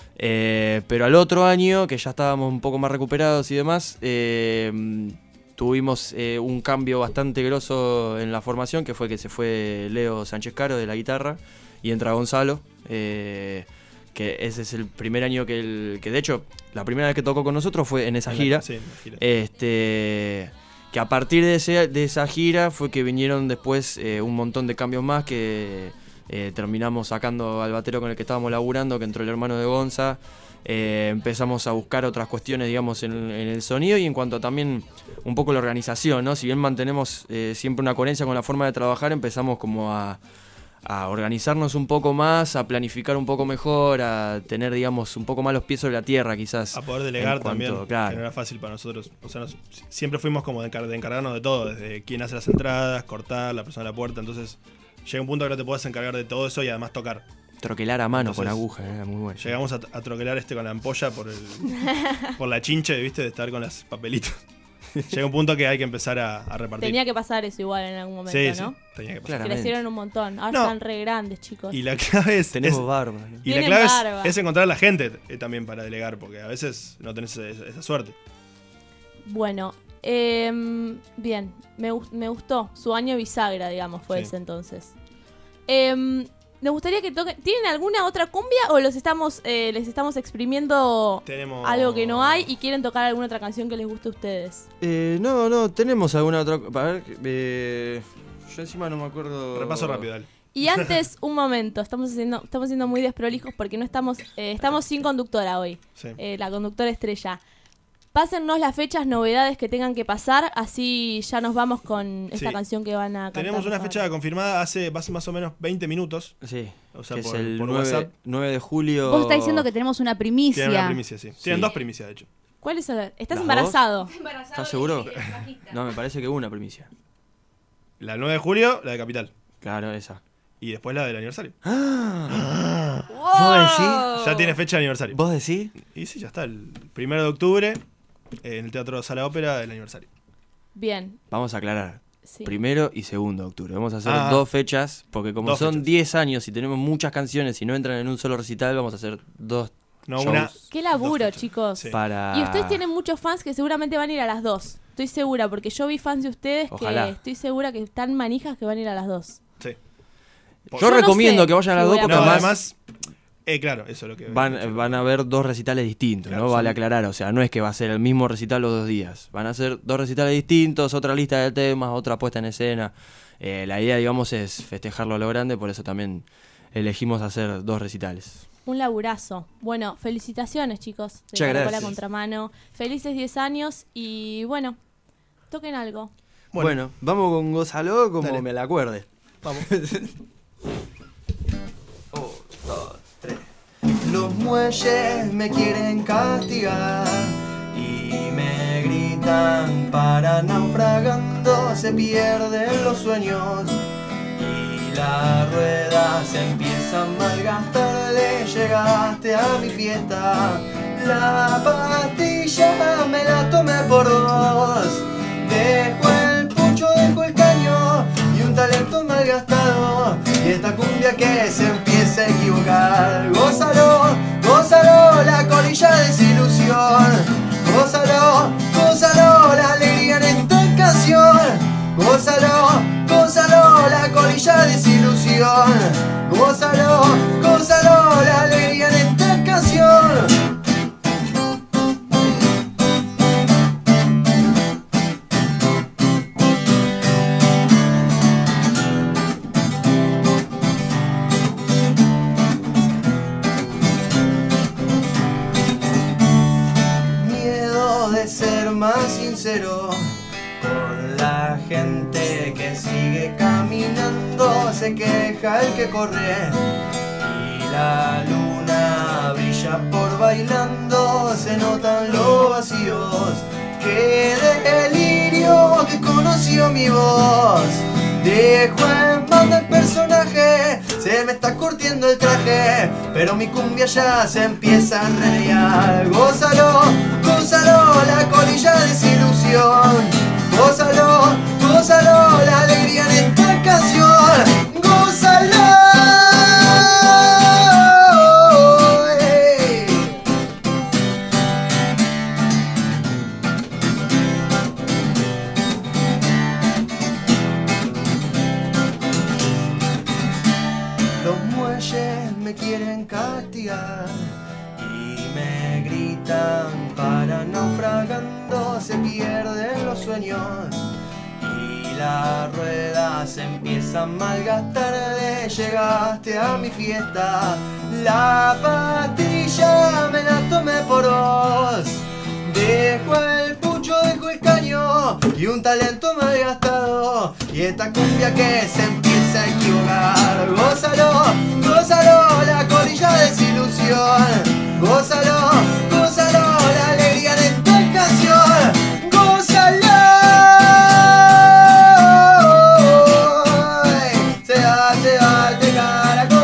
Eh, pero al otro año, que ya estábamos un poco más recuperados y demás, eh, tuvimos eh, un cambio bastante grosso en la formación, que fue que se fue Leo Sánchez Caro de la guitarra y entra Gonzalo. Eh, que ese es el primer año que, el, que de hecho, la primera vez que tocó con nosotros fue en esa En la- gira. sí, en la gira. Este, que a partir de, ese, de esa gira fue que vinieron después eh, un montón de cambios más que eh, terminamos sacando al batero con el que estábamos laburando, que entró el hermano de Gonza. Eh, empezamos a buscar otras cuestiones, digamos, en, en el sonido y en cuanto a también un poco la organización, ¿no? Si bien mantenemos eh, siempre una coherencia con la forma de trabajar, empezamos como a a organizarnos un poco más, a planificar un poco mejor, a tener, digamos, un poco más los pies sobre la tierra, quizás. A poder delegar en cuanto- también, claro. que no era fácil para nosotros. O sea, nos- siempre fuimos como de, encar- de encargarnos de todo, desde quién hace las entradas, cortar, la persona de la puerta. Entonces, llega un punto que no te puedes encargar de todo eso y además tocar. Troquelar a mano con Entonces, aguja, era muy bueno. Llegamos a, a troquelar este con la ampolla por el por la chinche, ¿viste? De estar con los papelitos. Llega un punto que hay que empezar a, a repartir. Tenía que pasar eso igual en algún momento, Sí, sí, ¿no? tenía que pasar. Crecieron un montón. Ahora No. están re grandes, chicos. Y la clave es. Tenemos es- barba, ¿no? Y la Tienen clave es- barba. es, encontrar a la gente eh, también para delegar, porque a veces no tenés esa, esa suerte. Bueno, Eh, bien, me, gu- me gustó. Su año bisagra, digamos, fue Sí. ese entonces. Eh, me gustaría que toquen. ¿Tienen alguna otra cumbia o los estamos eh, les estamos exprimiendo Tenemos- algo que no hay y quieren tocar alguna otra canción que les guste a ustedes? Eh, no, no, tenemos alguna otra. A ver, eh, yo encima no me acuerdo. Repaso rápido, dale. Y antes, un momento, estamos haciendo, estamos siendo muy desprolijos porque no estamos, eh, estamos sin conductora hoy. Sí. Eh, la conductora estrella. Pásennos las fechas, novedades que tengan que pasar, así ya nos vamos con esta Sí. canción que van a cantar. Tenemos una por favor. fecha confirmada hace más, más o menos veinte minutos. Sí. O sea, que por, es el por nueve, WhatsApp. nueve de julio. Vos estás diciendo que tenemos una primicia. Tienen una primicia, sí. Tienen Sí. dos primicias, de hecho. ¿Cuál es? el- ¿Estás ¿Las embarazado? ¿Estás seguro? No, me parece que hubo una primicia. La nueve de julio, la de Capital. Claro, esa. Y después la del aniversario. ¿Vos decís? Ya tiene fecha de aniversario. ¿Vos decís? Y sí, ya está. El primero de octubre, eh, en el Teatro Sala Ópera, del aniversario. Bien. Vamos a aclarar. Sí. Primero y segundo de octubre. Vamos a hacer Ah. dos fechas, porque como Dos son fechas. diez años y tenemos muchas canciones y no entran en un solo recital, vamos a hacer dos No, shows una- Qué laburo, chicos. para... Y ustedes tienen muchos fans que seguramente van a ir a las dos. Estoy segura, porque yo vi fans de ustedes Ojalá. que estoy segura que están manijas que van a ir a las dos. Sí. Yo no recomiendo sé que vayan a las si dos voy a porque No, además, además, eh, claro, eso es lo que. van, van a haber dos recitales distintos, Claro, ¿no? Vale son- aclarar, o sea, no es que va a ser el mismo recital los dos días. Van a ser dos recitales distintos, otra lista de temas, otra puesta en escena. Eh, la idea, digamos, es festejarlo a lo grande, por eso también elegimos hacer dos recitales. Un laburazo. Bueno, felicitaciones, chicos. De Muchas Caracol a gracias. Contramano. Felices diez años y bueno, toquen algo. Bueno, vamos con Gózalo como Dale. me la acuerde. Vamos. Un, dos, tres. Los muelles me quieren castigar y me gritan para naufragando se pierden los sueños y la rueda se empieza a malgastar de llegaste a mi fiesta. La pastilla me la tomé por dos, dejo el pucho, dejo el caño y un talento malgastado y esta cumbia que se empieza a equivocar. Gózalo, gózalo, la colilla desilusión. Gózalo, gózalo, la alegría en esta canción. Gózalo, gózalo, la colilla desilusión. Gózalo, gózalo, la alegría en esta canción. Miedo de ser más sincero con la gente que sigue caminando, se queja el que corre y la luna brilla por bailando, se notan los vacíos, qué delirio que conoció mi voz. Dejo en banda el personaje, se me está curtiendo el traje, pero mi cumbia ya se empieza a renegar. Gózalo, gózalo, la colilla desilusión. Gózalo, gózalo, la alegría en esta canción. Gózalo. Ey. Los muelles me quieren castigar y me gritan para naufragando se pierden los sueños y la rueda se empieza a malgastar de llegaste a mi fiesta. La pastilla me la tomé por vos, dejo el pucho, dejo el caño y un talento malgastado y esta cumbia que se empieza a equivocar. Gózalo, gózalo, la colilla desilusión. Gózalo, gózalo, la alegría de esta canción. Gózalo. Se va, se va de Caracol.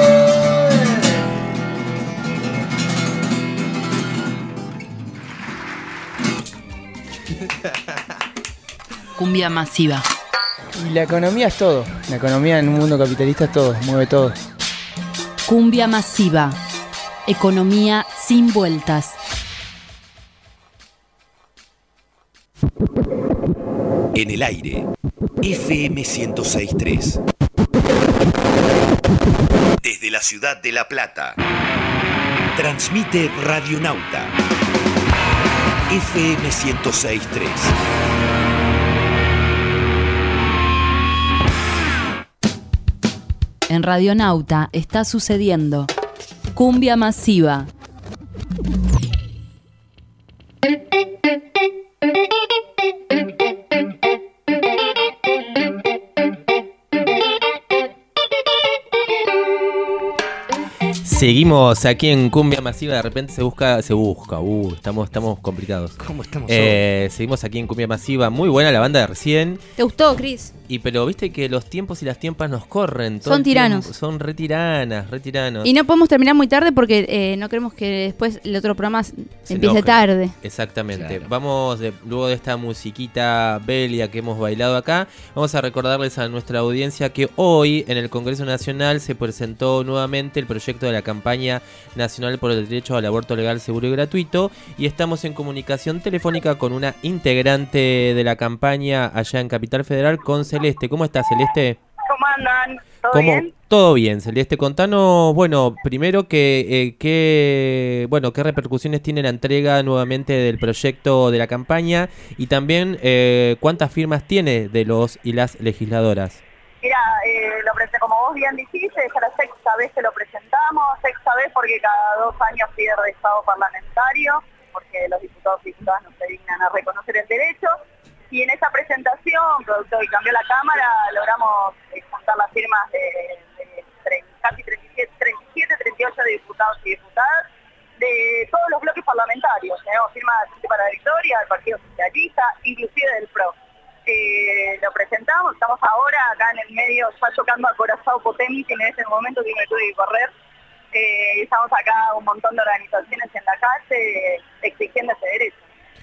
Cumbia masiva. Y la economía es todo. La economía en un mundo capitalista es todo, mueve todo. Cumbia masiva. Economía sin vueltas. En el aire, F M ciento seis punto tres. Desde la ciudad de La Plata, transmite Radionauta, F M ciento seis punto tres. En Radionauta está sucediendo Cumbia Masiva. Seguimos aquí en Cumbia Masiva, de repente se busca, se busca, uh, estamos, estamos complicados. ¿Cómo estamos eh, Seguimos aquí en Cumbia Masiva, muy buena la banda de recién. ¿Te gustó, Cris? Y pero viste que los tiempos y las tiempas nos corren. todo Son el tiranos. tiempo. Son retiranas, retiranos. Y no podemos terminar muy tarde porque eh, no queremos que después el otro programa Se empiece enoje. tarde. Exactamente. Claro. Vamos, de- luego de esta musiquita belia que hemos bailado acá, vamos a recordarles a nuestra audiencia que hoy en el Congreso Nacional se presentó nuevamente el proyecto de la campaña nacional por el derecho al aborto legal, seguro y gratuito, y estamos en comunicación telefónica con una integrante de la campaña allá en Capital Federal, con Celeste. ¿Cómo estás, Celeste? ¿Cómo andan? ¿Todo ¿Cómo? bien? Todo bien, Celeste. Contanos, bueno, primero que, eh, qué, bueno, qué repercusiones tiene la entrega nuevamente del proyecto de la campaña y también eh, cuántas firmas tiene de los y las legisladoras. Mira, eh, lo presenté, como vos bien dijiste, es la sexta vez que lo presentamos, sexta vez porque cada dos años pierde estado parlamentario, porque los diputados y diputadas no se dignan a reconocer el derecho. Y en esa presentación, producto que cambió la Cámara, logramos eh, juntar las firmas de, de tre- casi treinta y siete, treinta y siete, treinta y ocho de diputados y diputadas de todos los bloques parlamentarios. Tenemos firmas de Frente para la Victoria, del Partido Socialista, inclusive del P R O. Eh, lo presentamos, estamos ahora acá en el medio, ya tocando a Corazao Potemkin en ese momento que me tuve que correr. Eh, estamos acá un montón de organizaciones en la calle exigiendo ese derecho.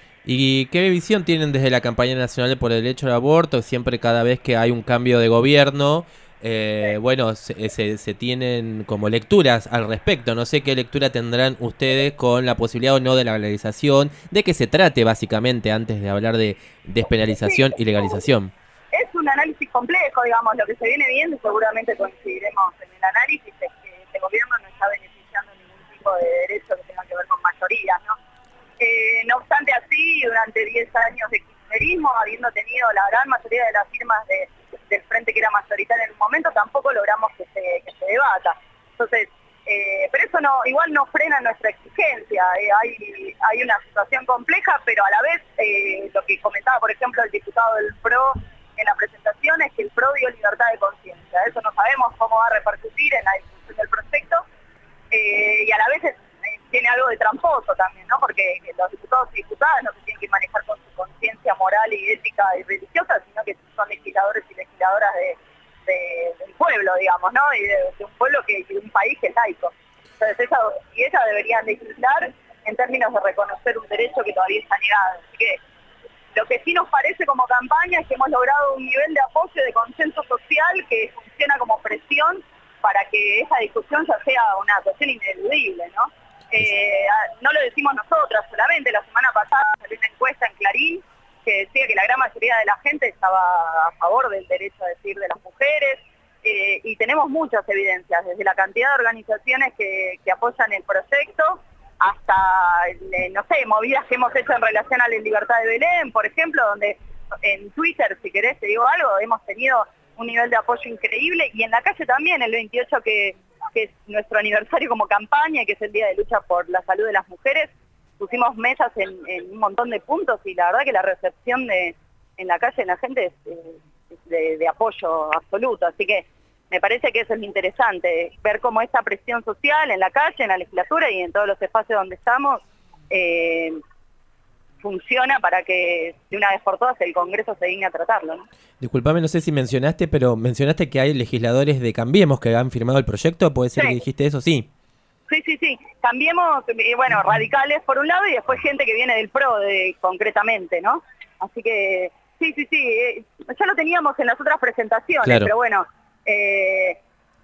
¿Y qué visión tienen desde la campaña nacional por el derecho al aborto? Siempre cada vez que hay un cambio de gobierno, eh, bueno, se, se, se tienen como lecturas al respecto. No sé qué lectura tendrán ustedes con la posibilidad o no de la legalización, de que se trate básicamente antes de hablar de despenalización y legalización. Es un análisis complejo, digamos, lo que se viene viendo y seguramente coincidiremos en el análisis es que este gobierno no está beneficiando ningún tipo de derecho que tenga que ver con mayorías, ¿no? Eh, no obstante así, durante diez años de kirchnerismo, habiendo tenido la gran mayoría de las firmas de, del frente que era mayoritaria en un momento, tampoco logramos que se, que se debata. Entonces, eh, pero eso no, igual no frena nuestra exigencia. Eh, hay, hay una situación compleja, pero a la vez, eh, lo que comentaba, por ejemplo, el diputado del P R O en la presentación, es que el P R O dio libertad de conciencia. Eso no sabemos cómo va a repercutir en la discusión del proyecto, eh, y a la vez es, tiene algo de tramposo también, ¿no? Porque los diputados y diputadas no se tienen que manejar con su conciencia moral y ética y religiosa, sino que son legisladores y legisladoras de, de, del pueblo, digamos, ¿no? Y de, de un pueblo que, de un país que es laico. Entonces, esa, y ellas deberían legislar en términos de reconocer un derecho que todavía está negado. Así que lo que sí nos parece como campaña es que hemos logrado un nivel de apoyo y de consenso social que funciona como presión para que esa discusión ya sea una cuestión ineludible, ¿no? Eh, no lo decimos nosotras solamente, la semana pasada salió una encuesta en Clarín que decía que la gran mayoría de la gente estaba a favor del derecho a decidir de las mujeres, eh, y tenemos muchas evidencias, desde la cantidad de organizaciones que, que apoyan el proyecto hasta, eh, no sé, movidas que hemos hecho en relación a la libertad de Belén, por ejemplo, donde en Twitter, si querés te digo algo, hemos tenido un nivel de apoyo increíble, y en la calle también, el veintiocho que... que es nuestro aniversario como campaña, que es el Día de Lucha por la Salud de las Mujeres, pusimos mesas en, en un montón de puntos y la verdad que la recepción de en la calle en la gente es, eh, es de, de apoyo absoluto, así que me parece que eso es lo interesante, ver cómo esta presión social en la calle, en la legislatura y en todos los espacios donde estamos, eh, funciona para que de una vez por todas el Congreso se digne a tratarlo, ¿no? Disculpame, no sé si mencionaste, pero mencionaste que hay legisladores de Cambiemos que han firmado el proyecto. ¿Puede ser Sí. que dijiste eso? Sí. Sí, sí, sí. Cambiemos, eh, bueno, radicales por un lado y después gente que viene del P R O de, concretamente, ¿no? Así que, sí, sí, sí. Eh, ya lo teníamos en las otras presentaciones, Claro. pero bueno, eh,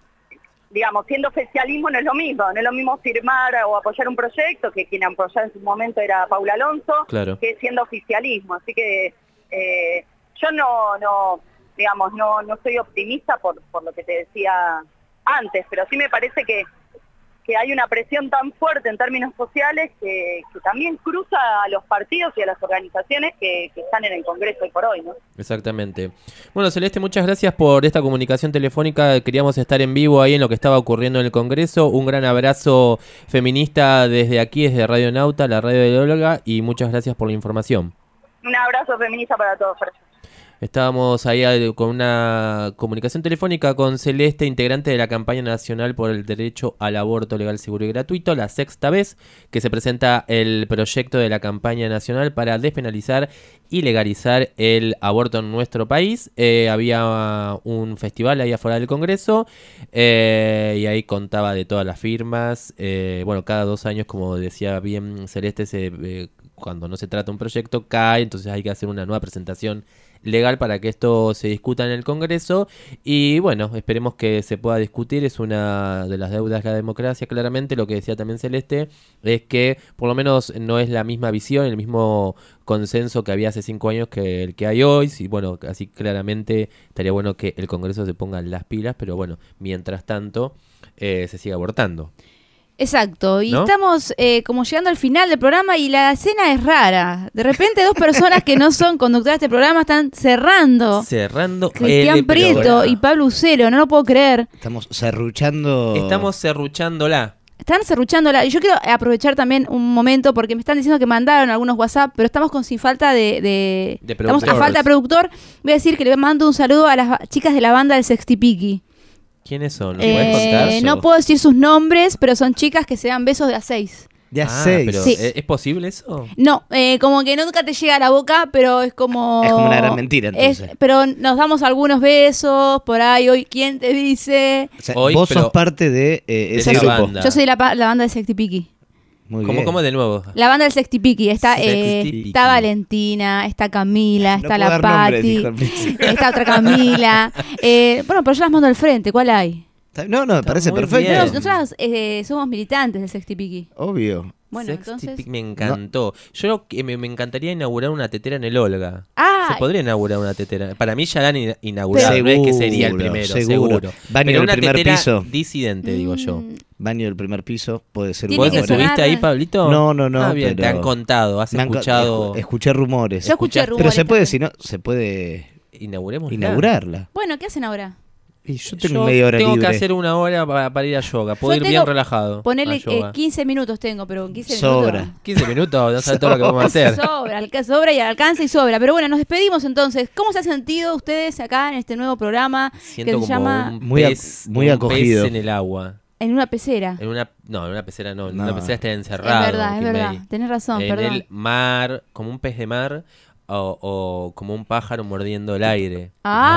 digamos, siendo oficialismo no es lo mismo. No es lo mismo firmar o apoyar un proyecto, que quien apoyaba en su momento era Paula Alonso, Claro. que siendo oficialismo. Así que... Eh, yo no, no digamos, no, no soy optimista por, por lo que te decía antes, pero sí me parece que, que hay una presión tan fuerte en términos sociales que, que también cruza a los partidos y a las organizaciones que, que están en el Congreso hoy por hoy, ¿no? Exactamente. Bueno, Celeste, muchas gracias por esta comunicación telefónica. Queríamos estar en vivo ahí en lo que estaba ocurriendo en el Congreso. Un gran abrazo feminista desde aquí, desde Radio Nauta, la radio de Olga, y muchas gracias por la información. Un abrazo feminista para todos, Fercho. Estábamos ahí eh, con una comunicación telefónica con Celeste, integrante de la campaña nacional por el derecho al aborto legal, seguro y gratuito, la sexta vez que se presenta el proyecto de la campaña nacional para despenalizar y legalizar el aborto en nuestro país. Eh, había un festival ahí afuera del Congreso eh, y ahí contaba de todas las firmas. Eh, bueno, cada dos años, como decía bien Celeste, se, eh, cuando no se trata un proyecto cae, entonces hay que hacer una nueva presentación legal para que esto se discuta en el Congreso y bueno, esperemos que se pueda discutir. Es una de las deudas de la democracia, claramente. Lo que decía también Celeste es que por lo menos no es la misma visión, el mismo consenso que había hace cinco años que el que hay hoy. Y bueno, así claramente estaría bueno que el Congreso se ponga las pilas, pero bueno, mientras tanto eh, se sigue abortando. Exacto, y ¿No? estamos eh, como llegando al final del programa y la escena es rara. De repente dos personas que no son conductoras de este programa están cerrando. Cerrando Cristian el Prieto programa. y Pablo Ucero, no lo puedo creer. Estamos serruchando. Estamos serruchándola. Están serruchándola. Y yo quiero aprovechar también un momento porque me están diciendo que mandaron algunos WhatsApp, pero estamos con sin falta de... de, De estamos a productores. falta de productor. Voy a decir que le mando un saludo a las ba- chicas de la banda del Sextipiqui. ¿Quiénes son? ¿Nos Eh, puedes contar? no puedo decir sus nombres, pero son chicas que se dan besos de a seis. De a Ah, seis. pero Sí. ¿es, es posible eso? No, eh, como que nunca te llega a la boca, pero es como... Es como una gran mentira, Es- entonces. pero nos damos algunos besos por ahí. Hoy, ¿quién te dice? O sea, Hoy, vos pero- sos parte de eh, de ese esa grupo. banda. Yo soy de la, pa- la banda del Sextipiqui. Muy ¿Cómo, bien. cómo de nuevo? La banda del Sextipiqui. Está, eh, Sextipiqui. está Valentina, está Camila, No está puedo la dar nombres, Pati, dijo al principio. está otra Camila. Eh, bueno, pero yo las mando al frente. ¿Cuál hay? No, no, me parece muy perfecto. bien. No, nosotras eh, somos militantes del Sextipiqui. Obvio. Bueno, Sexty entonces... Pic me encantó. Yo que me, me encantaría inaugurar una tetera en el Olga. Ah, Se podría inaugurar una tetera. Para mí ya la han ina- inaugurado. No es que sería el Seguro, primero, seguro. seguro. Baño Pero del una primer tetera piso. disidente, digo yo. Mm, Baño del primer piso puede ser Tiene ¿Vos que una buena- estuviste sonar- ahí, Pablito? No, no, no. Ah, bien, te pero- han contado, has me han co- escuchado. escu- escuché rumores. Yo escuché ¿Escuchaste? rumores. Pero se puede, también. si no, se puede Inauguremos. inaugurarla. Bueno, ¿qué hacen ahora? Y yo tengo Yo media hora tengo libre. que hacer una hora para, para ir a yoga. Puedo Yo ir bien tengo- relajado. Ponele a yoga. eh, quince minutos tengo, pero en quince Sobra. minutos... quince minutos, no sabes todo lo que vamos a hacer. Sobra, alca- sobra y alcanza y sobra. Pero bueno, nos despedimos entonces. ¿Cómo se han sentido ustedes acá en este nuevo programa Siento que se como llama un Muy ac- pez, muy un acogido. pez en el agua. En una pecera? En una, no, en una pecera no. En No. una pecera está encerrado. Es verdad, es Jimei. verdad. Tenés razón, En perdón. el mar, como un pez de mar o, o como un pájaro mordiendo el aire.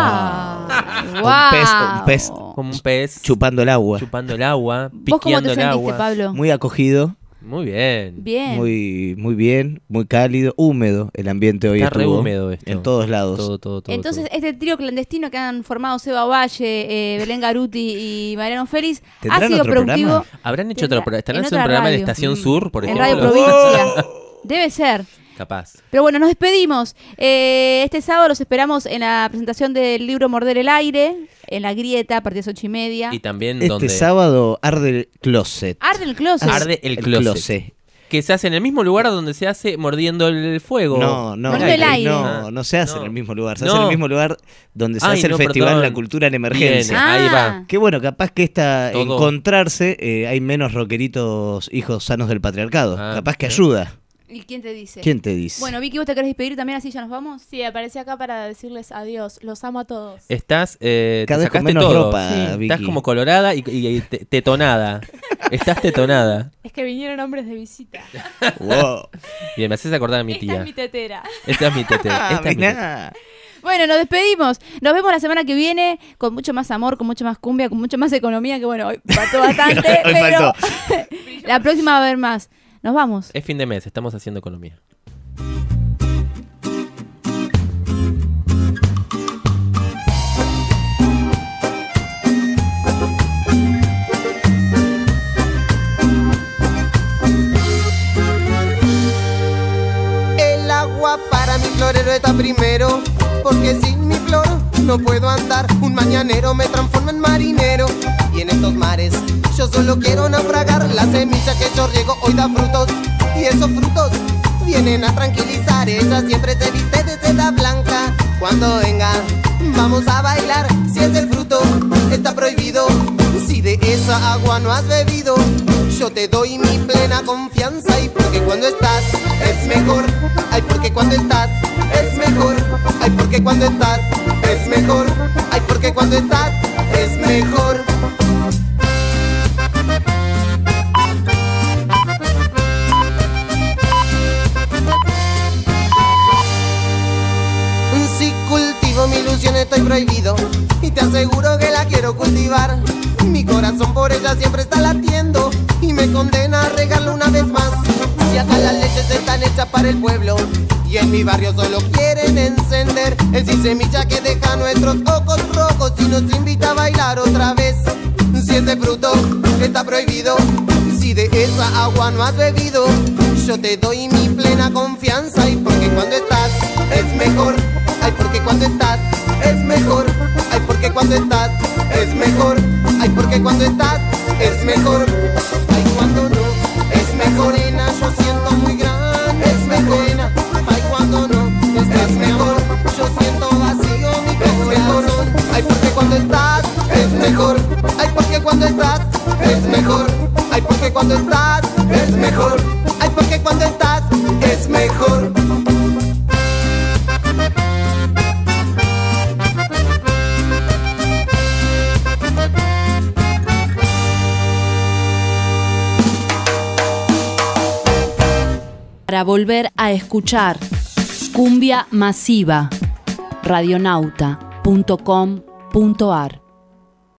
Ah, Un wow. pez, un pez Como un pez chupando el agua. chupando el agua, ¿Vos cómo piqueando te el sentiste, agua. Pablo? Muy acogido, Muy bien. Bien. muy, muy bien, muy cálido, húmedo el ambiente hoy Está re estuvo. húmedo esto. En todos lados. Todo, todo, todo. Entonces, todo. este trío clandestino que han formado Seba Valle, eh, Belén Garuti y Mariano Félix ha ¿Tendrán sido otro productivo. programa? ¿Habrán hecho Tendrá- otro programa? ¿Estarán en haciendo un otra programa en radio. Estación Sur, por En ejemplo? Radio Provincia. Debe ser. Capaz. Pero bueno, nos despedimos. Eh, este sábado los esperamos en la presentación del libro Morder el Aire, en La Grieta, a partir de las ocho y media. Y también Este donde sábado arde el closet. Arde el closet. arde el El closet. closet. Que se hace en el mismo lugar donde se hace mordiendo el fuego. No, no, Mordiendo el aire. no, no se hace No. en el mismo lugar. Se No. hace en el mismo lugar donde se Ay, hace el no, Festival perdón. La Cultura en Emergencia. Bien, ahí va. Ah. Qué bueno, capaz que esta Todo. encontrarse eh, hay menos rockeritos hijos sanos del patriarcado. Ah, capaz que ¿eh? ayuda. ¿Y quién te dice? ¿Quién te dice? Bueno, Vicky, ¿vos te querés despedir también? Así ya nos vamos. Sí, aparecí acá para decirles adiós. Los amo a todos. Estás, eh, Cada te vez con sacaste menos todo. ropa, Sí. Vicky. Estás como colorada y, y- y te- tetonada. Estás tetonada. Es que vinieron hombres de visita. Wow. Bien, me haces acordar a mi Esta tía. es mi tetera. Esta es mi tetera. Ah, Esta es mi tetera. mirá. Bueno, nos despedimos. Nos vemos la semana que viene con mucho más amor, con mucho más cumbia, con mucho más economía, que bueno, hoy faltó bastante, Hoy pero faltó. la próxima va a haber más. Nos vamos. Es fin de mes, estamos haciendo economía. El agua para mi florero está primero. porque sin mi flor no puedo andar. Un mañanero me transforma en marinero y en estos mares yo solo quiero naufragar. La semilla que yo riego hoy da frutos y esos frutos vienen a tranquilizar. Ella siempre se viste de seda blanca. Cuando venga vamos a bailar. Si es el fruto está prohibido, si de esa agua no has bebido, yo te doy mi plena confianza. Y porque cuando estás es mejor, ay porque cuando estás es mejor, ay porque cuando estás es mejor, ay porque cuando estás es mejor. Si cultivo mi ilusión estoy prohibido y te aseguro que la quiero cultivar. Mi corazón por ella siempre está latiendo y me condena a regarlo una vez más. Si acá las leyes están hechas para el pueblo y en mi barrio solo quieren encender el sin semilla que deja nuestros ojos rojos y nos invita a bailar otra vez. Si ese fruto está prohibido, si de esa agua no has bebido, yo te doy mi plena confianza. Y porque cuando estás es mejor, ay porque cuando estás es mejor, ay porque cuando estás es mejor, ay porque cuando estás es mejor, ay cuando no es mejor. Nena, yo siento muy grande, es mejor. Nena, ay cuando no es mejor, yo siento vacío mi corazón. Ay porque cuando estás es mejor, ay porque cuando estás es mejor, ay porque cuando estás es mejor, ay porque cuando estás es mejor. Para volver a escuchar Cumbia Masiva, radionauta punto com punto ar.